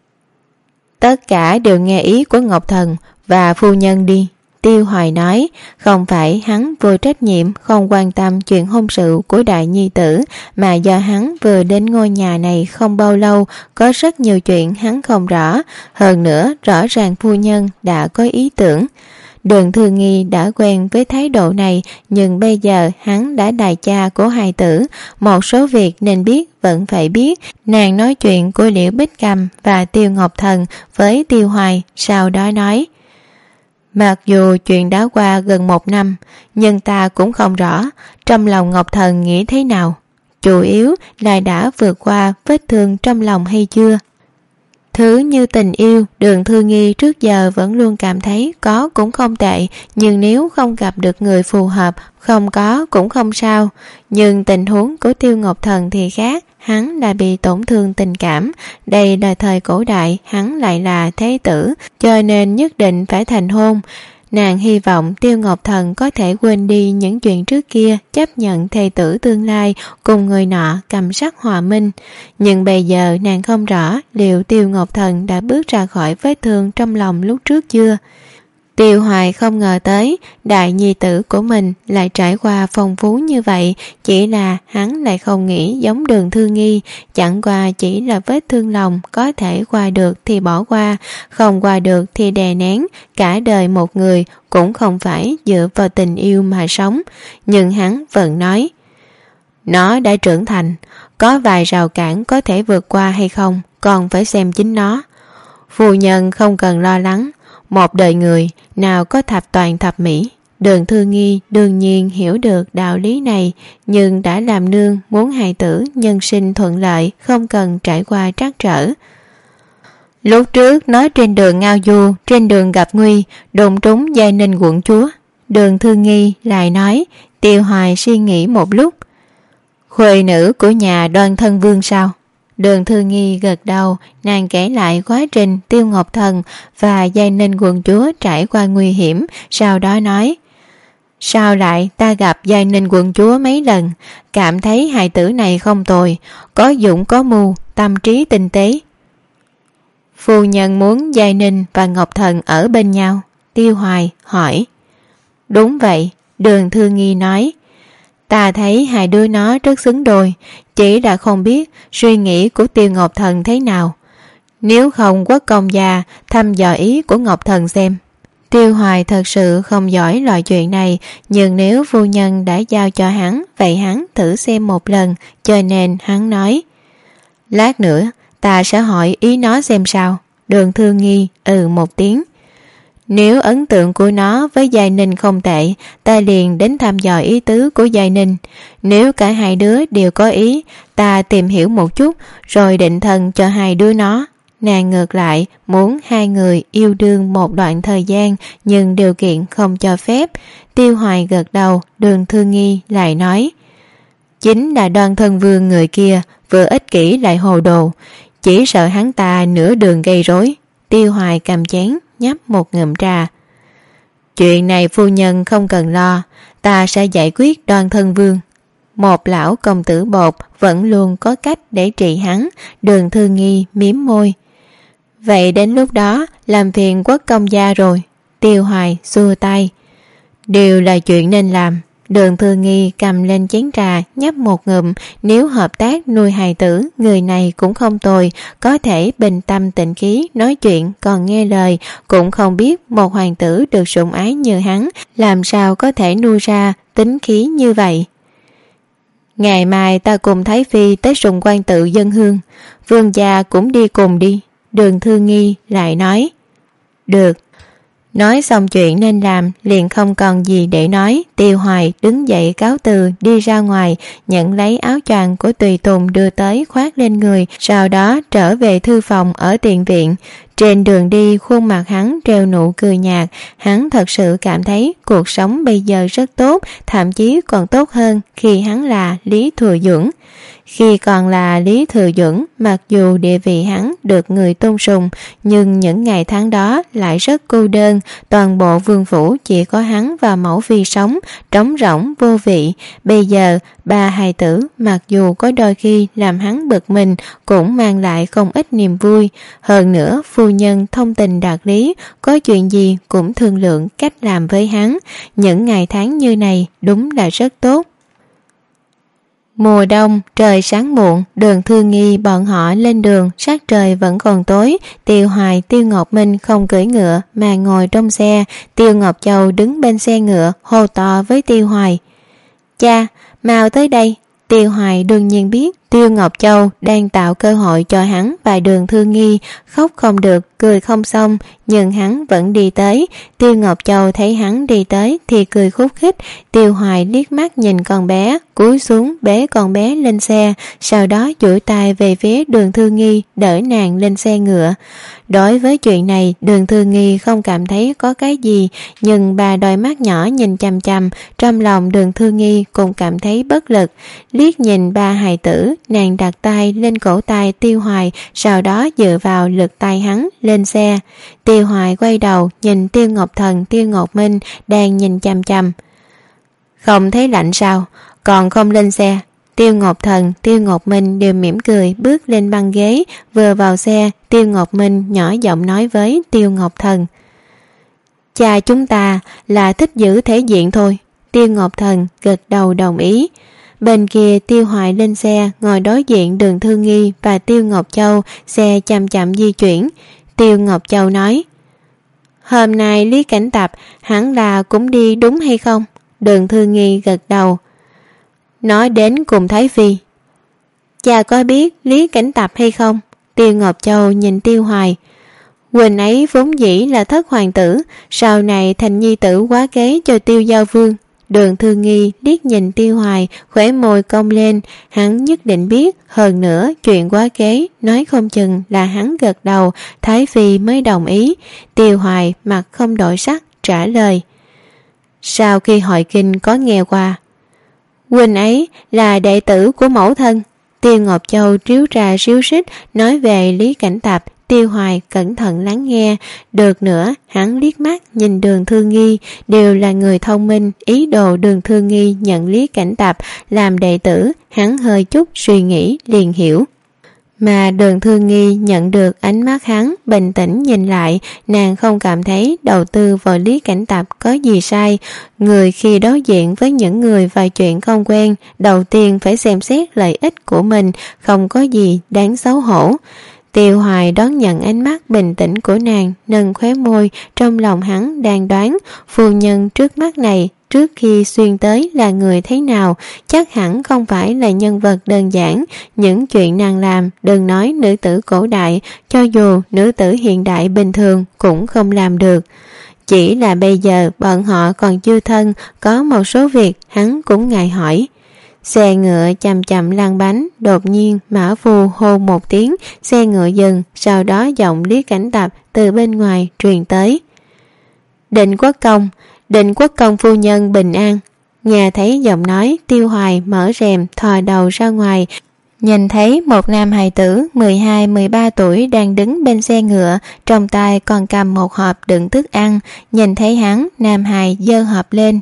Tất cả đều nghe ý của Ngọc Thần và phu nhân đi. Tiêu Hoài nói, không phải hắn vô trách nhiệm không quan tâm chuyện hôn sự của đại nhi tử, mà do hắn vừa đến ngôi nhà này không bao lâu, có rất nhiều chuyện hắn không rõ. Hơn nữa rõ ràng phu nhân đã có ý tưởng. Đường Thư Nghi đã quen với thái độ này, nhưng bây giờ hắn đã đài cha của hài tử, một số việc nên biết vẫn phải biết. Nàng nói chuyện của Liễu Bích Cầm và Tiêu Ngọc Thần với Tiêu Hoài, sau đó nói: Mặc dù chuyện đã qua gần một năm, nhưng ta cũng không rõ trong lòng Ngọc Thần nghĩ thế nào. Chủ yếu là đã vượt qua vết thương trong lòng hay chưa. Thứ như tình yêu, Đường Thư Nghi trước giờ vẫn luôn cảm thấy có cũng không tệ, nhưng nếu không gặp được người phù hợp, không có cũng không sao. Nhưng tình huống của Tiêu Ngọc Thần thì khác, hắn đã bị tổn thương tình cảm. Đây là thời cổ đại, hắn lại là thế tử, cho nên nhất định phải thành hôn. Nàng hy vọng Tiêu Ngọc Thần có thể quên đi những chuyện trước kia, chấp nhận thê tử tương lai cùng người nọ cầm sắc hòa minh. Nhưng bây giờ nàng không rõ liệu Tiêu Ngọc Thần đã bước ra khỏi vết thương trong lòng lúc trước chưa. Tiêu Hoài không ngờ tới đại nhi tử của mình lại trải qua phong phú như vậy, chỉ là hắn lại không nghĩ giống Đường Thư Nghi, chẳng qua chỉ là vết thương lòng, có thể qua được thì bỏ qua, không qua được thì đè nén. Cả đời một người cũng không phải dựa vào tình yêu mà sống. Nhưng hắn vẫn nói: Nó đã trưởng thành, có vài rào cản có thể vượt qua hay không còn phải xem chính nó. Phu nhân không cần lo lắng, một đời người nào có thập toàn thập mỹ. Đường Thư Nghi đương nhiên hiểu được đạo lý này, nhưng đã làm nương muốn hài tử nhân sinh thuận lợi, không cần trải qua trắc trở. Lúc trước nói trên đường ngao du, trên đường gặp nguy, đụng trúng Giai Ninh quận chúa. Đường Thư Nghi lại nói. Tiêu Hoài suy nghĩ một lúc. Khuê nữ của nhà Đoan Thân Vương sao? Đường Thư Nghi gật đầu, nàng kể lại quá trình Tiêu Ngọc Thần và Giai Ninh quận chúa trải qua nguy hiểm, sau đó nói. Sao lại ta gặp Giai Ninh quận chúa mấy lần, cảm thấy hài tử này không tồi, có dụng có mưu, tâm trí tinh tế. Phu nhân muốn Giai Ninh và Ngọc Thần ở bên nhau. Tiêu Hoài hỏi. Đúng vậy, Đường Thư Nghi nói. Ta thấy hai đứa nó rất xứng đôi, chỉ là không biết suy nghĩ của Tiêu Ngọc Thần thế nào. Nếu không Quốc công gia thăm dò ý của Ngọc Thần xem. Tiêu Hoài thật sự không giỏi loại chuyện này, nhưng nếu phu nhân đã giao cho hắn, vậy hắn thử xem một lần, cho nên hắn nói. Lát nữa ta sẽ hỏi ý nó xem sao. Đường Thư Nghi ừ một tiếng. Nếu ấn tượng của nó với Giai Ninh không tệ, ta liền đến thăm dò ý tứ của Giai Ninh. Nếu cả hai đứa đều có ý, ta tìm hiểu một chút rồi định thân cho hai đứa nó. Nàng ngược lại muốn hai người yêu đương một đoạn thời gian, nhưng điều kiện không cho phép. Tiêu Hoài gật đầu, Đường Thư Nghi lại nói. Chính là Đoan Thân Vương người kia, vừa ích kỷ lại hồ đồ, chỉ sợ hắn ta nửa đường gây rối. Tiêu Hoài cầm chén nhấp một ngụm trà. Chuyện này phu nhân không cần lo, ta sẽ giải quyết Đoan Thân Vương. Một lão công tử bột vẫn luôn có cách để trị hắn. Đường Thư Nghi mím môi. Vậy đến lúc đó làm phiền Quốc công gia rồi. Tiêu Hoài xua tay. Đều là chuyện nên làm. Đường Thư Nghi cầm lên chén trà nhấp một ngụm. Nếu hợp tác nuôi hài tử, người này cũng không tồi, có thể bình tâm tịnh khí nói chuyện còn nghe lời. Cũng không biết một hoàng tử được sủng ái như hắn làm sao có thể nuôi ra tính khí như vậy. Ngày mai ta cùng Thái Phi tới Sùng Quan tự dân hương, vương gia cũng đi cùng đi. Đường Thư Nghi lại nói. Được. Nói xong chuyện nên làm, liền không còn gì để nói. Tiêu Hoài đứng dậy cáo từ đi ra ngoài, nhận lấy áo choàng của tùy tùng đưa tới khoác lên người, sau đó trở về thư phòng ở tiền viện. Trên đường đi khuôn mặt hắn treo nụ cười nhạt, hắn thật sự cảm thấy cuộc sống bây giờ rất tốt, thậm chí còn tốt hơn khi hắn là Lý Thừa Dưỡng. Khi còn là Lý Thừa Dưỡng, mặc dù địa vị hắn được người tôn sùng, nhưng những ngày tháng đó lại rất cô đơn. Toàn bộ vương phủ chỉ có hắn và mẫu phi sống, trống rỗng vô vị. Bây giờ ba hài tử mặc dù có đôi khi làm hắn bực mình, cũng mang lại không ít niềm vui. Hơn nữa phu nhân thông tình đạt lý, có chuyện gì cũng thương lượng cách làm với hắn. Những ngày tháng như này đúng là rất tốt. Mùa đông, trời sáng muộn, Đường Thư Nghi bọn họ lên đường, sắc trời vẫn còn tối. Tiêu Hoài, Tiêu Ngọc Minh không cưỡi ngựa mà ngồi trong xe. Tiêu Ngọc Châu đứng bên xe ngựa, hô to với Tiêu Hoài. Cha, mau tới đây. Tiêu Hoài đương nhiên biết Tiêu Ngọc Châu đang tạo cơ hội cho hắn và Đường Thư Nghi, khóc không được, cười không xong, nhưng hắn vẫn đi tới. Tiêu Ngọc Châu thấy hắn đi tới thì cười khúc khích. Tiêu Hoài liếc mắt nhìn con bé, cúi xuống bế con bé lên xe, sau đó duỗi tay về phía Đường Thư Nghi đỡ nàng lên xe ngựa. Đối với chuyện này, Đường Thư Nghi không cảm thấy có cái gì, nhưng ba đôi mắt nhỏ nhìn chằm chằm, trong lòng Đường Thư Nghi cũng cảm thấy bất lực. Liếc nhìn ba hài tử, nàng đặt tay lên cổ tay Tiêu Hoài, sau đó dựa vào lực tay hắn lên xe. Tiêu Hoài quay đầu nhìn Tiêu Ngọc Thần, Tiêu Ngọc Minh đang nhìn chằm chằm. Không thấy lạnh sao, còn không lên xe. Tiêu Ngọc Thần, Tiêu Ngọc Minh đều mỉm cười bước lên băng ghế. Vừa vào xe, Tiêu Ngọc Minh nhỏ giọng nói với Tiêu Ngọc Thần. Cha chúng ta là thích giữ thể diện thôi. Tiêu Ngọc Thần gật đầu đồng ý. Bên kia Tiêu Hoài lên xe, ngồi đối diện Đường Thư Nghi và Tiêu Ngọc Châu, xe chậm chậm di chuyển. Tiêu Ngọc Châu nói. Hôm nay Lý Cảnh Tập hẳn là cũng đi đúng hay không? Đường Thư Nghi gật đầu. Nói đến cùng Thái Phi. Cha có biết Lý Cảnh Tập hay không? Tiêu Ngọc Châu nhìn Tiêu Hoài. Huynh ấy vốn dĩ là thất hoàng tử, sau này thành nhi tử quá kế cho Tiêu Giao Vương. Đường Thư Nghi liếc nhìn Tiêu Hoài, khóe môi cong lên, hắn nhất định biết, hơn nữa chuyện quá kế nói không chừng là hắn gật đầu, Thái Phi mới đồng ý. Tiêu Hoài mặt không đổi sắc trả lời: sau khi hội kinh có nghe qua. Huynh ấy là đệ tử của mẫu thân. Tiêu Ngọc Châu tríu trà ríu rít nói về Lý Cảnh Tạp. Tiêu Hoài cẩn thận lắng nghe, được nữa hắn liếc mắt nhìn Đường Thư Nghi, đều là người thông minh. Ý đồ Đường Thư Nghi nhận Lý Cảnh Tạp làm đệ tử, hắn hơi chút suy nghĩ liền hiểu. Mà Đường Thư Nghi nhận được ánh mắt hắn, bình tĩnh nhìn lại, nàng không cảm thấy đầu tư vào Lý Cảnh Tạp có gì sai. Người khi đối diện với những người và chuyện không quen, đầu tiên phải xem xét lợi ích của mình, không có gì đáng xấu hổ. Tiêu Hoài đón nhận ánh mắt bình tĩnh của nàng, nâng khóe môi, trong lòng hắn đang đoán phu nhân trước mắt này trước khi xuyên tới là người thế nào, chắc hẳn không phải là nhân vật đơn giản. Những chuyện nàng làm, đừng nói nữ tử cổ đại, cho dù nữ tử hiện đại bình thường cũng không làm được. Chỉ là bây giờ bọn họ còn chưa thân, có một số việc hắn cũng ngại hỏi. Xe ngựa chậm chậm lăn bánh, đột nhiên mã phu hô một tiếng, xe ngựa dừng, sau đó giọng Lý Cảnh Tạp từ bên ngoài truyền tới: Định Quốc Công, Định Quốc Công phu nhân bình an. Nghe thấy giọng nói, Tiêu Hoài mở rèm thò đầu ra ngoài, nhìn thấy một nam hài tử mười hai mười ba tuổi đang đứng bên xe ngựa, trong tay còn cầm một hộp đựng thức ăn. Nhìn thấy hắn, nam hài giơ hộp lên: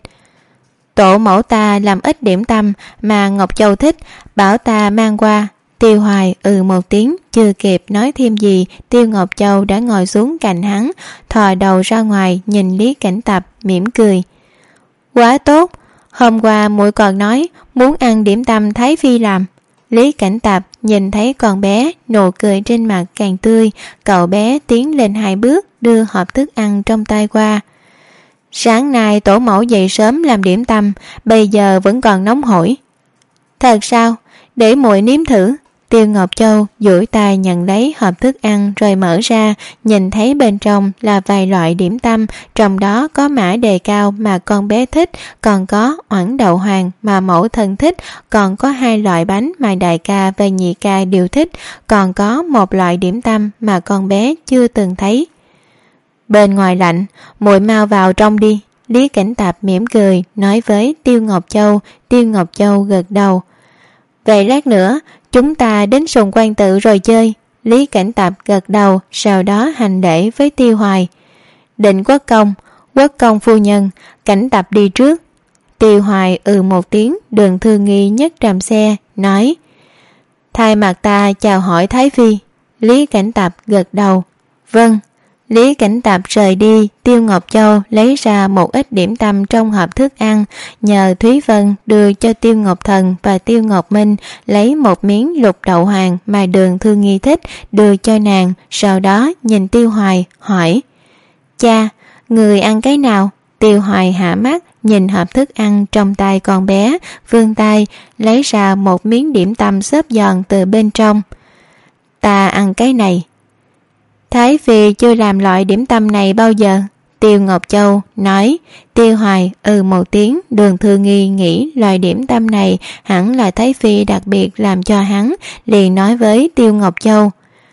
Tổ mẫu ta làm ít điểm tâm mà Ngọc Châu thích, bảo ta mang qua. Tiêu Hoài ừ một tiếng, chưa kịp nói thêm gì, Tiêu Ngọc Châu đã ngồi xuống cạnh hắn, thò đầu ra ngoài nhìn Lý Cảnh Tạp mỉm cười: Quá tốt, hôm qua muội còn nói muốn ăn điểm tâm Thái Phi làm. Lý Cảnh Tạp nhìn thấy con bé, nụ cười trên mặt càng tươi, cậu bé tiến lên hai bước, đưa hộp thức ăn trong tay qua. Sáng nay tổ mẫu dậy sớm làm điểm tâm, bây giờ vẫn còn nóng hổi. Thật sao? Để muội nếm thử. Tiêu Ngọc Châu duỗi tay nhận lấy hộp thức ăn rồi mở ra, nhìn thấy bên trong là vài loại điểm tâm, trong đó có mã đề cao mà con bé thích, còn có oẳn đậu hoàng mà mẫu thân thích, còn có hai loại bánh mà đại ca và nhị ca đều thích, còn có một loại điểm tâm mà con bé chưa từng thấy. Bên ngoài lạnh, muội mau vào trong đi. Lý Cảnh Tạp mỉm cười nói với Tiêu Ngọc Châu. Tiêu Ngọc Châu gật đầu. Vậy lát nữa chúng ta đến Sùng Quan Tự rồi chơi. Lý Cảnh Tạp gật đầu, sau đó hành lễ với Tiêu Hoài. Định Quốc Công, Quốc Công phu nhân, Cảnh Tạp đi trước. Tiêu Hoài ừ một tiếng. Đường Thư Nghi nhấc tràm xe nói: Thay mặt ta chào hỏi Thái Phi. Lý Cảnh Tạp gật đầu. Vâng. Lý Cảnh Tạp rời đi. Tiêu Ngọc Châu lấy ra một ít điểm tâm trong hộp thức ăn, nhờ Thúy Vân đưa cho Tiêu Ngọc Thần và Tiêu Ngọc Minh lấy một miếng lục đậu hoàng mà Đường Thư Nghi thích, đưa cho nàng. Sau đó nhìn Tiêu Hoài hỏi: Cha, người ăn cái nào? Tiêu Hoài hạ mắt nhìn hộp thức ăn trong tay con bé, vươn tay lấy ra một miếng điểm tâm xốp giòn từ bên trong. Ta ăn cái này. Thái Phi chưa làm loại điểm tâm này bao giờ. Tiêu Ngọc Châu nói. Tiêu Hoài ừ một tiếng. Đường Thư Nghi nghĩ loại điểm tâm này hẳn là Thái Phi đặc biệt làm cho hắn, liền nói với Tiêu Ngọc Châu: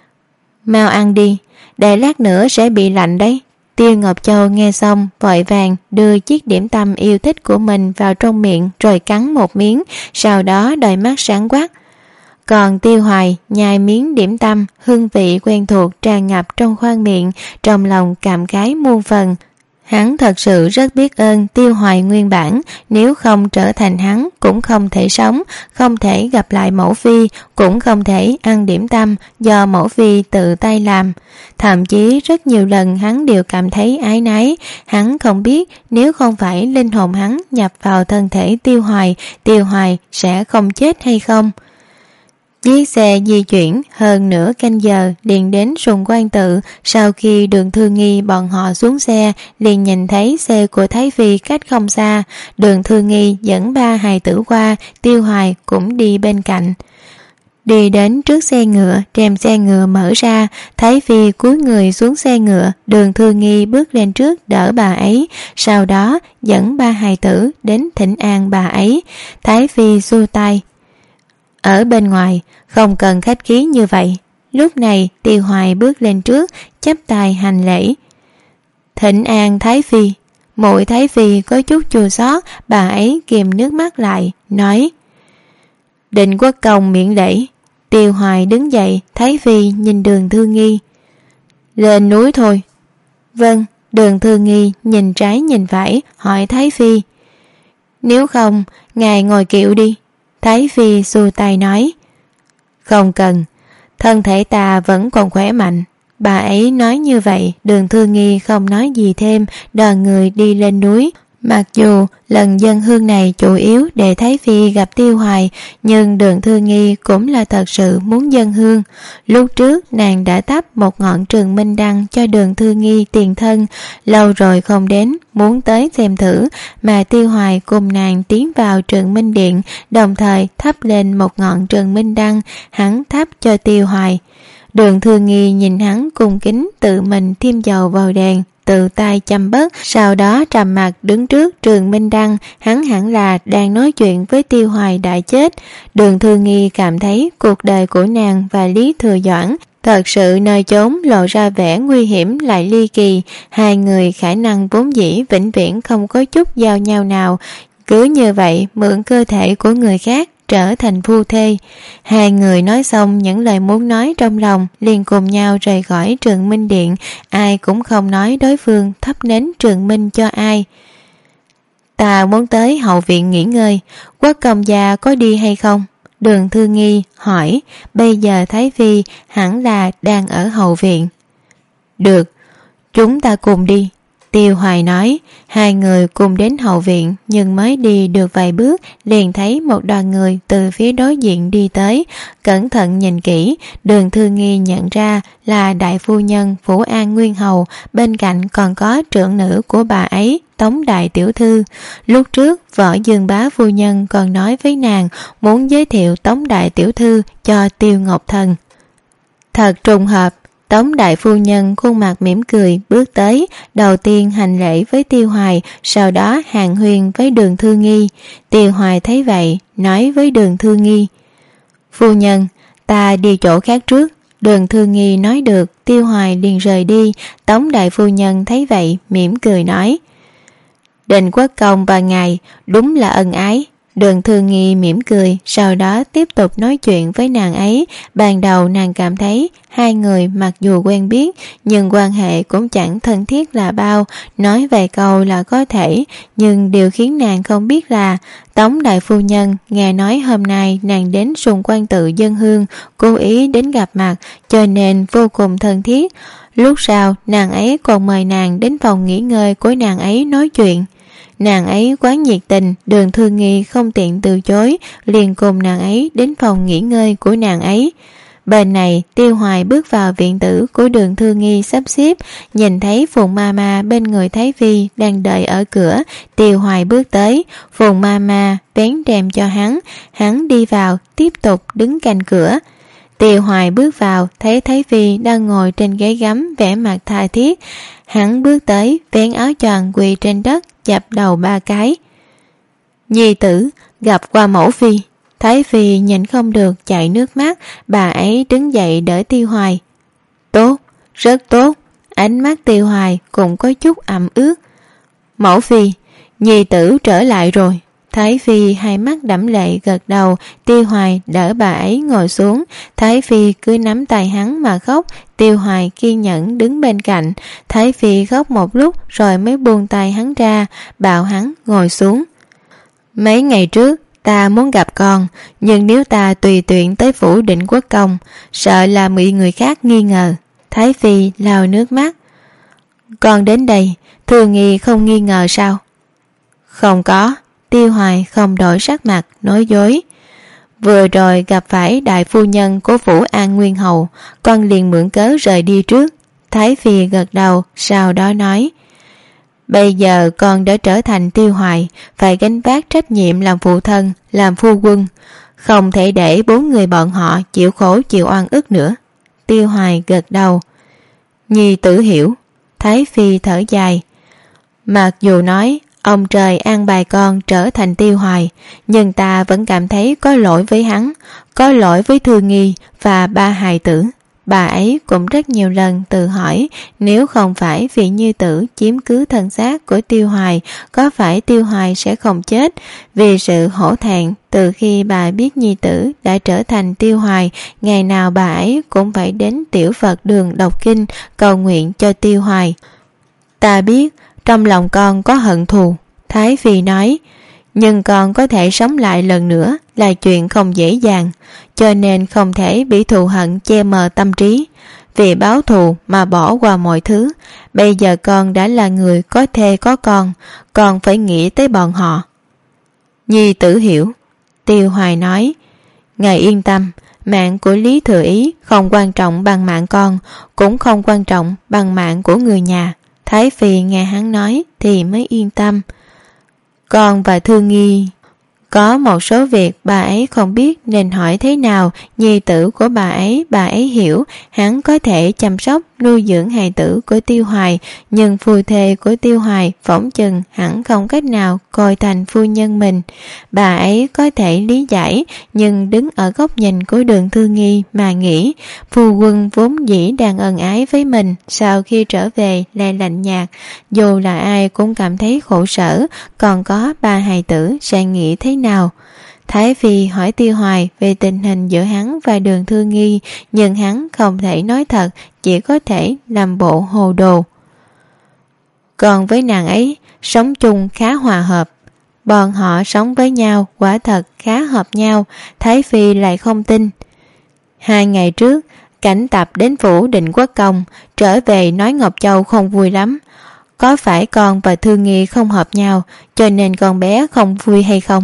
Mau ăn đi, để lát nữa sẽ bị lạnh đấy. Tiêu Ngọc Châu nghe xong vội vàng đưa chiếc điểm tâm yêu thích của mình vào trong miệng rồi cắn một miếng, sau đó đôi mắt sáng quắc. Còn Tiêu Hoài nhai miếng điểm tâm, hương vị quen thuộc tràn ngập trong khoang miệng, trong lòng cảm khái muôn phần. Hắn thật sự rất biết ơn Tiêu Hoài nguyên bản, nếu không trở thành hắn cũng không thể sống, không thể gặp lại mẫu phi, cũng không thể ăn điểm tâm do mẫu phi tự tay làm. Thậm chí rất nhiều lần hắn đều cảm thấy áy náy, hắn không biết nếu không phải linh hồn hắn nhập vào thân thể Tiêu Hoài, Tiêu Hoài sẽ không chết hay không. Chiếc xe di chuyển hơn nửa canh giờ liền đến Sùng Quan Tự. Sau khi Đường Thư Nghi bọn họ xuống xe, liền nhìn thấy xe của Thái Phi cách không xa. Đường Thư Nghi dẫn ba hài tử qua, Tiêu Hoài cũng đi bên cạnh. Đi đến trước xe ngựa, rèm xe ngựa mở ra, Thái Phi cúi người xuống xe ngựa, Đường Thư Nghi bước lên trước đỡ bà ấy, sau đó dẫn ba hài tử đến thỉnh an bà ấy. Thái Phi xua tay: "Ở bên ngoài, không cần khách khí như vậy." Lúc này Tiêu Hoài bước lên trước, chắp tay hành lễ: "Thỉnh an Thái Phi." Muội Thái Phi có chút chua xót, bà ấy kìm nước mắt lại, nói: "Định Quốc công miễn lễ." Tiêu Hoài đứng dậy, Thái Phi nhìn Đường Thư Nghi: "Lên núi thôi." "Vâng." Đường Thư Nghi nhìn trái nhìn phải, hỏi Thái Phi: "Nếu không, ngài ngồi kiệu đi." Thái Phi xua tay nói: "Không cần, thân thể ta vẫn còn khỏe mạnh." Bà ấy nói như vậy, Đường Thư Nghi không nói gì thêm, đoàn người đi lên núi. Mặc dù lần dâng hương này chủ yếu để Thái Phi gặp Tiêu Hoài, nhưng Đường Thư Nghi cũng là thật sự muốn dâng hương. Lúc trước nàng đã thắp một ngọn Trường Minh Đăng cho Đường Thư Nghi tiền thân, lâu rồi không đến, muốn tới xem thử, mà Tiêu Hoài cùng nàng tiến vào Trường Minh Điện, đồng thời thắp lên một ngọn Trường Minh Đăng, hắn thắp cho Tiêu Hoài. Đường Thư Nghi nhìn hắn cung kính tự mình thêm dầu vào đèn, tự tay châm bớt, sau đó trầm mặt đứng trước Trường Minh Đăng, hắn hẳn là đang nói chuyện với Tiêu Hoài đã chết. Đường Thư Nghi cảm thấy cuộc đời của nàng và Lý Thừa Doãn thật sự nơi chốn lộ ra vẻ nguy hiểm lại ly kỳ, hai người khả năng vốn dĩ vĩnh viễn không có chút giao nhau nào, cứ như vậy mượn cơ thể của người khác trở thành phu thê. Hai người nói xong những lời muốn nói trong lòng, liền cùng nhau rời khỏi Trường Minh Điện, ai cũng không nói đối phương thắp nến Trường Minh cho ai. "Ta muốn tới hậu viện nghỉ ngơi, Quốc công gia có đi hay không?" Đường Thư Nghi hỏi. Bây giờ Thái Phi hẳn là đang ở hậu viện. "Được, chúng ta cùng đi." Tiêu Hoài nói. Hai người cùng đến hậu viện, nhưng mới đi được vài bước liền thấy một đoàn người từ phía đối diện đi tới. Cẩn thận nhìn kỹ, Đường Thư Nghi nhận ra là đại phu nhân Phủ An Nguyên Hầu, bên cạnh còn có trưởng nữ của bà ấy, Tống đại tiểu thư. Lúc trước Võ Dương Bá phu nhân còn nói với nàng muốn giới thiệu Tống đại tiểu thư cho Tiêu Ngọc Thần. Thật trùng hợp, Tống đại phu nhân khuôn mặt mỉm cười bước tới, đầu tiên hành lễ với Tiêu Hoài, sau đó hàn huyên với Đường Thư Nghi. Tiêu Hoài thấy vậy, nói với Đường Thư Nghi: "Phu nhân, ta đi chỗ khác trước." Đường Thư Nghi nói được, Tiêu Hoài liền rời đi. Tống đại phu nhân thấy vậy, mỉm cười nói: "Định Quốc công và ngài đúng là ân ái." Đường Thư Nghi mỉm cười, sau đó tiếp tục nói chuyện với nàng ấy. Ban đầu nàng cảm thấy hai người mặc dù quen biết, nhưng quan hệ cũng chẳng thân thiết là bao, nói vài câu là có thể. Nhưng điều khiến nàng không biết là Tống đại phu nhân nghe nói hôm nay nàng đến Sùng Quan Tự dâng hương, cố ý đến gặp mặt, cho nên vô cùng thân thiết. Lúc sau nàng ấy còn mời nàng đến phòng nghỉ ngơi của nàng ấy nói chuyện. Nàng ấy quá nhiệt tình, Đường Thư Nghi không tiện từ chối, liền cùng nàng ấy đến phòng nghỉ ngơi của nàng ấy. Bên này Tiêu Hoài bước vào viện tử của Đường Thư Nghi sắp xếp, nhìn thấy Phùng Mama bên người Thái Phi đang đợi ở cửa. Tiêu Hoài bước tới, Phùng Mama vén rèm cho hắn, hắn đi vào tiếp tục đứng cạnh cửa. Tiêu Hoài bước vào, thấy Thái Phi đang ngồi trên ghế gấm vẻ mặt tha thiết. Hắn bước tới, vén áo choàng quỳ trên đất, chập đầu ba cái. "Nhi tử, gặp qua mẫu phi." Thái Phi nhìn không được chảy nước mắt, bà ấy đứng dậy đỡ Tiêu Hoài. "Tốt, rất tốt." Ánh mắt Tiêu Hoài cũng có chút ẩm ướt. "Mẫu phi, nhi tử trở lại rồi." Thái Phi hai mắt đẫm lệ gật đầu. Tiêu Hoài đỡ bà ấy ngồi xuống, Thái Phi cứ nắm tay hắn mà khóc. Tiêu Hoài kiên nhẫn đứng bên cạnh. Thái Phi khóc một lúc rồi mới buông tay hắn ra, bảo hắn ngồi xuống. "Mấy ngày trước ta muốn gặp con, nhưng nếu ta tùy tiện tới phủ Định Quốc công, sợ là bị người khác nghi ngờ." Thái Phi lau nước mắt. "Con đến đây, Thư Nghi không nghi ngờ sao?" "Không có." Tiêu Hoài không đổi sắc mặt, nói dối. "Vừa rồi gặp phải đại phu nhân của Phủ An Nguyên Hầu, con liền mượn cớ rời đi trước." Thái Phi gật đầu, sau đó nói: "Bây giờ con đã trở thành Tiêu Hoài, phải gánh vác trách nhiệm làm phụ thân, làm phu quân. Không thể để bốn người bọn họ chịu khổ chịu oan ức nữa. Tiêu Hoài gật đầu. Nhi tử hiểu. Thái Phi thở dài. Mặc dù nói ông trời an bài con trở thành Tiêu Hoài, nhưng ta vẫn cảm thấy có lỗi với hắn, có lỗi với Thư Nghi và ba hài tử. Bà ấy cũng rất nhiều lần tự hỏi, nếu không phải vì Như Tử chiếm cứ thân xác của Tiêu Hoài, có phải Tiêu Hoài sẽ không chết? Vì sự hổ thẹn, từ khi bà biết Nhi Tử đã trở thành Tiêu Hoài, ngày nào bà ấy cũng phải đến Tiểu Phật đường đọc kinh cầu nguyện cho Tiêu Hoài. Ta biết trong lòng con có hận thù, Thái Phi nói, nhưng con có thể sống lại lần nữa là chuyện không dễ dàng, cho nên không thể bị thù hận che mờ tâm trí. Vì báo thù mà bỏ qua mọi thứ. Bây giờ con đã là người có thê có con, con phải nghĩ tới bọn họ. Nhi tử hiểu. Tiêu Hoài nói. Ngài yên tâm, mạng của Lý Thừa Ý không quan trọng bằng mạng con, cũng không quan trọng bằng mạng của người nhà. Thái Phi nghe hắn nói thì mới yên tâm. Con và Thư Nghi, có một số việc bà ấy không biết nên hỏi thế nào. Nhi tử của bà ấy, bà ấy hiểu, hắn có thể chăm sóc nuôi dưỡng hài tử của Tiêu Hoài, nhưng phu thê của Tiêu Hoài phỏng chừng hẳn không cách nào coi thành phu nhân mình. Bà ấy có thể lý giải, nhưng đứng ở góc nhìn của Đường Thư Nghi mà nghĩ, phu quân vốn dĩ đang ân ái với mình, sau khi trở về lại lạnh nhạt, dù là ai cũng cảm thấy khổ sở, còn có ba hài tử sẽ nghĩ thế nào? Thái Phi hỏi Tiêu Hoài về tình hình giữa hắn và Đường Thư Nghi, nhưng hắn không thể nói thật, chỉ có thể làm bộ hồ đồ. Còn với nàng ấy, sống chung khá hòa hợp. Bọn họ sống với nhau quả thật khá hợp nhau, Thái Phi lại không tin. Hai ngày trước, Cảnh Tập đến phủ Định Quốc Công, trở về nói Ngọc Châu không vui lắm. Có phải con và Thư Nghi không hợp nhau, cho nên con bé không vui hay không?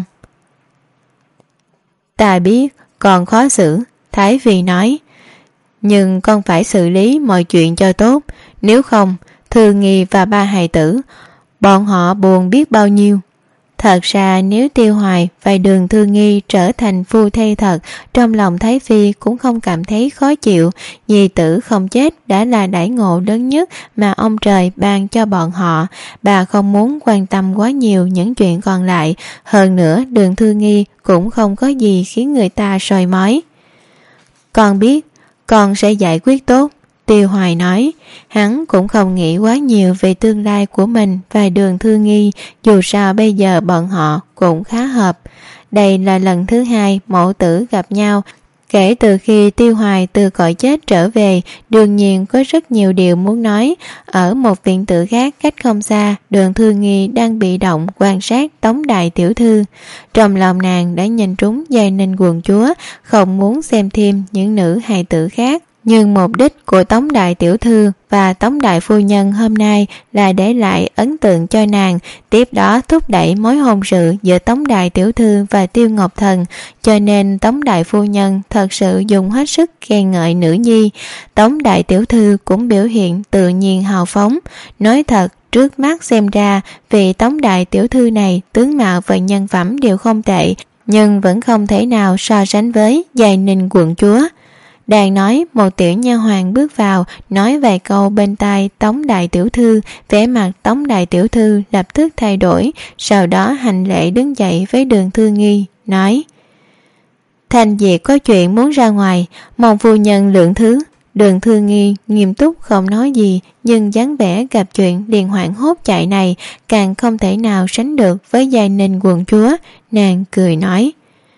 Ta biết con khó xử, Thái Phi nói, nhưng con phải xử lý mọi chuyện cho tốt, nếu không Thư Nghi và ba hài tử bọn họ buồn biết bao nhiêu. Thật ra nếu Tiêu Hoài và Đường Thư Nghi trở thành phu thê thật, trong lòng Thái Phi cũng không cảm thấy khó chịu. Nhi tử không chết đã là đãi ngộ lớn nhất mà ông trời ban cho bọn họ. Bà không muốn quan tâm quá nhiều những chuyện còn lại. Hơn nữa Đường Thư Nghi cũng không có gì khiến người ta soi mói. Con biết, con sẽ giải quyết tốt, Tiêu Hoài nói. Hắn cũng không nghĩ quá nhiều về tương lai của mình và Đường Thư Nghi, dù sao bây giờ bọn họ cũng khá hợp. Đây là lần thứ hai mẫu tử gặp nhau kể từ khi Tiêu Hoài từ cõi chết trở về. Đương nhiên có rất nhiều điều muốn nói. Ở một viện tử khác cách không xa, Đường Thư Nghi đang bị động quan sát Tống đại tiểu thư. Trong lòng nàng đã nhìn trúng Giai Ninh quận chúa, không muốn xem thêm những nữ hài tử khác. Nhưng mục đích của Tống đại tiểu thư và Tống đại phu nhân hôm nay là để lại ấn tượng cho nàng, tiếp đó thúc đẩy mối hôn sự giữa Tống đại tiểu thư và Tiêu Ngọc Thần, cho nên Tống đại phu nhân thật sự dùng hết sức khen ngợi nữ nhi. Tống đại tiểu thư cũng biểu hiện tự nhiên hào phóng. Nói thật, trước mắt xem ra vị Tống đại tiểu thư này tướng mạo và nhân phẩm đều không tệ, nhưng vẫn không thể nào so sánh với Giai Ninh quận chúa. Đang nói, một tiểu nha hoàn bước vào, nói vài câu bên tai Tống đại tiểu thư. Vẻ mặt Tống đại tiểu thư lập tức thay đổi, sau đó hành lễ đứng dậy với Đường Thư Nghi, nói: Thanh Diệt có chuyện muốn ra ngoài, mong phu nhân lượng thứ. Đường Thư Nghi nghiêm túc không nói gì, nhưng dáng vẻ gặp chuyện liền hoảng hốt chạy này càng không thể nào sánh được với Giai Ninh quận chúa. Nàng cười nói: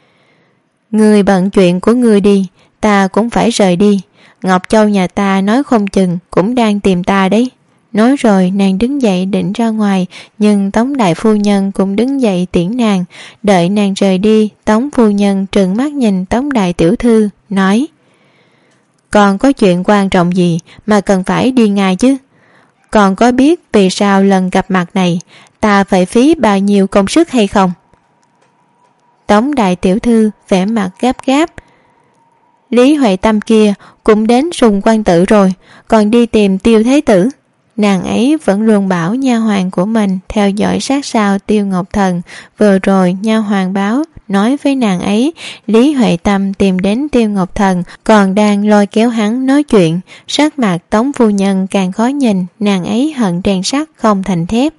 Người bận chuyện của người đi, ta cũng phải rời đi. Ngọc Châu nhà ta nói không chừng cũng đang tìm ta đấy. Nói rồi nàng đứng dậy định ra ngoài, nhưng Tống đại phu nhân cũng đứng dậy tiễn nàng. Đợi nàng rời đi, Tống phu nhân trừng mắt nhìn Tống đại tiểu thư, nói: Còn có chuyện quan trọng gì mà cần phải đi ngay chứ? Còn có biết vì sao lần gặp mặt này ta phải phí bao nhiêu công sức hay không? Tống đại tiểu thư vẻ mặt gấp gáp: Lý Huệ Tâm kia cũng đến Sùng Quan Tử rồi, còn đi tìm Tiêu Thế Tử. Nàng ấy vẫn luôn bảo nha hoàn của mình theo dõi sát sao Tiêu Ngọc Thần. Vừa rồi nha hoàn báo nói với nàng ấy. Lý Huệ Tâm tìm đến Tiêu Ngọc Thần, còn đang lôi kéo hắn nói chuyện. Sắc mặt Tống phu nhân càng khó nhìn, nàng ấy hận rèn sắt không thành thép.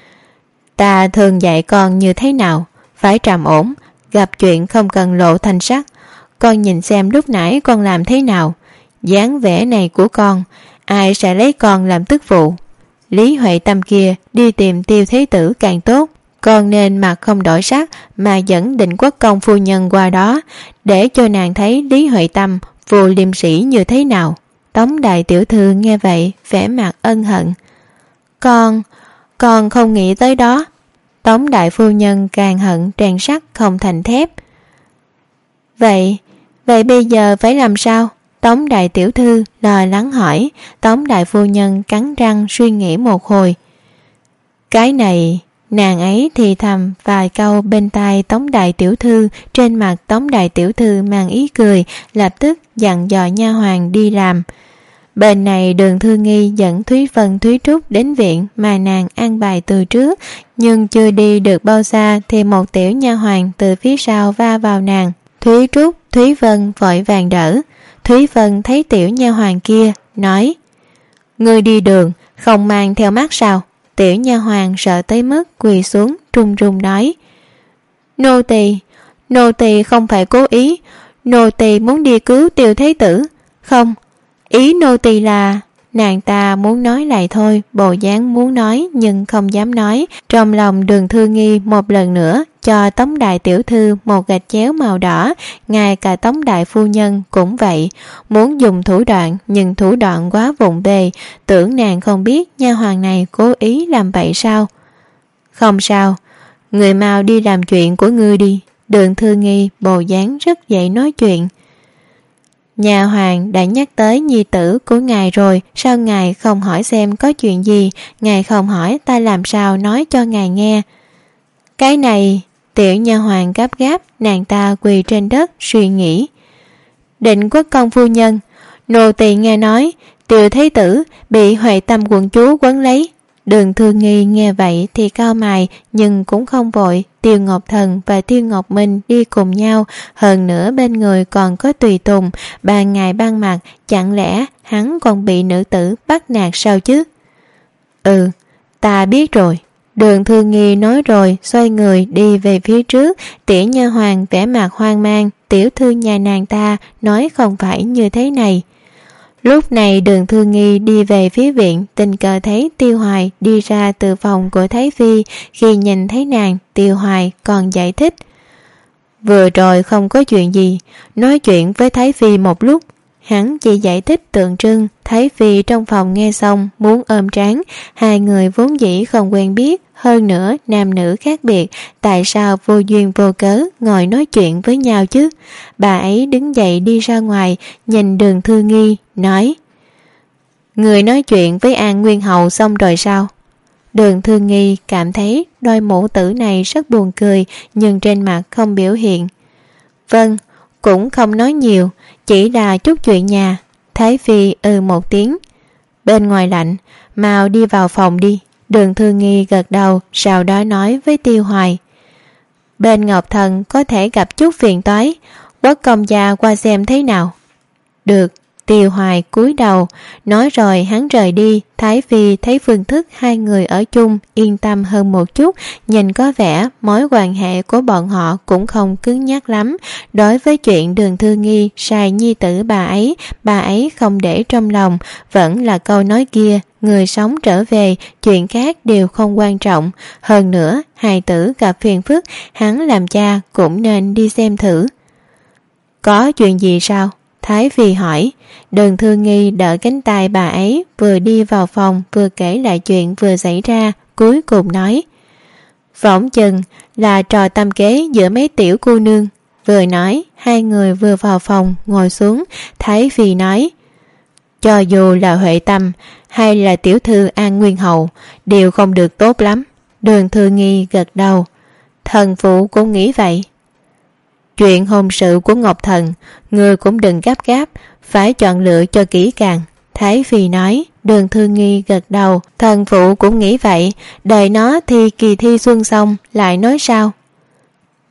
Ta thường dạy con như thế nào? Phải trầm ổn, gặp chuyện không cần lộ thanh sắc. Con nhìn xem lúc nãy con làm thế nào. Dáng vẻ này của con, ai sẽ lấy con làm tức phụ? Lý Huệ Tâm kia đi tìm Tiêu Thế Tử càng tốt. Con nên mặt không đổi sắc mà dẫn Định Quốc công phu nhân qua đó, để cho nàng thấy Lý Huệ Tâm phù liêm sĩ như thế nào. Tống đại tiểu thư nghe vậy vẻ mặt ân hận. Con, con không nghĩ tới đó. Tống đại phu nhân càng hận rèn sắt không thành thép. Vậy, vậy bây giờ phải làm sao? Tống đại tiểu thư lo lắng hỏi. Tống đại phu nhân cắn răng suy nghĩ một hồi. Cái này, nàng ấy thì thầm vài câu bên tai Tống đại tiểu thư. Trên mặt Tống đại tiểu thư mang ý cười, lập tức dặn dò nha hoàn đi làm. Bên này Đường Thư Nghi dẫn Thúy Vân Thúy Trúc đến viện mà nàng an bài từ trước, nhưng chưa đi được bao xa thì một tiểu nha hoàn từ phía sau va vào nàng. Thúy Trúc, Thúy Vân vội vàng đỡ. Thúy Vân thấy tiểu nha hoàn kia, nói: Ngươi đi đường không mang theo mắt sao? Tiểu nha hoàn sợ tới mức quỳ xuống run run nói: Nô tỳ, nô tỳ không phải cố ý, nô tỳ muốn đi cứu Tiêu Thế Tử. Không, ý nô tỳ là... Nàng ta muốn nói lại thôi, bộ dáng muốn nói nhưng không dám nói. Trong lòng Đường Thư Nghi một lần nữa cho Tống đại tiểu thư một gạch chéo màu đỏ. Ngay cả Tống đại phu nhân cũng vậy, muốn dùng thủ đoạn nhưng thủ đoạn quá vụng về. Tưởng nàng không biết nha hoàn này cố ý làm vậy sao? Không sao, người mau đi làm chuyện của ngươi đi. Đường Thư Nghi bộ dáng rất dễ nói chuyện. Nhà hoàng đã nhắc tới nhi tử của ngài rồi, sao ngài không hỏi xem có chuyện gì? Ngài không hỏi ta làm sao nói cho ngài nghe? Cái này... Tiểu nha hoàng gấp gáp, nàng ta quỳ trên đất suy nghĩ. Định Quốc công phu nhân, nô tỳ nghe nói Tiêu Thế Tử bị Huệ Tâm quận chúa quấn lấy. Đường Thư Nghi nghe vậy thì cau mày, nhưng cũng không vội. Tiêu Ngọc Thần và Tiêu Ngọc Minh đi cùng nhau, hơn nữa bên người còn có tùy tùng. Ban ngày ban mặt, chẳng lẽ hắn còn bị nữ tử bắt nạt sao chứ? Ừ, ta biết rồi. Đường Thư Nghi nói rồi xoay người đi về phía trước. Tiểu nha hoàn vẻ mặt hoang mang. Tiểu thư nhà nàng ta nói không phải như thế này. Lúc này Đường Thư Nghi đi về phía viện, tình cờ thấy Tiêu Hoài đi ra từ phòng của Thái Phi. Khi nhìn thấy nàng, Tiêu Hoài còn giải thích: Vừa rồi không có chuyện gì, nói chuyện với Thái Phi một lúc. Hắn chỉ giải thích tượng trưng. Thái Phi trong phòng nghe xong muốn ôm trán. Hai người vốn dĩ không quen biết, hơn nữa nam nữ khác biệt, tại sao vô duyên vô cớ ngồi nói chuyện với nhau chứ? Bà ấy đứng dậy đi ra ngoài, nhìn Đường Thư Nghi, nói: Người nói chuyện với An Nguyên Hậu xong rồi sao? Đường Thư Nghi cảm thấy đôi mụ tử này rất buồn cười, nhưng trên mặt không biểu hiện. Vâng, cũng không nói nhiều, chỉ là chút chuyện nhà. Thái Phi ừ một tiếng. Bên ngoài lạnh, mau đi vào phòng đi. Đường Thư Nghi gật đầu, sau đó nói với Tiêu Hoài: Bên Ngọc Thần có thể gặp chút phiền toái, Quốc công gia qua xem thế nào. Được. Tiêu Hoài cúi đầu, nói rồi hắn rời đi. Thái Phi thấy phương thức hai người ở chung yên tâm hơn một chút, nhìn có vẻ mối quan hệ của bọn họ cũng không cứng nhắc lắm. Đối với chuyện Đường Thư Nghi sai nhi tử bà ấy, bà ấy không để trong lòng, vẫn là câu nói kia: người sống trở về, chuyện khác đều không quan trọng. Hơn nữa, hài tử gặp phiền phức, hắn làm cha cũng nên đi xem thử. Có chuyện gì sao? Thái Phi hỏi. Đường Thư Nghi đỡ cánh tay bà ấy, vừa đi vào phòng vừa kể lại chuyện vừa xảy ra, cuối cùng nói: Phỏng chừng là trò tâm kế giữa mấy tiểu cô nương. Vừa nói, hai người vừa vào phòng ngồi xuống. Thái Phi nói: Cho dù là Huệ Tâm hay là tiểu thư An Nguyên Hậu đều không được tốt lắm. Đường Thư Nghi gật đầu. Thần phụ cũng nghĩ vậy. Chuyện hôn sự của Ngọc Thần, người cũng đừng gấp gáp, phải chọn lựa cho kỹ càng. Thái Phi nói. Đường Thư Nghi gật đầu. Thần phụ cũng nghĩ vậy, đợi nó thi kỳ thi xuân xong lại nói sao.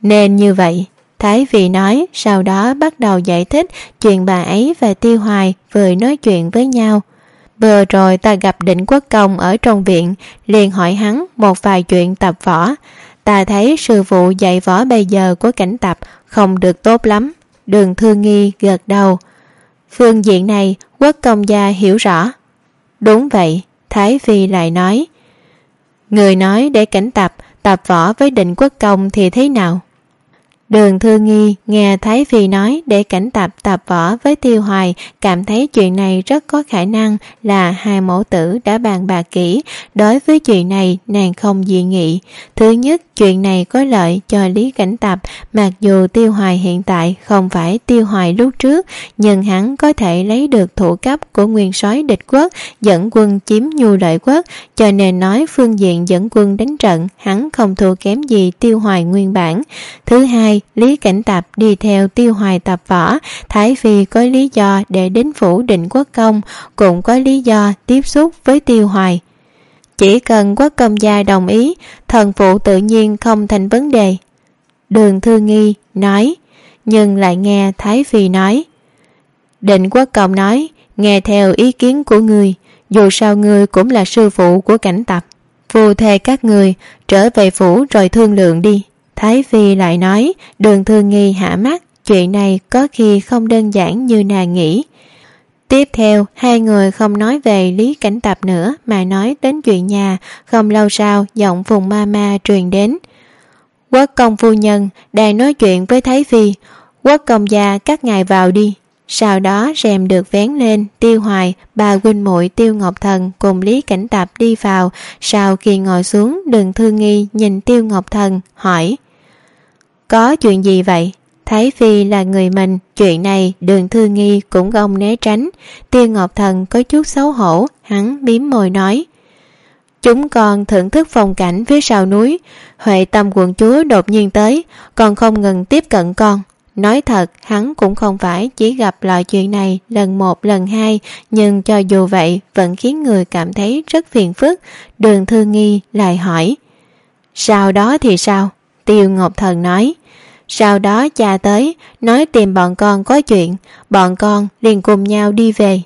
Nên như vậy, Thái Phi nói, sau đó bắt đầu giải thích chuyện bà ấy và Tiêu Hoài vừa nói chuyện với nhau. Vừa rồi ta gặp Định Quốc Công ở trong viện, liền hỏi hắn một vài chuyện tập võ. Ta thấy sư phụ dạy võ bây giờ của Cảnh Tập không được tốt lắm. Đường Thương Nghi gật đầu. Phương diện này Quốc công gia hiểu rõ. Đúng vậy, Thái Phi lại nói. Người nói để Cảnh Tập tập võ với Định Quốc Công thì thế nào? Đường Thương Nghi nghe Thái Phi nói để Cảnh Tập tập võ với Tiêu Hoài, cảm thấy chuyện này rất có khả năng là hai mẫu tử đã bàn bạc kỹ. Đối với chuyện này nàng không dị nghị. Thứ nhất, chuyện này có lợi cho Lý Cảnh Tập, mặc dù Tiêu Hoài hiện tại không phải Tiêu Hoài lúc trước, nhưng hắn có thể lấy được thủ cấp của nguyên soái địch quốc, dẫn quân chiếm Nhu Lợi quốc, cho nên nói phương diện dẫn quân đánh trận hắn không thua kém gì Tiêu Hoài nguyên bản. Thứ hai, Lý Cảnh Tập đi theo Tiêu Hoài tập võ, Thái Phi có lý do để đến phủ Định Quốc Công, cũng có lý do tiếp xúc với Tiêu Hoài. Chỉ cần Quốc công gia đồng ý, thần phụ tự nhiên không thành vấn đề. Đường Thương Nghi nói, nhưng lại nghe Thái Phi nói. Định Quốc Công nói, nghe theo ý kiến của người, dù sao người cũng là sư phụ của Cảnh Tập. Phù thề các người trở về phủ rồi thương lượng đi. Thái Phi lại nói. Đường Thương Nghi hạ mắt, chuyện này có khi không đơn giản như nàng nghĩ. Tiếp theo, hai người không nói về Lý Cảnh Tập nữa mà nói đến chuyện nhà. Không lâu sau, giọng Phùng ma ma truyền đến. Quốc công phu nhân đang nói chuyện với Thái Phi. Quốc công gia các ngài vào đi. Sau đó rèm được vén lên, Tiêu Hoài, bà huynh muội Tiêu Ngọc Thần cùng Lý Cảnh Tập đi vào. Sau khi ngồi xuống, Đường Thương Nghi nhìn Tiêu Ngọc Thần hỏi. Có chuyện gì vậy? Thái Phi là người mình, chuyện này Đường Thương Nghi cũng không né tránh. Tiêu Ngọc Thần có chút xấu hổ, hắn biếm môi nói. Chúng con thưởng thức phong cảnh phía sau núi, Huệ Tâm quận chúa đột nhiên tới, còn không ngừng tiếp cận con. Nói thật, hắn cũng không phải chỉ gặp loại chuyện này lần một lần hai, nhưng cho dù vậy vẫn khiến người cảm thấy rất phiền phức. Đường Thương Nghi lại hỏi. Sau đó thì sao? Tiêu Ngọc Thần nói. Sau đó cha tới, nói tìm bọn con có chuyện, bọn con liền cùng nhau đi về.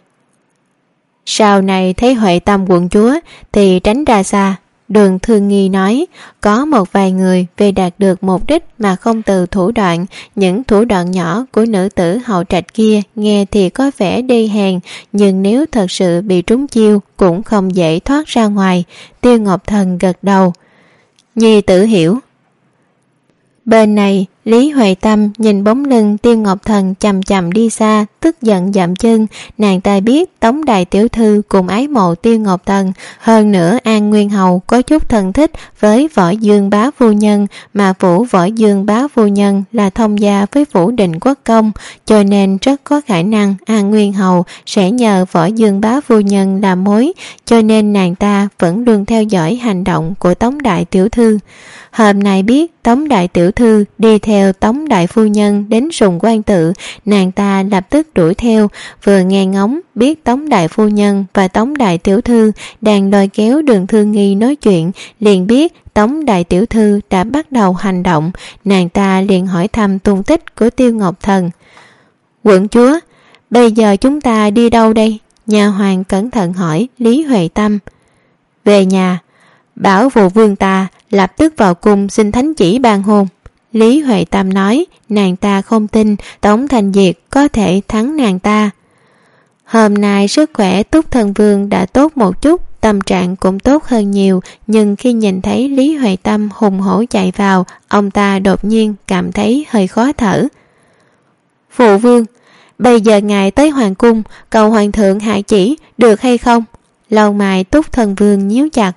Sau này thấy Huệ Tâm quận chúa thì tránh ra xa. Đường Thương Nghi nói, có một vài người vì đạt được mục đích mà không từ thủ đoạn, những thủ đoạn nhỏ của nữ tử hậu trạch kia nghe thì có vẻ đê hèn, nhưng nếu thật sự bị trúng chiêu cũng không dễ thoát ra ngoài. Tiêu Ngọc Thần gật đầu. Nhi tử hiểu. Bên này, Lý Huệ Tâm nhìn bóng lưng Tiêu Ngọc Thần chậm chậm đi xa, tức giận dậm chân. Nàng ta biết Tống đại tiểu thư cùng ái mộ Tiêu Ngọc Thần, hơn nữa An Nguyên Hầu có chút thân thích với Võ Dương bá phu nhân, mà phủ Võ Dương bá phu nhân là thông gia với phủ Định Quốc Công, cho nên rất có khả năng An Nguyên Hầu sẽ nhờ Võ Dương bá phu nhân làm mối, cho nên nàng ta vẫn luôn theo dõi hành động của Tống đại tiểu thư. Hôm nay biết Tống đại tiểu thư đi theo Tống đại phu nhân đến Sùng Quan Tự, nàng ta lập tức đuổi theo. Vừa nghe ngóng biết Tống đại phu nhân và Tống đại tiểu thư đang lôi kéo Đường Thương Nghi nói chuyện, liền biết Tống đại tiểu thư đã bắt đầu hành động. Nàng ta liền hỏi thăm tung tích của Tiêu Ngọc Thần. Quận chúa, bây giờ chúng ta đi đâu đây? Nhà hoàng cẩn thận hỏi Lý Huệ Tâm. Về nhà, bảo vụ vương ta lập tức vào cung xin thánh chỉ ban hôn. Lý Huệ Tâm nói, nàng ta không tin Tống Thành Diệt có thể thắng nàng ta. Hôm nay sức khỏe Túc Thần Vương đã tốt một chút, tâm trạng cũng tốt hơn nhiều, nhưng khi nhìn thấy Lý Huệ Tâm hùng hổ chạy vào, ông ta đột nhiên cảm thấy hơi khó thở. Phụ vương, bây giờ ngài tới hoàng cung cầu hoàng thượng hạ chỉ được hay không? Lông mày Túc Thần Vương nhíu chặt.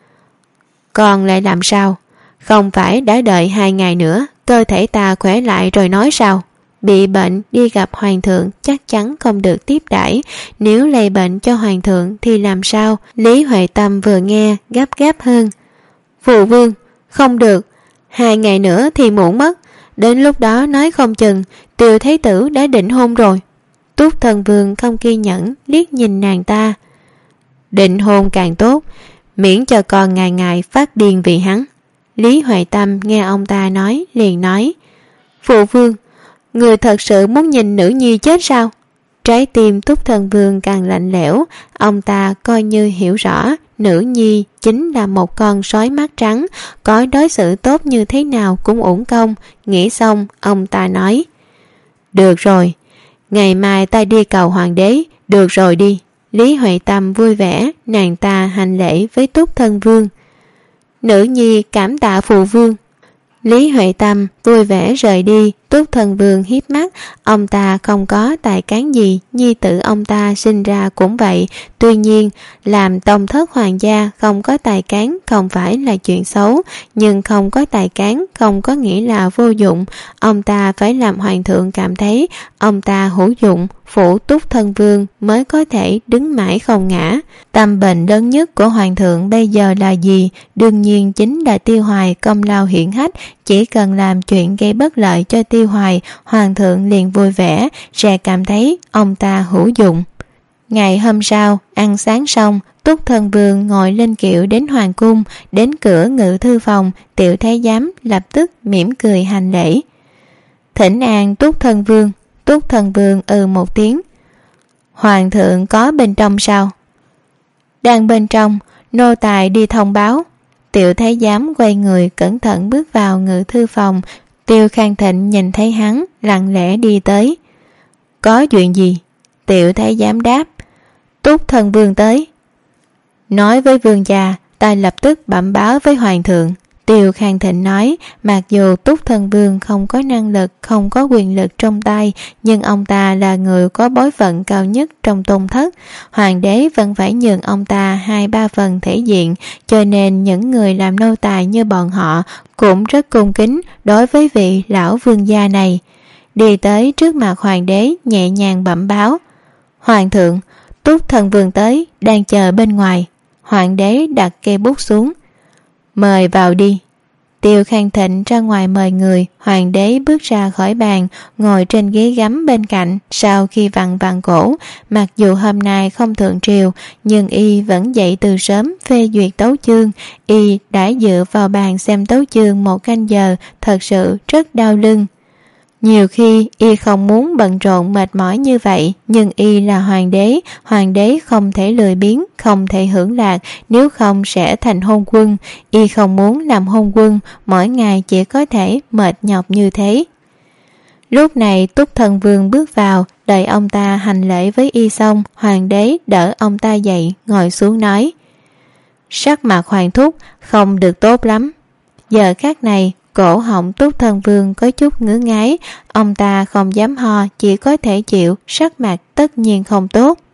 Còn lại làm sao? Không phải đã đợi hai ngày nữa cơ thể ta khỏe lại rồi nói sao? Bị bệnh đi gặp hoàng thượng chắc chắn không được tiếp đãi, nếu lây bệnh cho hoàng thượng thì làm sao? Lý Huệ Tâm vừa nghe gấp gáp hơn. Phụ vương, không được, hai ngày nữa thì muộn mất, đến lúc đó nói không chừng Tiêu Thái tử đã định hôn rồi. Túc Thần Vương không kiên nhẫn liếc nhìn nàng ta. Định hôn càng tốt, miễn cho con ngày ngày phát điên vì hắn. Lý Huệ Tâm nghe ông ta nói liền nói: Phụ vương, người thật sự muốn nhìn nữ nhi chết sao? Trái tim Túc Thân Vương càng lạnh lẽo. Ông ta coi như hiểu rõ nữ nhi chính là một con sói mắt trắng, có đối xử tốt như thế nào cũng uổng công. Nghĩ xong ông ta nói: Được rồi, ngày mai ta đi cầu hoàng đế. Được rồi đi. Lý Huệ Tâm vui vẻ, nàng ta hành lễ với Túc Thân Vương. Nữ nhi cảm tạ phụ vương. Lý Huệ Tâm vui vẻ rời đi. Túc Thân Vương hiếp mắt. Ông ta không có tài cán gì, nhi tử ông ta sinh ra cũng vậy. Tuy nhiên làm tông thất hoàng gia không có tài cán không phải là chuyện xấu, nhưng không có tài cán không có nghĩa là vô dụng. Ông ta phải làm hoàng thượng cảm thấy ông ta hữu dụng, phủ Túc Thân Vương mới có thể đứng mãi không ngã. Tâm bệnh lớn nhất của hoàng thượng bây giờ là gì? Đương nhiên chính là Tiêu Hoài công lao hiển hách. Chỉ cần làm chuyện gây bất lợi cho Tiêu Hoài, hoàng thượng liền vui vẻ, sẽ cảm thấy ông ta hữu dụng. Ngày hôm sau, ăn sáng xong, Túc Thân Vương ngồi lên kiệu đến hoàng cung. Đến cửa ngự thư phòng, tiểu thái giám lập tức mỉm cười hành lễ. Thỉnh an Túc Thân Vương. Túc Thân Vương ừ một tiếng. Hoàng thượng có bên trong sao? Đang bên trong, nô tài đi thông báo. Tiểu thái giám quay người cẩn thận bước vào ngự thư phòng. Tiêu Khang Thịnh nhìn thấy hắn, lặng lẽ đi tới. Có chuyện gì? Tiểu thái giám đáp. Túc Thân Vương tới. Nói với vương gia, ta lập tức bẩm báo với hoàng thượng. Tiêu Khang Thịnh nói, mặc dù Túc Thân Vương không có năng lực, không có quyền lực trong tay, nhưng ông ta là người có bối phận cao nhất trong tôn thất. Hoàng đế vẫn phải nhường ông ta hai ba phần thể diện, cho nên những người làm nô tài như bọn họ cũng rất cung kính đối với vị lão vương gia này. Đi tới trước mặt hoàng đế nhẹ nhàng bẩm báo. Hoàng thượng, Túc Thân Vương tới, đang chờ bên ngoài. Hoàng đế đặt cây bút xuống. Mời vào đi. Tiêu Khang Thịnh ra ngoài mời người. Hoàng đế bước ra khỏi bàn, ngồi trên ghế gấm bên cạnh. Sau khi vặn vặn cổ, mặc dù hôm nay không thượng triều, nhưng y vẫn dậy từ sớm phê duyệt tấu chương. Y đã dựa vào bàn xem tấu chương một canh giờ, thật sự rất đau lưng. Nhiều khi y không muốn bận rộn mệt mỏi như vậy, nhưng y là hoàng đế, hoàng đế không thể lười biếng, không thể hưởng lạc, nếu không sẽ thành hôn quân. Y không muốn làm hôn quân, mỗi ngày chỉ có thể mệt nhọc như thế. Lúc này Túc Thân Vương bước vào, đợi ông ta hành lễ với y xong, hoàng đế đỡ ông ta dậy, ngồi xuống nói. Sắc mặt hoàng thúc không được tốt lắm. Giờ khắc này, cổ họng Túc Thân Vương có chút ngứa ngáy, ông ta không dám ho, chỉ có thể chịu, sắc mặt tất nhiên không tốt.